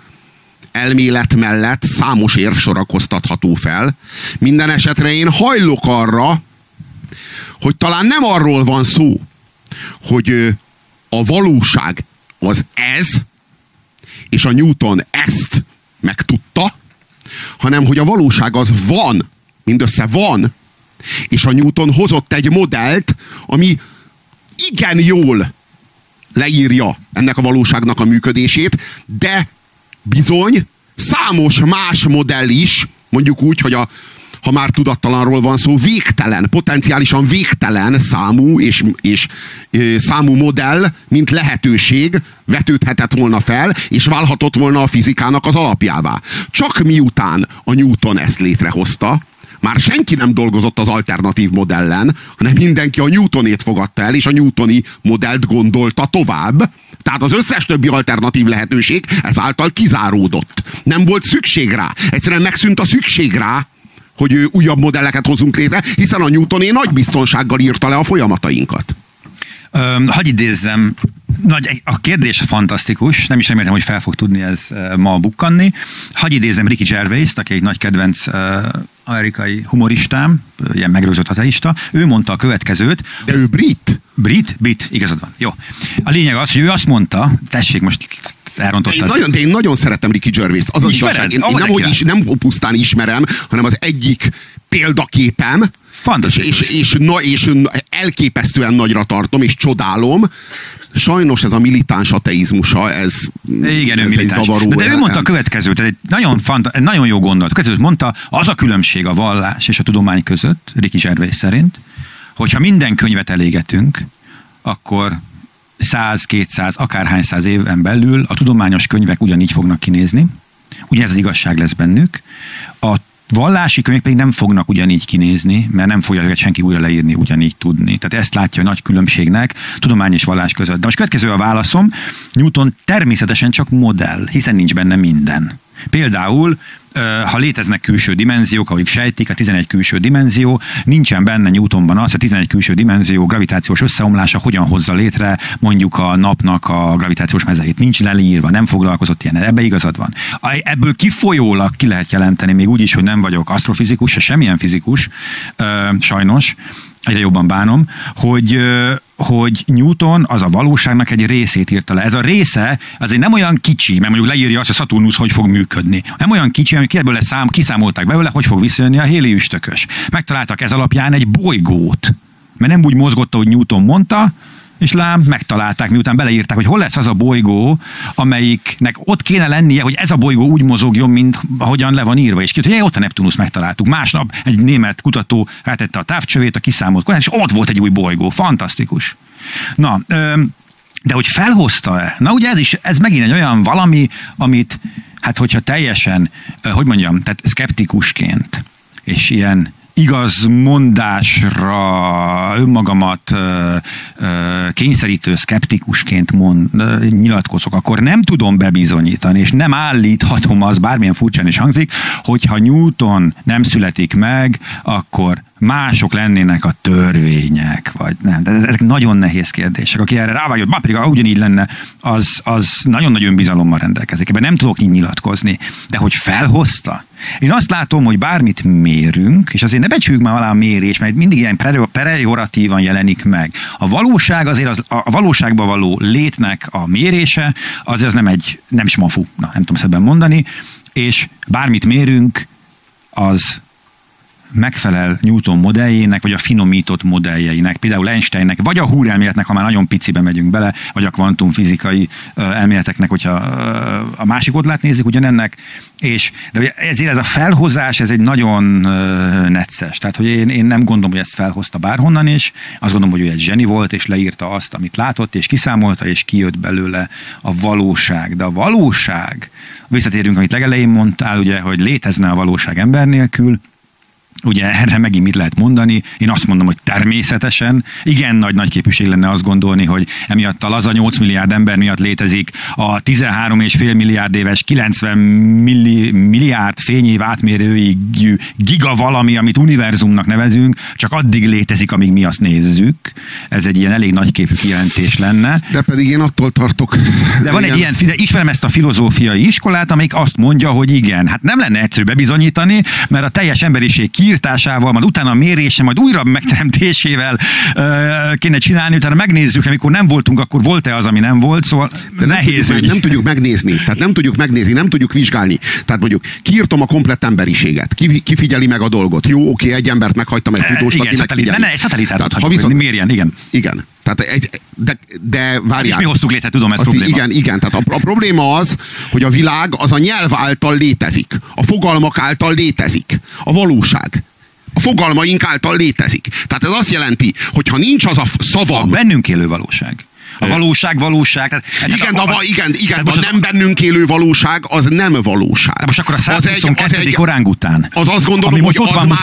elmélet mellett számos érv sorakoztatható fel. Minden esetre én hajlok arra, hogy talán nem arról van szó, hogy a valóság az ez, és a Newton ezt megtudta, hanem hogy a valóság az van, mindössze van, és a Newton hozott egy modellt, ami igen jól leírja ennek a valóságnak a működését, de bizony számos más modell is, mondjuk úgy, hogy ha már tudattalanról van szó, végtelen, potenciálisan végtelen számú és számú modell, mint lehetőség vetődhetett volna fel, és válhatott volna a fizikának az alapjává. Csak miután a Newton ezt létrehozta, már senki nem dolgozott az alternatív modellen, hanem mindenki a Newtonét fogadta el, és a newtoni modellt gondolta tovább. Tehát az összes többi alternatív lehetőség ezáltal kizáródott. Nem volt szükség rá. Egyszerűen megszűnt a szükség rá, hogy újabb modelleket hozunk létre, hiszen a Newtoné nagy biztonsággal írta le a folyamatainkat. Hadd idézzem, a kérdés fantasztikus, nem is remélem, hogy fel fog tudni ez ma bukkanni. Hadd idézzem Ricky Gervais-t, aki egy nagy kedvenc amerikai humoristám, ilyen megrőzött ateista. Ő mondta a következőt. De ő brit? Brit, igazad van. Jó. A lényeg az, hogy ő azt mondta, tessék, most elrontottad. Én nagyon szeretem Ricky Gervais-t. Az az igazság. Én nem pusztán ismerem, hanem az egyik példaképem, és elképesztően nagyra tartom, és csodálom. Sajnos ez a militáns ateizmusa, ez egy zavaró. De ő mondta a következőt, egy nagyon jó gondolat. A következőt mondta, az a különbség a vallás és a tudomány között, Ricky Gervais szerint, hogyha minden könyvet elégetünk, akkor 100-200, akárhány száz éven belül a tudományos könyvek ugyanígy fognak kinézni, ugyanez az igazság lesz bennük, a vallási könyvek pedig nem fognak ugyanígy kinézni, mert nem fogja őket senki újra leírni, ugyanígy tudni. Tehát ezt látja a nagy különbségnek tudomány és vallás között. De most következő a válaszom, Newton természetesen csak modell, hiszen nincs benne minden. Például, ha léteznek külső dimenziók, ahogy sejtik, a 11 külső dimenzió, nincsen benne Newtonban az, a 11 külső dimenzió gravitációs összeomlása hogyan hozza létre mondjuk a napnak a gravitációs mezejét. Nincs leírva, nem foglalkozott ilyen, ebbe igazad van. Ebből kifolyólag ki lehet jelenteni, még úgy is, hogy nem vagyok asztrofizikus, se semmilyen fizikus, sajnos, egyre jobban bánom, hogy Newton az a valóságnak egy részét írta le. Ez a része azért nem olyan kicsi, mert mondjuk leírja azt, hogy Szaturnusz hogy fog működni. Nem olyan kicsi, hogy kiszámolták belőle, hogy fog visszajönni a Halley üstökös. Megtaláltak ez alapján egy bolygót, mert nem úgy mozgott, ahogy Newton mondta, és lám, megtalálták, miután beleírták, hogy hol lesz az a bolygó, amelyiknek ott kéne lennie, hogy ez a bolygó úgy mozogjon, mint ahogyan le van írva. És hogy ott a Neptunusz megtaláltuk. Másnap egy német kutató rátette a távcsövét, a kiszámolt korán, és ott volt egy új bolygó. Fantasztikus. Na, de hogy felhozta-e? Na ugye ez megint egy olyan valami, amit, hát hogyha teljesen, hogy mondjam, tehát szkeptikusként, és ilyen igazmondásra önmagamat kényszerítő szkeptikusként nyilatkozok, akkor nem tudom bebizonyítani, és nem állíthatom, az bármilyen furcsán is hangzik, hogyha Newton nem születik meg, akkor mások lennének a törvények, vagy nem. De ezek nagyon nehéz kérdések. Aki erre rávágott, pedig ugyanígy lenne, az nagyon nagy önbizalommal rendelkezik. Ebben nem tudok így nyilatkozni. De hogy felhozta? Én azt látom, hogy bármit mérünk, és azért ne becsüljük már alá a mérés, mert mindig ilyen pejoratívan jelenik meg. A valóság azért a valóságban való létnek a mérése, az nem smafu, nem tudom szebben mondani, és bármit mérünk, az megfelel Newton modelljének, vagy a finomított modelljeinek, például Einsteinnek, vagy a Húr elméletnek, ha már nagyon picibe megyünk bele, vagy a kvantumfizikai elméleteknek, hogyha a másik oldalát nézzük ugyanennek, de ezért ez a felhozás, ez egy nagyon necces. Tehát, hogy én nem gondolom, hogy ezt felhozta bárhonnan is, azt gondolom, hogy ő egy zseni volt, és leírta azt, amit látott, és kiszámolta, és kijött belőle a valóság. De a valóság, visszatérünk, amit legelején mondtál, ugye, hogy létezne a valóság ember nélkül. Ugye erre megint mit lehet mondani? Én azt mondom, hogy természetesen. Igen nagy képűség lenne azt gondolni, hogy emiatt a laza 8 milliárd ember miatt létezik a 13,5 milliárd éves 90 milliárd fényév átmérőig giga valami, amit univerzumnak nevezünk, csak addig létezik, amíg mi azt nézzük. Ez egy ilyen elég nagyképű kijelentés lenne. De pedig én attól tartok. De van egy ilyen, ismerem ezt a filozófiai iskolát, amelyik azt mondja, hogy igen, hát nem lenne egyszerű bebizonyítani, mert a teljes emberiség kiirtásával, majd utána a mérése, majd újra megteremtésével kéne csinálni, utána megnézzük, amikor nem voltunk, akkor volt-e az, ami nem volt, szóval de nehéz. Nem tudjuk megnézni, tehát nem tudjuk vizsgálni. Tehát mondjuk kiírtom a komplett emberiséget, kifigyeli meg a dolgot. Jó, oké, egy embert meghagytam, egy tudóst, aki megfigyeli. Egy szatellitát hagyjuk, mérjen, igen. Igen. Tehát de várjál. És mi hoztuk létre, tudom, ez probléma. Igen. Tehát a probléma az, hogy a világ az a nyelv által létezik. A fogalmak által létezik. A valóság a fogalmaink által létezik. Tehát ez azt jelenti, hogy ha nincs az a szavam... A bennünk élő valóság. A valóság. Tehát, igen, de a nem bennünk élő valóság az nem valóság. De most akkor a 122. orángután. Azt gondolom, hogy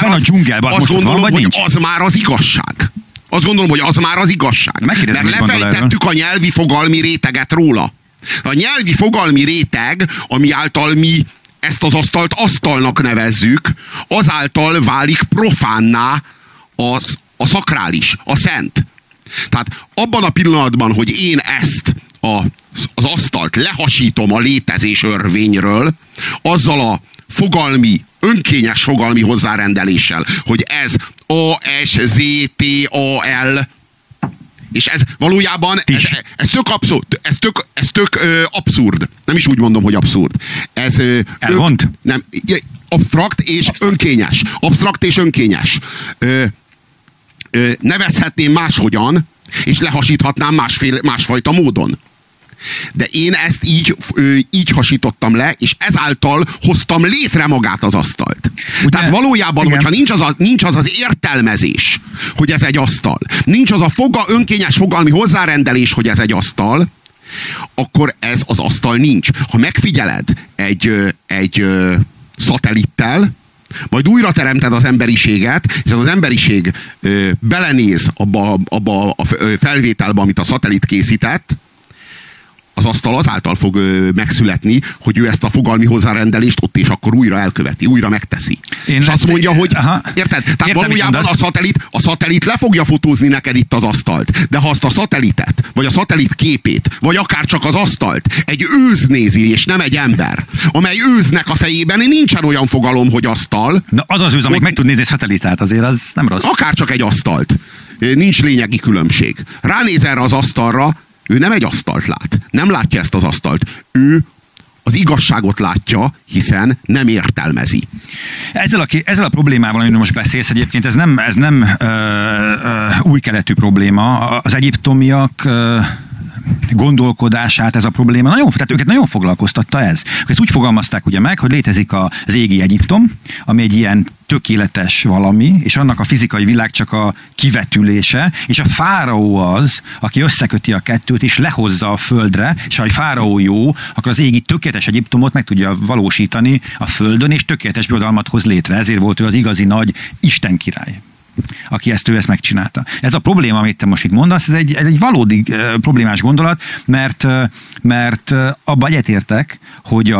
az már az igazság. Azt gondolom, hogy az már az igazság. Mert lefejtettük a nyelvi fogalmi réteget róla. A nyelvi fogalmi réteg, ami által mi ezt az asztalt asztalnak nevezzük, azáltal válik profánná a szakrális, a szent. Tehát abban a pillanatban, hogy én ezt az asztalt lehasítom a létezés örvényről, azzal a önkényes fogalmi hozzárendeléssel, hogy ez A-S-Z-T-A-L, és ez valójában ez tök abszurd. Nem is úgy mondom, hogy abszurd. Ez elvont? Nem, absztrakt és önkényes. Absztrakt és önkényes. Nevezhetném máshogyan, és lehasíthatnám másfajta módon. De én ezt így hasítottam le, és ezáltal hoztam létre magát az asztalt. Ugye? Tehát valójában, igen, hogyha nincs az értelmezés, hogy ez egy asztal, nincs az a önkényes fogalmi hozzárendelés, hogy ez egy asztal, akkor ez az asztal nincs. Ha megfigyeled egy szatellittel, majd újra teremted az emberiséget, és az emberiség belenéz abba a felvételbe, amit a szatellit készített, az asztal azáltal fog megszületni, hogy ő ezt a fogalmi hozzárendelést ott és akkor újra elköveti, újra megteszi. És azt mondja, hogy érted? Tehát valójában a szatellit le fogja fotózni neked itt az asztalt. De ha azt a szatellitet vagy a szatellit képét, vagy akár csak az asztalt egy őz nézi, és nem egy ember, amely őznek a fejében nincsen olyan fogalom, hogy asztal. Na az az őz, amelyik meg tud nézni szatellitát, azért az nem rossz. Akár csak egy asztalt. Nincs lényegi különbség. Ránéz erre az asztalra, ő nem egy asztalt lát. Nem látja ezt az asztalt. Ő az igazságot látja, hiszen nem értelmezi. Ezzel a problémával, amiről most beszélsz egyébként, ez nem új keletű probléma. Az egyiptomiak gondolkodását ez a probléma, tehát őket nagyon foglalkoztatta ez. Ezt úgy fogalmazták ugye meg, hogy létezik az égi Egyiptom, ami egy ilyen tökéletes valami, és annak a fizikai világ csak a kivetülése, és a fáraó az, aki összeköti a kettőt, és lehozza a földre, és ha egy fáraó jó, akkor az égi tökéletes Egyiptomot meg tudja valósítani a földön, és tökéletes birodalmat hoz létre. Ezért volt ő az igazi nagy Isten király, aki ő ezt megcsinálta. Ez a probléma, amit te most itt mondasz, ez egy valódi problémás gondolat, mert abban egyetértek, hogy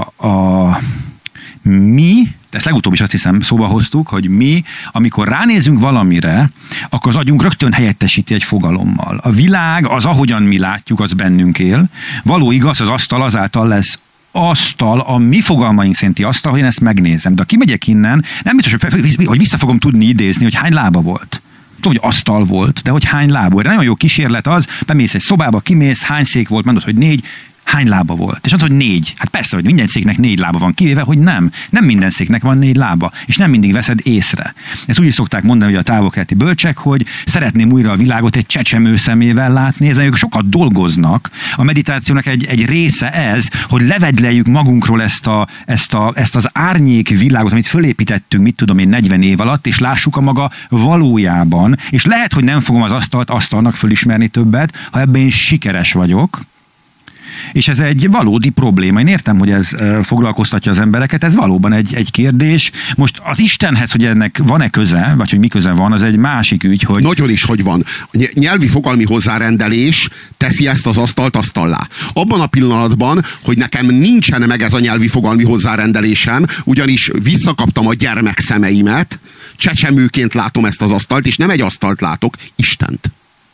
mi, ezt legutóbb is azt hiszem szóba hoztuk, hogy mi, amikor ránézünk valamire, akkor az agyunk rögtön helyettesíti egy fogalommal. A világ, az ahogyan mi látjuk, az bennünk él. Való igaz, az asztal azáltal lesz asztal, a mi fogalmaink szerinti asztal, hogy én ezt megnézem. De ha kimegyek innen, nem biztos, hogy vissza fogom tudni idézni, hogy hány lába volt. Tudom, hogy asztal volt, de hogy hány lába volt. Nagyon jó kísérlet az, bemész egy szobába, kimész, hány szék volt, mondod, hogy 4, hány lába volt? És mondod, hogy 4. Hát persze, hogy minden széknek 4 lába van, kivéve, hogy nem. Nem minden széknek van 4 lába, és nem mindig veszed észre. Ezt úgy is szokták mondani, hogy a távol-keleti bölcsek, hogy szeretném újra a világot egy csecsemő szemével látni, ezen ők sokat dolgoznak. A meditációnak egy része ez, hogy levedleljük magunkról ezt az árnyék világot, amit fölépítettünk, mit tudom én, 40 év alatt, és lássuk a maga valójában. És lehet, hogy nem fogom az asztalnak fölismerni többet, ha ebben én sikeres vagyok. És ez egy valódi probléma. Én értem, hogy ez foglalkoztatja az embereket, ez valóban egy kérdés. Most az Istenhez, hogy ennek van-e köze, vagy hogy mi köze van, az egy másik ügy, hogy... Nagyon is, hogy van. Nyelvi fogalmi hozzárendelés teszi ezt az asztalt asztallá. Abban a pillanatban, hogy nekem nincsen meg ez a nyelvi fogalmi hozzárendelésem, ugyanis visszakaptam a gyermek szemeimet, csecsemőként látom ezt az asztalt, és nem egy asztalt látok, Istent.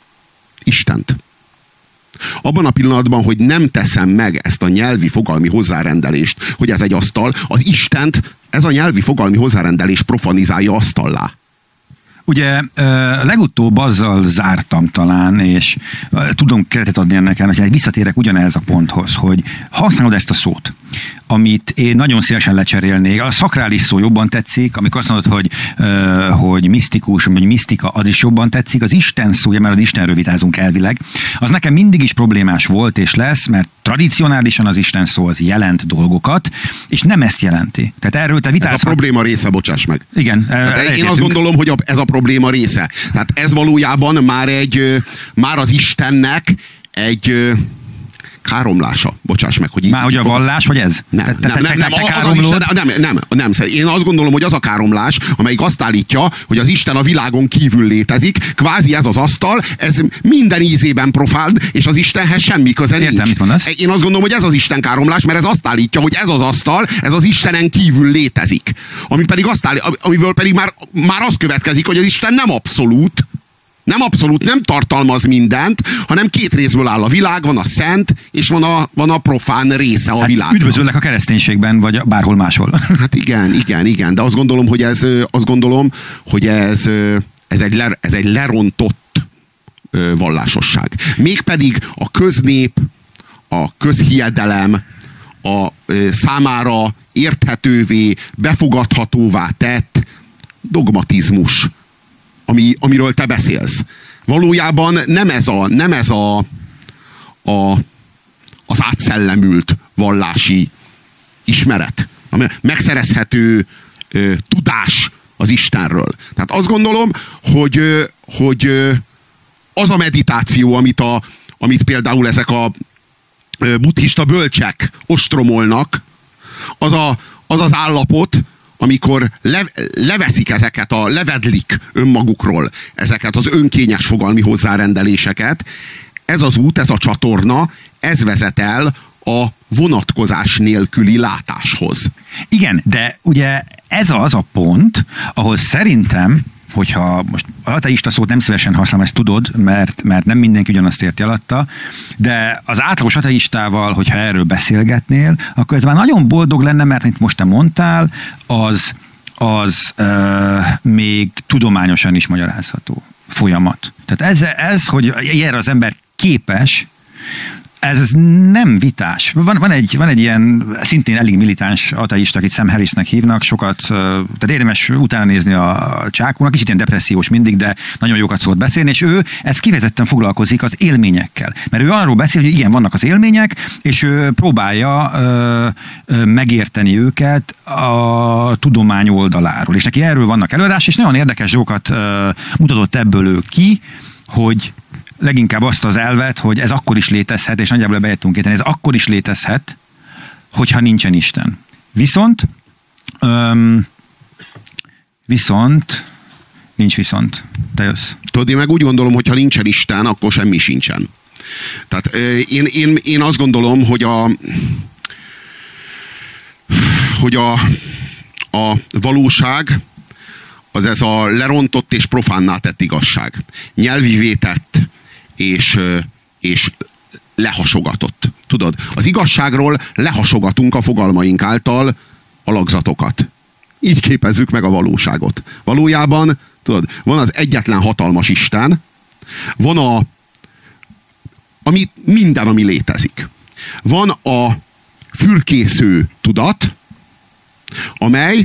Istent. Abban a pillanatban, hogy nem teszem meg ezt a nyelvi fogalmi hozzárendelést, hogy ez egy asztal, az Istent ez a nyelvi fogalmi hozzárendelés profanizálja asztallá. Ugye legutóbb azzal zártam talán, és tudom keretet adni ennek, hogy visszatérek ugyanehhez a ponthoz, hogy használod ezt a szót, amit én nagyon szívesen lecserélnék. A szakrális szó jobban tetszik, amikor azt mondod, hogy misztikus, vagy misztika, az is jobban tetszik. Az Isten szó, mert az Istenről vitázunk elvileg, az nekem mindig is problémás volt és lesz, mert tradicionálisan az Isten szó az jelent dolgokat, és nem ezt jelenti. Tehát erről te vitázhatsz. Ez a probléma része, bocsáss meg. Igen. Én azt gondolom, hogy ez a probléma része. Tehát ez valójában már az Istennek egy káromlása. Bocsáss meg, hogy... Már hogy a vallás, vagy ez? Nem. Én azt gondolom, hogy az a káromlás, amelyik azt állítja, hogy az Isten a világon kívül létezik, kvázi ez az asztal, ez minden ízében profán, és az Istenhez semmi köze nincs. Értem, mit mondasz? Én azt gondolom, hogy ez az Isten káromlás, mert ez azt állítja, hogy ez az asztal, ez az Istenen kívül létezik. Amiből pedig már az következik, hogy az Isten nem abszolút, nem tartalmaz mindent, hanem két részből áll a világ, van a szent, és van a profán része a világnak. Üdvözöllek a kereszténységben, vagy bárhol máshol. Hát igen, de azt gondolom, hogy ez egy lerontott vallásosság. Mégpedig a köznép, a közhiedelem, a számára érthetővé, befogadhatóvá tett dogmatizmus, amiről te beszélsz. Valójában nem ez az átszellemült vallási ismeret, ami megszerezhető tudás az Istenről. Tehát azt gondolom, hogy az a meditáció, amit például ezek a buddhista bölcsek ostromolnak, az az állapot, amikor leveszik levedlik önmagukról ezeket az önkényes fogalmi hozzárendeléseket, ez az út, ez a csatorna, ez vezet el a vonatkozás nélküli látáshoz. Igen, de ugye ez az a pont, ahol szerintem, hogyha most ateista szót nem szívesen használom, ezt tudod, mert nem mindenki ugyanazt érti alatta, de az átlagos ateistával, hogyha erről beszélgetnél, akkor ez már nagyon boldog lenne, mert amit most te mondtál, az még tudományosan is magyarázható folyamat. Tehát ez hogy ilyenre az ember képes, ez nem vitás. Van egy ilyen szintén elég militáns ateista, akit Sam Harrisnek hívnak, sokat, tehát érdemes utána nézni a csákónak, kicsit ilyen depressziós mindig, de nagyon jókat szólt beszélni, és ő ez kifejezetten foglalkozik az élményekkel. Mert ő arról beszél, hogy igen, vannak az élmények, és ő próbálja megérteni őket a tudomány oldaláról. És neki erről vannak előadás, és nagyon érdekes dolgokat mutatott ebből ő ki, hogy leginkább azt az elvet, hogy ez akkor is létezhet, és nagyjából bejöttünk érteni, ez akkor is létezhet, hogyha nincsen Isten. Viszont nincs viszont. Te jössz. Tudod, én meg úgy gondolom, hogy ha nincsen Isten, akkor semmi sincsen. Tehát én azt gondolom, hogy a valóság az ez a lerontott és profánná tett igazság. Nyelvivé tett és lehasogatott. Tudod, az igazságról lehasogatunk a fogalmaink által alakzatokat. Így képezzük meg a valóságot. Valójában, tudod, van az egyetlen hatalmas Isten, van minden, ami létezik. Van a fürkésző tudat, amely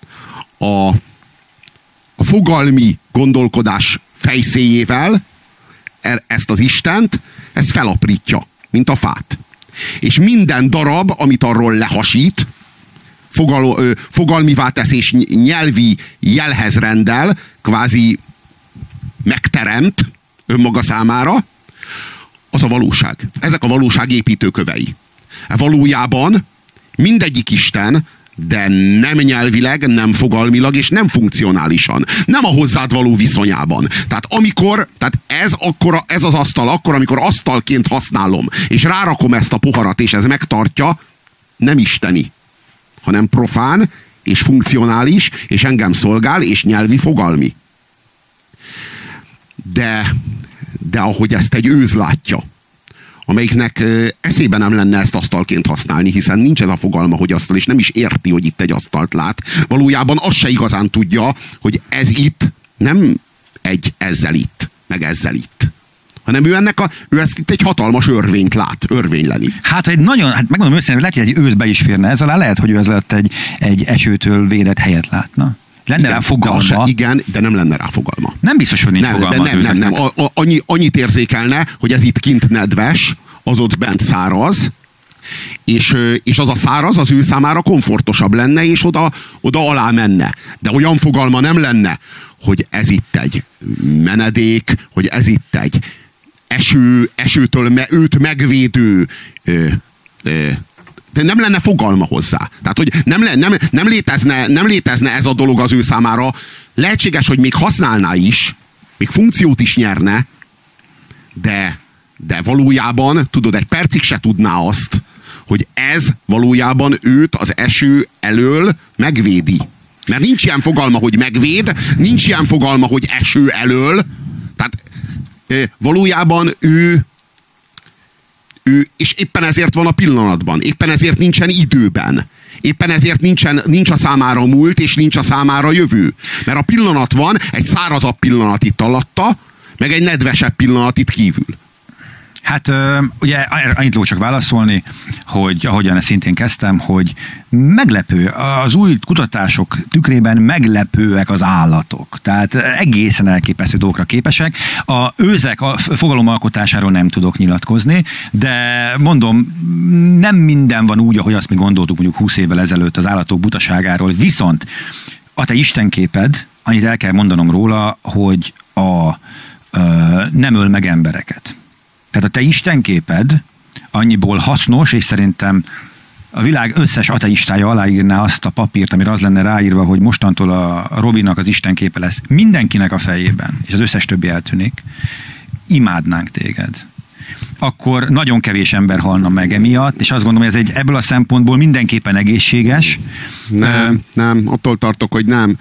a fogalmi gondolkodás fejszéjével ezt az Istent, ez felaprítja, mint a fát. És minden darab, amit arról lehasít, fogalmivá tesz és nyelvi jelhez rendel, kvázi megteremt önmaga számára, az a valóság. Ezek a valóság építőkövei. Valójában mindegyik Isten, de nem nyelvileg, nem fogalmilag, és nem funkcionálisan. Nem a hozzád való viszonyában. Tehát ez az asztal, akkor, amikor asztalként használom, és rárakom ezt a poharat, és ez megtartja, nem isteni, hanem profán, és funkcionális, és engem szolgál, és nyelvi fogalmi. De ahogy ezt egy őz látja, amelyiknek eszébe nem lenne ezt asztalként használni, hiszen nincs ez a fogalma, hogy asztal, és nem is érti, hogy itt egy asztalt lát. Valójában azt se igazán tudja, hogy ez itt nem egy ezzel itt, meg ezzel itt. Hanem ő ezt itt egy hatalmas örvényt lát, örvényleni. Megmondom őszintén, lehet, hogy egy őszbe is férne ez alá, lehet, hogy ő ezzel egy esőtől védett helyet látna. Lenne rá fogalma. Igen, de nem lenne rá fogalma. Nem biztos, hogy nincs fogalma. Nem. Annyit érzékelne, hogy ez itt kint nedves, az ott bent száraz, és az a száraz az ő számára komfortosabb lenne, és oda alá menne. De olyan fogalma nem lenne, hogy ez itt egy menedék, hogy ez itt egy esőtől őt megvédő de nem lenne fogalma hozzá. Tehát, hogy nem létezne ez a dolog az ő számára. Lehetséges, hogy még használná is, még funkciót is nyerne, de valójában, tudod, egy percig se tudná azt, hogy ez valójában őt az eső elől megvédi. Mert nincs ilyen fogalma, hogy megvéd, nincs ilyen fogalma, hogy eső elől. Tehát valójában ő, és éppen ezért van a pillanatban, éppen ezért nincsen időben, éppen ezért nincs a számára múlt, és nincs a számára jövő. Mert a pillanat van, egy szárazabb pillanat itt alatta, meg egy nedvesebb pillanat itt kívül. Hát ugye annyit tudok csak válaszolni, hogy ahogyan ezt szintén kezdtem, hogy meglepő, az új kutatások tükrében meglepőek az állatok. Tehát egészen elképesztő dolgokra képesek. A őzek a fogalomalkotásáról nem tudok nyilatkozni, de mondom, nem minden van úgy, ahogy azt mi gondoltuk mondjuk 20 évvel ezelőtt az állatok butaságáról. Viszont a te istenképed, annyit el kell mondanom róla, hogy nem öl meg embereket. Tehát a te istenképed annyiból hasznos, és szerintem a világ összes ateistája aláírná azt a papírt, amire az lenne ráírva, hogy mostantól a Robinak az istenképe lesz mindenkinek a fejében, és az összes többi eltűnik. Imádnánk téged. akkor nagyon kevés ember halna meg emiatt, és azt gondolom, hogy ez ebből a szempontból mindenképpen egészséges. Nem, attól tartok, hogy nem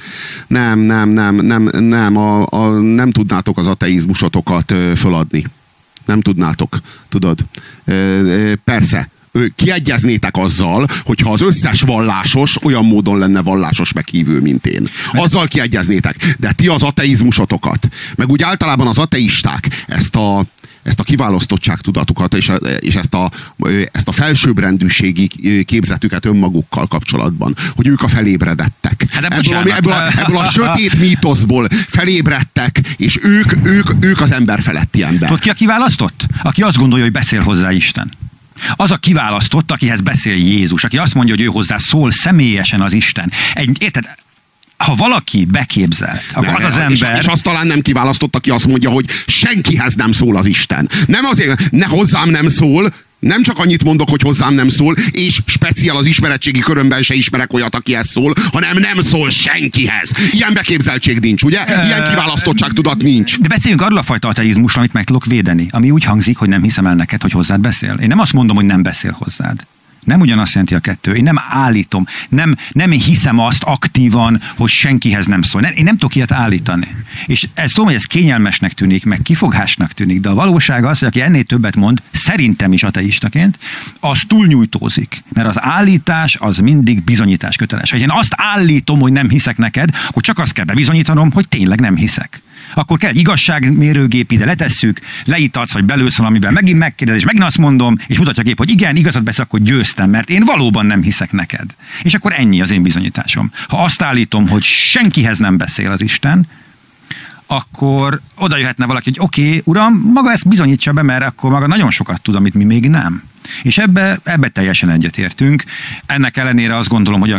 tudnátok az ateizmusotokat föladni. Nem tudnátok, tudod. Persze, kiegyeznétek azzal, hogyha az összes vallásos olyan módon lenne vallásos meg hívő, mint én. Azzal kiegyeznétek. De ti az ateizmusotokat, meg úgy általában az ateisták ezt a kiválasztottságtudatukat és ezt a felsőbbrendűségi képzetüket önmagukkal kapcsolatban, hogy ők a felébredettek. Ebből a sötét mítoszból felébredtek, és ők az ember feletti ember. Tudod, ki a kiválasztott? Aki azt gondolja, hogy beszél hozzá Isten. Az a kiválasztott, akihez beszél Jézus, aki azt mondja, hogy ő hozzá szól személyesen az Isten. Érted? Ha valaki beképzelt, akkor az ember... És azt talán nem kiválasztott, aki azt mondja, hogy senkihez nem szól az Isten. Nem azért, ne hozzám nem szól, nem csak annyit mondok, hogy hozzám nem szól, és speciál az ismeretségi körömben se ismerek olyat, akihez szól, hanem nem szól senkihez. Ilyen beképzeltség nincs, ugye? Ilyen kiválasztottságtudat nincs. De beszéljünk arról a fajta ateizmusról, amit meg tudok védeni, ami úgy hangzik, hogy nem hiszem el neked, hogy hozzád beszél. Én nem azt mondom, hogy nem beszél hozzád. Nem ugyanazt jelenti a kettő. Én nem állítom, nem hiszem azt aktívan, hogy senkihez nem szól. Én nem tudok ilyet állítani. És ezt tudom, hogy ez kényelmesnek tűnik, meg kifogásnak tűnik, de a valóság az, hogy aki ennél többet mond, szerintem is ateistaként, az túlnyújtózik. Mert az állítás az mindig bizonyítás köteles. Ha én azt állítom, hogy nem hiszek neked, akkor csak azt kell bebizonyítanom, hogy tényleg nem hiszek. Akkor kell egy igazságmérőgép, ide letesszük, leítatsz, vagy belősz valamiben, megint megkérdez, és megint azt mondom, és mutatja a kép, hogy igen, igazat beszél, akkor győztem, mert én valóban nem hiszek neked. És akkor ennyi az én bizonyításom. Ha azt állítom, hogy senkihez nem beszél az Isten, akkor oda jöhetne valaki, hogy oké, uram, maga ezt bizonyítsa be, mert akkor maga nagyon sokat tud, amit mi még nem. És ebbe teljesen egyetértünk. Ennek ellenére azt gondolom, hogy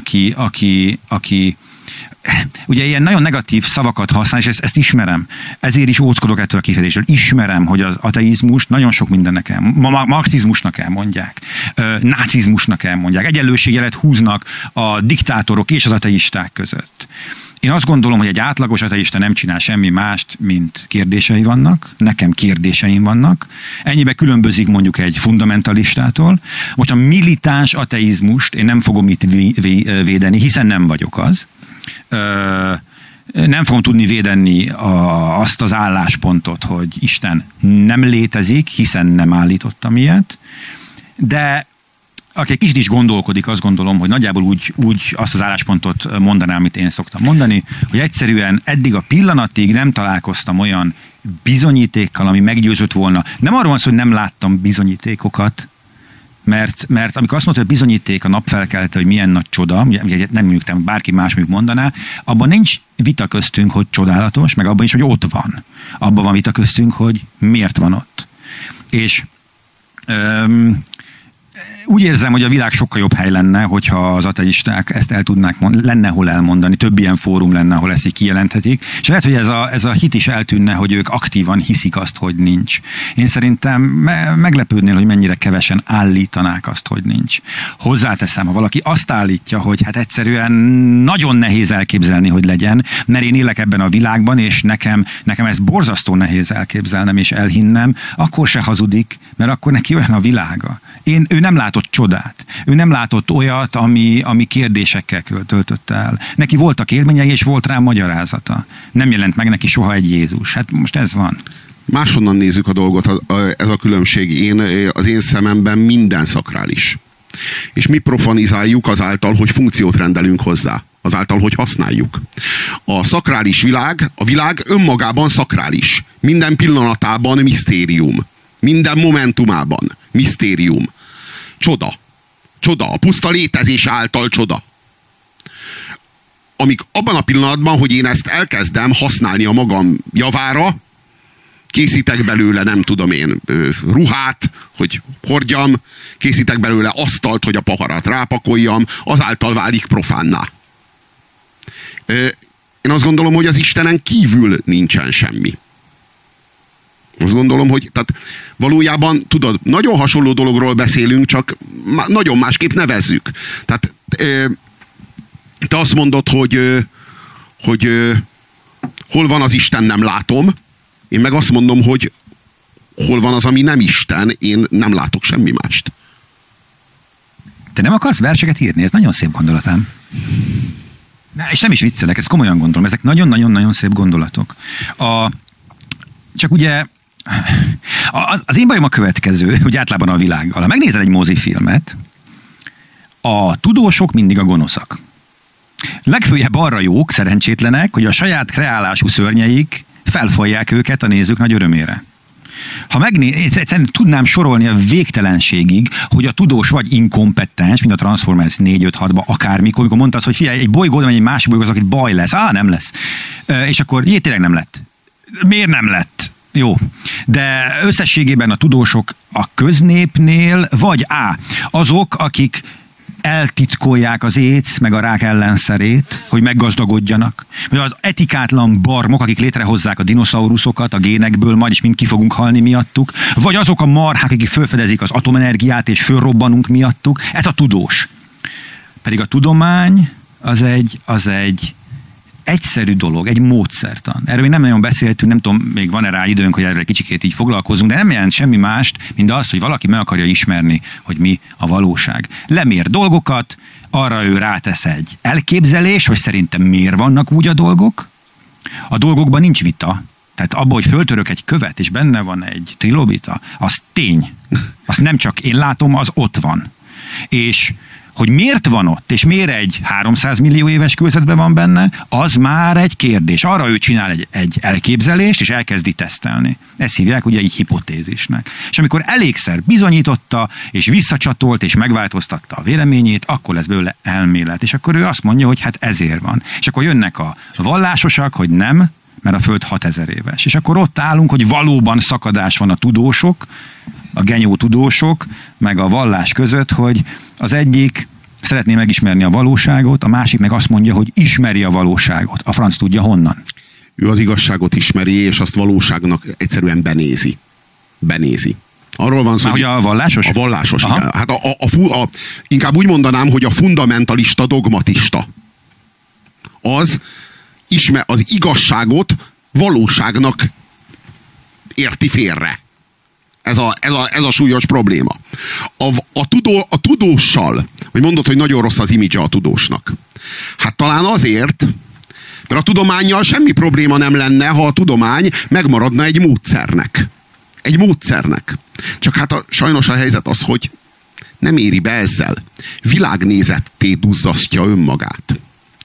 aki ugye ilyen nagyon negatív szavakat használ, és ezt ismerem. Ezért is óckodok ettől a kifejezésről. Ismerem, hogy az ateizmust nagyon sok mindennek marxizmusnak elmondják, nácizmusnak elmondják, egyenlőségjelet húznak a diktátorok és az ateisták között. Én azt gondolom, hogy egy átlagos ateista nem csinál semmi mást, mint kérdései vannak. Nekem kérdéseim vannak. Ennyibe különbözik mondjuk egy fundamentalistától. Most a militáns ateizmust én nem fogom itt védeni, hiszen nem vagyok az. Nem fogom tudni védeni azt az álláspontot, hogy Isten nem létezik, hiszen nem állítottam ilyet. De aki egy kicsit is gondolkodik, azt gondolom, hogy nagyjából úgy azt az álláspontot mondanám, amit én szoktam mondani, hogy egyszerűen eddig a pillanatig nem találkoztam olyan bizonyítékkal, ami meggyőzött volna. Nem arról van szó, hogy nem láttam bizonyítékokat, mert amikor azt mondta, hogy bizonyíték a napfelkelte, hogy milyen nagy csoda, nem mondjuk bárki más mondjuk mondaná, abban nincs vita köztünk, hogy csodálatos, meg abban is, hogy ott van. Abban van vita köztünk, hogy miért van ott. És úgy érzem, hogy a világ sokkal jobb hely lenne, hogyha az ateisták ezt el tudnák mondani, lenne hol elmondani, több ilyen fórum lenne, ahol ezt így kijelenthetik, és lehet, hogy ez a hit is eltűnne, hogy ők aktívan hiszik azt, hogy nincs. Én szerintem meglepődnél, hogy mennyire kevesen állítanák azt, hogy nincs. Hozzáteszem, ha valaki azt állítja, hogy hát egyszerűen nagyon nehéz elképzelni, hogy legyen, mert én élek ebben a világban, és nekem ez borzasztó nehéz elképzelnem és elhinnem, akkor se hazudik, mert akkor neki olyan a világa. Ő nem látott csodát. Ő nem látott olyat, ami kérdésekkel töltötte el. Neki voltak élményei, és volt rá magyarázata. Nem jelent meg neki soha egy Jézus. Hát most ez van. Máshonnan nézzük a dolgot, ez a különbség. Az én szememben minden szakrális. És mi profanizáljuk azáltal, hogy funkciót rendelünk hozzá. Azáltal, hogy használjuk. A szakrális a világ önmagában szakrális. Minden pillanatában misztérium. Minden momentumában misztérium. Csoda. Csoda. A puszta létezés által csoda. Amíg abban a pillanatban, hogy én ezt elkezdem használni a magam javára, készítek belőle, nem tudom én, ruhát, hogy hordjam, készítek belőle asztalt, hogy a poharat rápakoljam, azáltal válik profánná. Én azt gondolom, hogy az Istenen kívül nincsen semmi. Azt gondolom, hogy tehát valójában, tudod, nagyon hasonló dologról beszélünk, csak nagyon másképp nevezzük. Tehát te azt mondod, hogy hol van az Isten, nem látom. Én meg azt mondom, hogy hol van az, ami nem Isten, én nem látok semmi mást. Te nem akarsz verseket írni? Ez nagyon szép gondolatám. És nem is viccelek, ezt komolyan gondolom. Ezek nagyon-nagyon-nagyon szép gondolatok. Csak ugye az én bajom a következő, hogy általában a világgal. Ha megnézel egy mozifilmet, a tudósok mindig a gonoszak. Legfőjebb arra jók, szerencsétlenek, hogy a saját kreálású szörnyeik felfalják őket a nézők nagy örömére. Ha egyszerűen tudnám sorolni a végtelenségig, hogy a tudós vagy inkompetens, mint a Transformers 4-5-6-ba, akármikor, amikor mondta azt, hogy figyelj, egy bolygó, vagy egy másik bolygó, az, akit baj lesz. Nem lesz. És akkor tényleg nem lett. Miért nem lett? Jó. De összességében a tudósok a köznépnél, vagy azok, akik eltitkolják az AIDS meg a rák ellenszerét, hogy meggazdagodjanak. Vagy az etikátlan barmok, akik létrehozzák a dinoszauruszokat a génekből, majd is mind ki fogunk halni miattuk. Vagy azok a marhák, akik felfedezik az atomenergiát, és fölrobbanunk miattuk. Ez a tudós. Pedig a tudomány az egy egyszerű dolog, egy módszertan. Erről még nem nagyon beszéltünk, nem tudom, még van-e rá időnk, hogy erről egy kicsikét így foglalkozunk, de nem jelent semmi mást, mint azt, hogy valaki meg akarja ismerni, hogy mi a valóság. Lemér dolgokat, arra ő rátesz egy elképzelés, hogy szerintem miért vannak úgy a dolgok. A dolgokban nincs vita. Tehát abban, hogy föltörök egy követ, és benne van egy trilobita, az tény. Azt nem csak én látom, az ott van. És hogy miért van ott, és miért egy 300 millió éves kőzetben van benne, az már egy kérdés. Arra ő csinál egy elképzelést, és elkezdi tesztelni. Ezt hívják ugye egy hipotézisnek. És amikor elégszer bizonyította, és visszacsatolt, és megváltoztatta a véleményét, akkor lesz belőle elmélet. És akkor ő azt mondja, hogy hát ezért van. És akkor jönnek a vallásosak, hogy nem, mert a Föld 6000 éves. És akkor ott állunk, hogy valóban szakadás van a tudósok, a genyó tudósok, meg a vallás között, hogy az egyik szeretné megismerni a valóságot, a másik meg azt mondja, hogy ismeri a valóságot. A franc tudja honnan. Ő az igazságot ismeri, és azt valóságnak egyszerűen benézi. Arról van szó, hogy a vallásos? A vallásos, igen. Hát inkább úgy mondanám, hogy a fundamentalista dogmatista. Az igazságot valóságnak érti félre. Ez a súlyos probléma. A tudóssal, hogy mondod, hogy nagyon rossz az imidzse a tudósnak. Hát talán azért, mert a tudománnyal semmi probléma nem lenne, ha a tudomány megmaradna egy módszernek. Egy módszernek. Csak hát sajnos a helyzet az, hogy nem éri be ezzel. Világnézetté duzzasztja önmagát.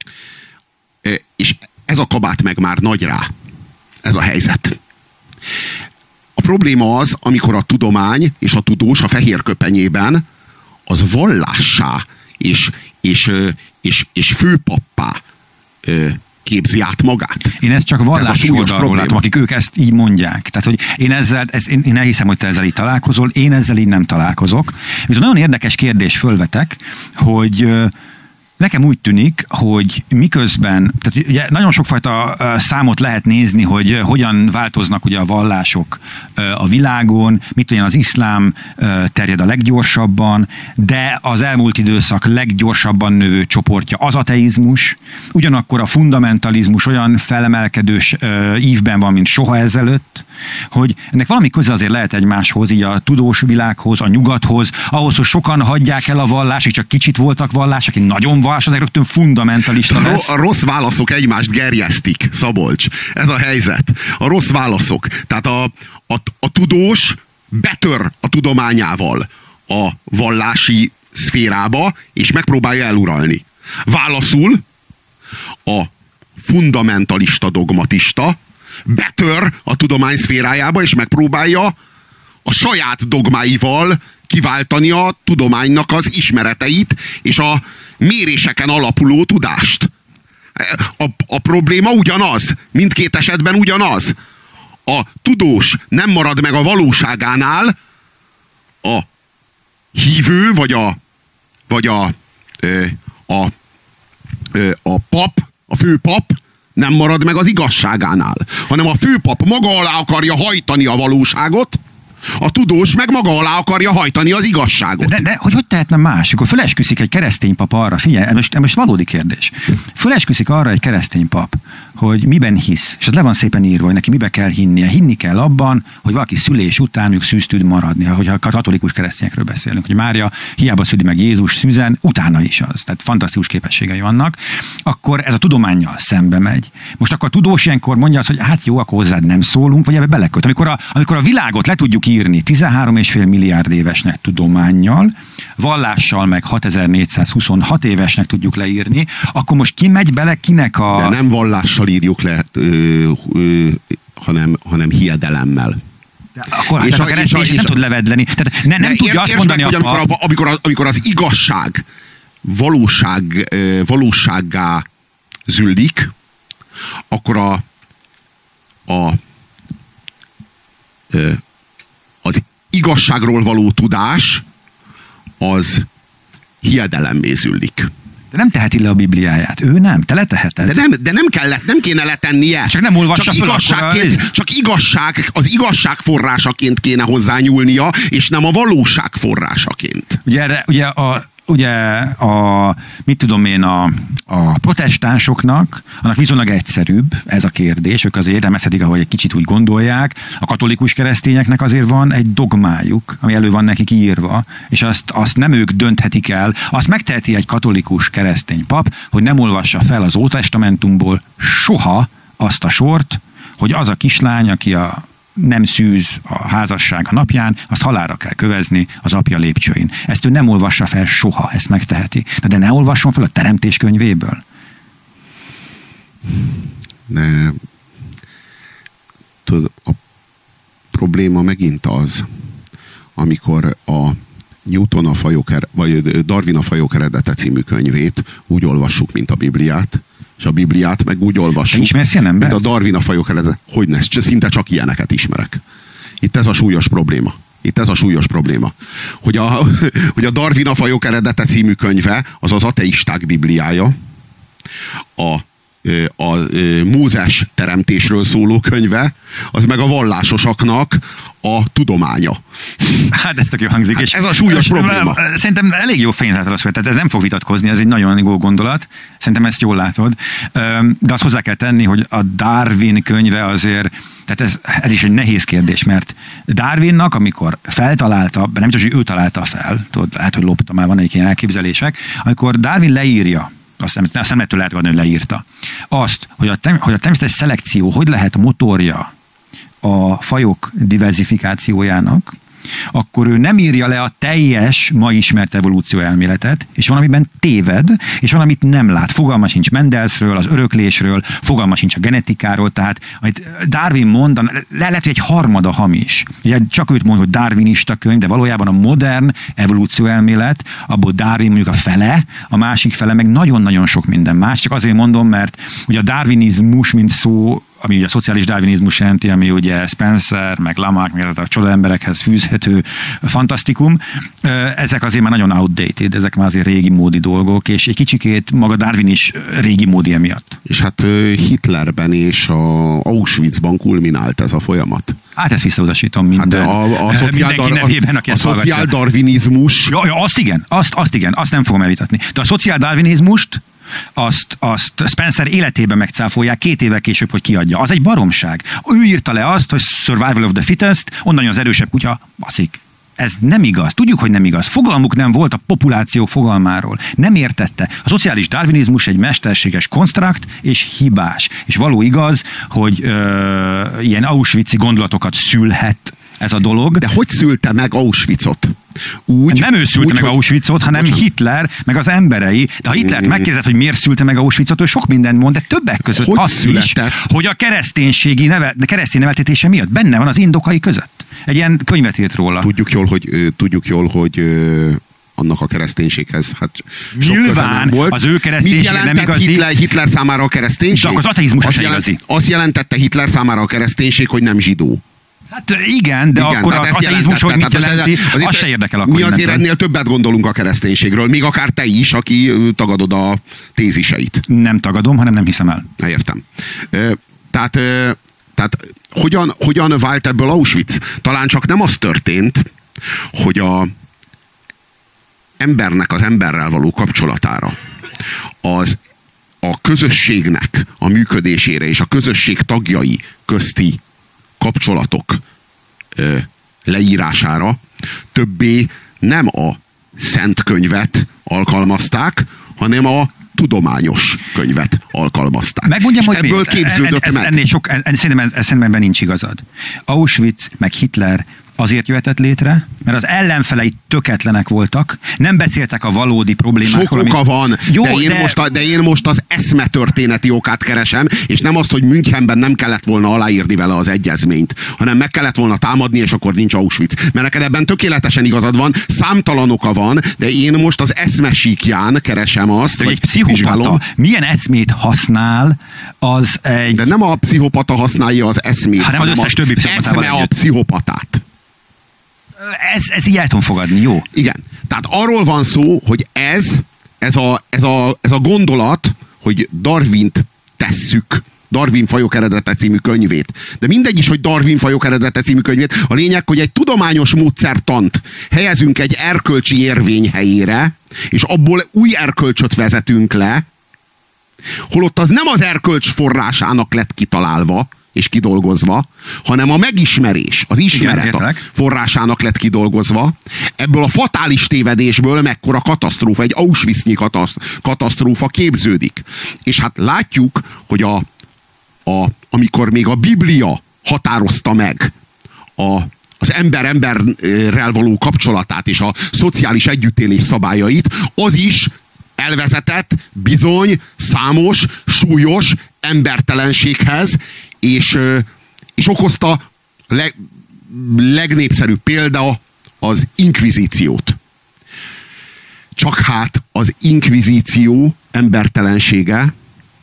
És ez a kabát meg már nagy rá. Ez a helyzet. A probléma az, amikor a tudomány és a tudós a fehér köpenyében az vallássá és főpappá képzi át magát. Én ezt csak vallási oldalról látom, akik ők ezt így mondják. Tehát, hogy én elhiszem, hogy te ezzel így találkozol, én ezzel így nem találkozok. Viszont nagyon érdekes kérdés fölvetek, hogy nekem úgy tűnik, hogy miközben, tehát ugye nagyon sokfajta számot lehet nézni, hogy hogyan változnak ugye a vallások a világon, mit olyan az iszlám terjed a leggyorsabban, de az elmúlt időszak leggyorsabban növő csoportja az ateizmus, ugyanakkor a fundamentalizmus olyan felemelkedős ívben van, mint soha ezelőtt, hogy ennek valami köze azért lehet egymáshoz, így a tudós világhoz, a nyugathoz, ahhoz, hogy sokan hagyják el a vallást, és csak kicsit voltak vallás, akik nagyon vallás, az rögtön fundamentalista lesz. A rossz válaszok egymást gerjesztik, Szabolcs. Ez a helyzet. A rossz válaszok. Tehát a tudós betör a tudományával a vallási szférába, és megpróbálja eluralni. Válaszul a fundamentalista dogmatista betör a tudomány szférájába, és megpróbálja a saját dogmáival kiváltani a tudománynak az ismereteit, és a méréseken alapuló tudást. A probléma ugyanaz. Mindkét esetben ugyanaz. A tudós nem marad meg a valóságánál, a hívő, vagy a pap, a főpap nem marad meg az igazságánál, hanem a főpap maga alá akarja hajtani a valóságot, A tudós meg maga alá akarja hajtani az igazságot. De hogy tehetne más? Akkor fölesküszik egy keresztény pap arra, figyelj, most valódi kérdés. Fölesküszik arra egy keresztény pap, hogy miben hisz, és az le van szépen írva, hogy neki mibe kell hinnie. Hinni kell abban, hogy valaki szülés után ők szűz tud maradni, hogyha katolikus keresztényekről beszélünk, hogy Mária hiába szüli meg Jézus szűzen, utána is az. Tehát fantasztikus képességei vannak. Akkor ez a tudománnyal szembe megy. Most akkor a tudós ilyenkor mondja azt, hogy hát jó, akkor hozzád nem szólunk, vagy ebbe beleköt. Amikor a világot le tudjuk írni 13,5 milliárd évesnek tudománnyal, vallással meg 6426 évesnek tudjuk leírni, akkor most ki megy bele kinek a... De nem vallással írjuk le, hanem hiedelemmel. Akkor és a kereszténység nem tud levedleni. Tehát nem tudja azt mondani meg, hogy amikor az igazság valósággá züllik, akkor az igazságról való tudás az hiedelemmé züllik. De nem teheti le a Bibliáját. Ő nem, te leteheted. De nem kéne letennie. Csak nem olvassa fel csak az igazság forrásaként kéne hozzányúlnia, és nem a valóság forrásaként. Mit tudom én, a protestánsoknak, annak viszonylag egyszerűbb ez a kérdés, ők azért értelmezhetik, ahogy egy kicsit úgy gondolják. A katolikus keresztényeknek azért van egy dogmájuk, ami elő van nekik írva, és azt nem ők dönthetik el, azt megteheti egy katolikus keresztény pap, hogy nem olvassa fel az Ótestamentumból soha azt a sort, hogy az a kislány, aki nem szűz a házasság a napján, azt halálra kell kövezni az apja lépcsőin. Ezt ő nem olvassa fel soha, ezt megteheti. De ne olvasson fel a Teremtés könyvéből. De tudod, a probléma megint az, amikor a Newton vagy Darwin a Fajok eredete című könyvét úgy olvassuk, mint a Bibliát, és a Bibliát meg úgy olvassuk, mint a Darwin a Fajok eredete. Hogyne, szinte csak ilyeneket ismerek. Itt ez a súlyos probléma. Hogy a Darwin a Fajok eredete című könyve az az ateisták Bibliája, a Mózes teremtésről szóló könyve, az meg a vallásosaknak a tudománya. Hát ez tök jó hangzik. Hát ez a súlyos probléma. Szerintem elég jó fénylátod az, tehát ez nem fog vitatkozni, ez egy nagyon jó gondolat. Szerintem ezt jól látod. De azt hozzá kell tenni, hogy a Darwin könyve azért, tehát ez is egy nehéz kérdés, mert Darwinnak, amikor feltalálta, nem tudom, hogy ő találta fel, tudod, lehet, hogy lopta, már van egy ilyen elképzelések, amikor Darwin leírja, azt nem lehet tőle hogy leírta. Azt, hogy a természetes szelekció hogy lehet motorja a fajok diverzifikációjának, akkor ő nem írja le a teljes ma ismert evolúció elméletet, és van, amiben téved, és van, amit nem lát. Fogalma sincs Mendelsről, az öröklésről, fogalma sincs a genetikáról, tehát amit Darwin mond, lehet, hogy egy harmada hamis. Ugye csak őt mond, hogy darwinista könyv, de valójában a modern evolúció elmélet, abból Darwin mondjuk a fele, a másik fele meg nagyon-nagyon sok minden más. Csak azért mondom, mert ugye a darwinizmus, mint szó, ami ugye a szociális darwinizmus jelenti, ami ugye Spencer, meg Lamarck, meg a csoda emberekhez fűzhető fantasztikum. Ezek azért már nagyon outdated, ezek már azért régi módi dolgok, és egy kicsikét maga Darwin is régi módi emiatt. És hát Hitlerben és a Auschwitzban kulminált ez a folyamat. Hát ezt visszautasítom mindenki nevében, aki ezt hallgatja. A szociáldarwinizmus... Ja, azt igen, azt nem fogom elvitatni. De a szociáldarwinizmust azt Spencer életében megcáfolják 2 évvel később, hogy kiadja. Az egy baromság. Ő írta le azt, hogy survival of the fittest, onnan az erősebb kutya baszik. Ez nem igaz. Tudjuk, hogy nem igaz. Fogalmuk nem volt a populáció fogalmáról. Nem értette. A szociális darwinizmus egy mesterséges konstrukt és hibás. És való igaz, hogy ilyen auschwitzi gondolatokat szülhet ez a dolog. De hogy szülte meg Auschwitzot? Nem ő szülte meg Auschwitzot, hanem Hitler, meg az emberei. De ha Hitlert megkérdezed, hogy miért szülte meg Auschwitzot, ő sok mindent mond, de többek között hogy azt is, hogy a keresztény neveltetése miatt benne van az indokai között. Egy ilyen könyvet írt róla. Tudjuk jól, hogy annak a kereszténységhez nyilván volt. Az ő kereszténység nem igazi. Hitler számára a kereszténység? De akkor az ateizmus sem igazi. Azt jelentette Hitler számára a kereszténység, hogy nem zsidó. Hát igen, de akkor az ateizmus, hogy mit jelenti, az se érdekel akkor. Mi azért ennél többet gondolunk a kereszténységről, még akár te is, aki tagadod a téziseit. Nem tagadom, hanem nem hiszem el. Értem. Tehát Tehát hogyan vált ebből Auschwitz? Talán csak nem az történt, hogy a embernek az emberrel való kapcsolatára, a közösségnek a működésére és a közösség tagjai közti kapcsolatok leírására többé nem a szent könyvet alkalmazták, hanem a tudományos könyvet alkalmazták. Megmondjam, hogy ebből képződött meg. Szerintem ebben nincs igazad. Auschwitz meg Hitler azért jöhetett létre, mert az ellenfelei töketlenek voltak, nem beszéltek a valódi problémákról. Sok oka van, jó, de én most az eszmetörténeti okát keresem, és nem azt, hogy Münchenben nem kellett volna aláírni vele az egyezményt, hanem meg kellett volna támadni, és akkor nincs Auschwitz. Mert neked ebben tökéletesen igazad van, számtalan oka van, de én most az eszmesíkján keresem azt, hogy egy pszichopata milyen eszmét használ, az egy... De nem a pszichopata használja az eszmét, hanem az összes többi eszme a pszichopatát. Ez így el tudom fogadni, jó? Igen. Tehát arról van szó, hogy ez a gondolat, hogy Darwint tesszük, Darwin fajok eredete című könyvét. De mindegy is, hogy Darwin fajok eredete című könyvét. A lényeg, hogy egy tudományos módszertant helyezünk egy erkölcsi érvény helyére, és abból új erkölcsöt vezetünk le, holott az nem az erkölcs forrásának lett kitalálva, és kidolgozva, hanem a megismerés, az ismeret forrásának lett kidolgozva. Ebből a fatális tévedésből mekkora katasztrófa, egy Auschwitz-nyi katasztrófa képződik. És hát látjuk, hogy amikor még a Biblia határozta meg az ember-emberrel való kapcsolatát és a szociális együttélés szabályait, az is elvezetett bizony számos, súlyos embertelenséghez, és okozta legnépszerűbb példa az inkvizíciót. Csak hát az inkvizíció embertelensége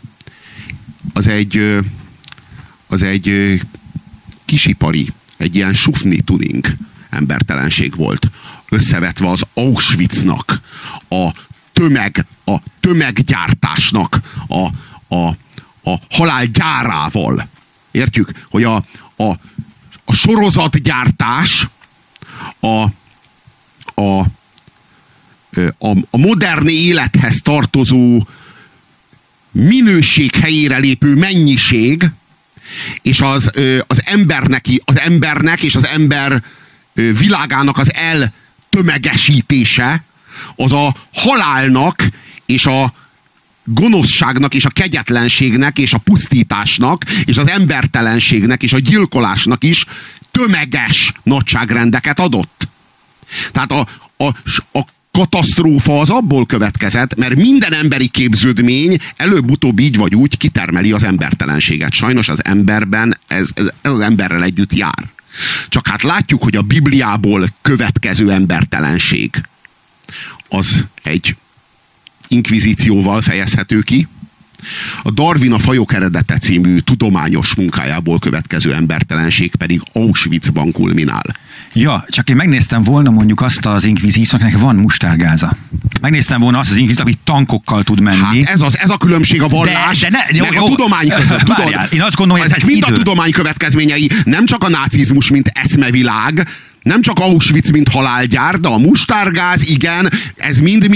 az egy kisipari, egy ilyen sufni tuning embertelenség volt. Összevetve az Auschwitznak, a tömeggyártásnak, a halál gyárával. Értjük, hogy a sorozatgyártás a modern élethez tartozó minőség helyére lépő mennyiség, és az embernek és az ember világának az eltömegesítése, az a halálnak és a gonoszságnak és a kegyetlenségnek és a pusztításnak és az embertelenségnek és a gyilkolásnak is tömeges nagyságrendeket adott. Tehát a katasztrófa az abból következett, mert minden emberi képződmény előbb-utóbb így vagy úgy kitermeli az embertelenséget. Sajnos az emberben ez az emberrel együtt jár. Csak hát látjuk, hogy a Bibliából következő embertelenség az egy inkvizícióval fejezhető ki. A Darwin a fajok eredete című tudományos munkájából következő embertelenség pedig Auschwitzban kulminál. Ja, csak én megnéztem volna mondjuk azt az inkvizíciót, akinek van mustárgáza. Megnéztem volna azt az inkvizíciót, aki tankokkal tud menni. Hát ez a különbség a vallás, meg a tudomány között. Várjál, én azt gondolom, hogy ezek mind a tudomány következményei, nem csak a nácizmus, mint eszmevilág, nem csak Auschwitz, mint halálgyár, de a mustárgáz, igen, ez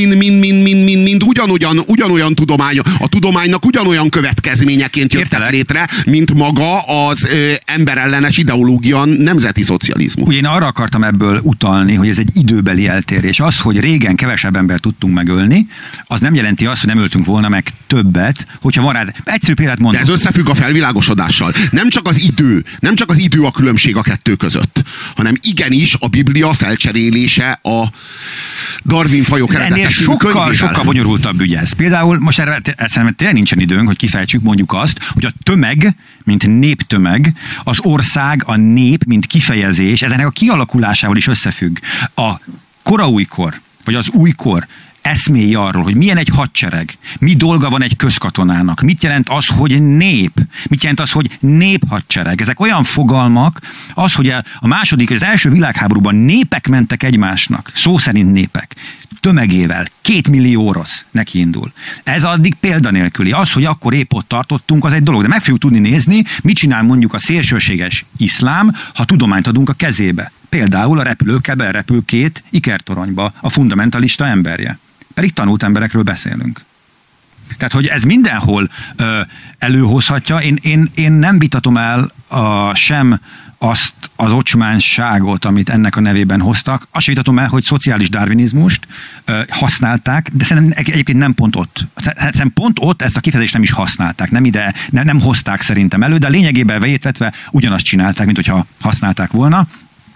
mind ugyanolyan tudomány, a tudománynak ugyanolyan következményeként jöttek létre, mint maga az emberellenes ideológia, nemzeti szocializmus. Ugye én arra akartam ebből utalni, hogy ez egy időbeli eltérés. Az, hogy régen kevesebb ember tudtunk megölni, az nem jelenti azt, hogy nem öltünk volna meg többet, hogyha van rád. Egyszerű példát mondok. De ez összefügg a felvilágosodással. Nem csak az idő a különbség a kettő között, hanem igenis a Biblia felcserélése a Darwin fajok eredete című könyvével. Sokkal bonyolultabb ügy ez. Például most erre szerintem tényleg nincsen időnk, hogy kifejtsük mondjuk azt, hogy a tömeg, mint néptömeg, az ország, a nép, mint kifejezés, ezenek a kialakulásával is összefügg. A koraújkor, vagy az újkor eszméi arról, hogy milyen egy hadsereg, mi dolga van egy közkatonának, mit jelent az, hogy nép, mit jelent az, hogy néphadsereg. Ezek olyan fogalmak, az, hogy az első világháborúban népek mentek egymásnak, szó szerint népek, tömegével, 2 millió orosz neki indul. Ez addig példanélküli. Az, hogy akkor épp ott tartottunk, az egy dolog, de meg fogjuk tudni nézni, mit csinál mondjuk a szélsőséges iszlám, ha tudományt adunk a kezébe. Például a repülőkkel berepül 2 ikertoronyba a fundamentalista emberje. Pedig tanult emberekről beszélünk. Tehát, hogy ez mindenhol előhozhatja. Én nem vitatom el sem azt az ocsmánságot, amit ennek a nevében hoztak. Azt sem vitatom el, hogy szociális darwinizmust használták, de szerintem egyébként nem pont ott. Szerintem pont ott ezt a kifejezést nem is használták, nem hozták szerintem elő, de lényegében vetve ugyanazt csinálták, mint hogyha használták volna.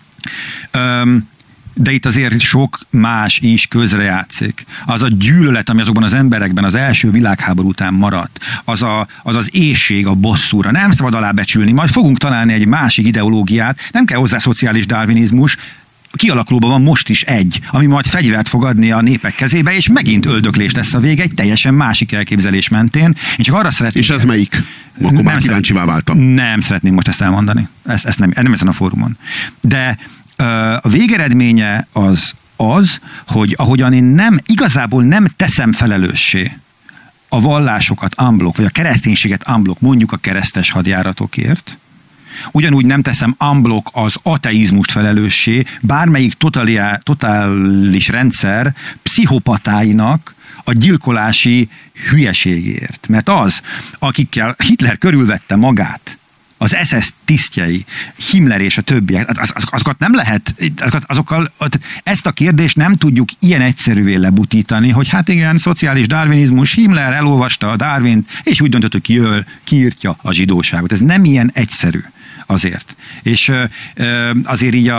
De itt azért sok más is közrejátszik. Az a gyűlölet, ami azokban az emberekben az első világháború után maradt, az éhség a bosszúra. Nem szabad alábecsülni, majd fogunk találni egy másik ideológiát, nem kell hozzá szociális darwinizmus, kialakulóban van most is egy, ami majd fegyvert fog adni a népek kezébe, és megint öldöklés lesz a vége, egy teljesen másik elképzelés mentén. Én csak arra szeretném... És ez melyik? Akkor már kíváncsivá váltam. Nem szeretném most ezt elmondani. Ezt nem ezen a fórumon. De a végeredménye az, hogy ahogyan én igazából nem teszem felelőssé a vallásokat unblock, vagy a kereszténységet unblock, mondjuk a keresztes hadjáratokért, ugyanúgy nem teszem unblock az ateizmust felelőssé, bármelyik totális rendszer pszichopatáinak a gyilkolási hülyeségért. Mert akikkel Hitler körülvette magát, az SS tisztjei, Himmler és a többiek, azokat nem lehet, ezt a kérdést nem tudjuk ilyen egyszerűvé lebutítani, hogy hát igen, szociális darwinizmus, Himmler elolvasta a Darwint, és úgy döntött, hogy kiírtja a zsidóságot. Ez nem ilyen egyszerű azért. És azért így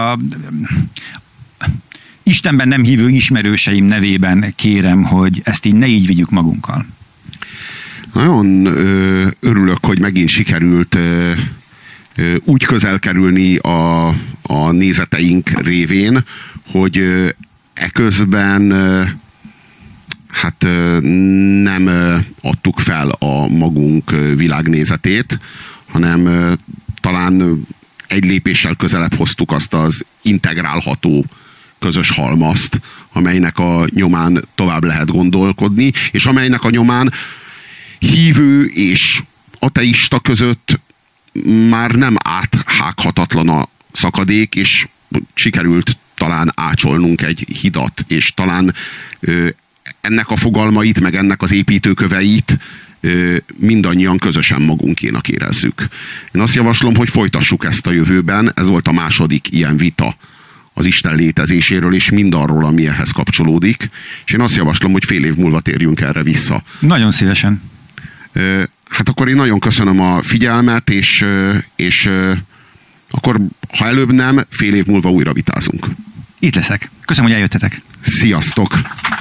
Istenben nem hívő ismerőseim nevében kérem, hogy ezt így ne így vigyük magunkkal. Nagyon örülök, hogy megint sikerült úgy közel kerülni a nézeteink révén, hogy eközben hát nem adtuk fel a magunk világnézetét, hanem talán egy lépéssel közelebb hoztuk azt az integrálható közös halmazt, amelynek a nyomán tovább lehet gondolkodni, és amelynek a nyomán hívő és ateista között már nem áthághatatlan a szakadék, és sikerült talán ácsolnunk egy hidat, és talán ennek a fogalmait, meg ennek az építőköveit mindannyian közösen magunkénak érezzük. Én azt javaslom, hogy folytassuk ezt a jövőben. Ez volt a második ilyen vita az Isten létezéséről, és mindarról, ami ehhez kapcsolódik. És én azt javaslom, hogy fél év múlva térjünk erre vissza. Nagyon szívesen. Hát akkor én nagyon köszönöm a figyelmet, és akkor, ha előbb nem, fél év múlva újra vitázunk. Itt leszek. Köszönöm, hogy eljöttetek. Sziasztok!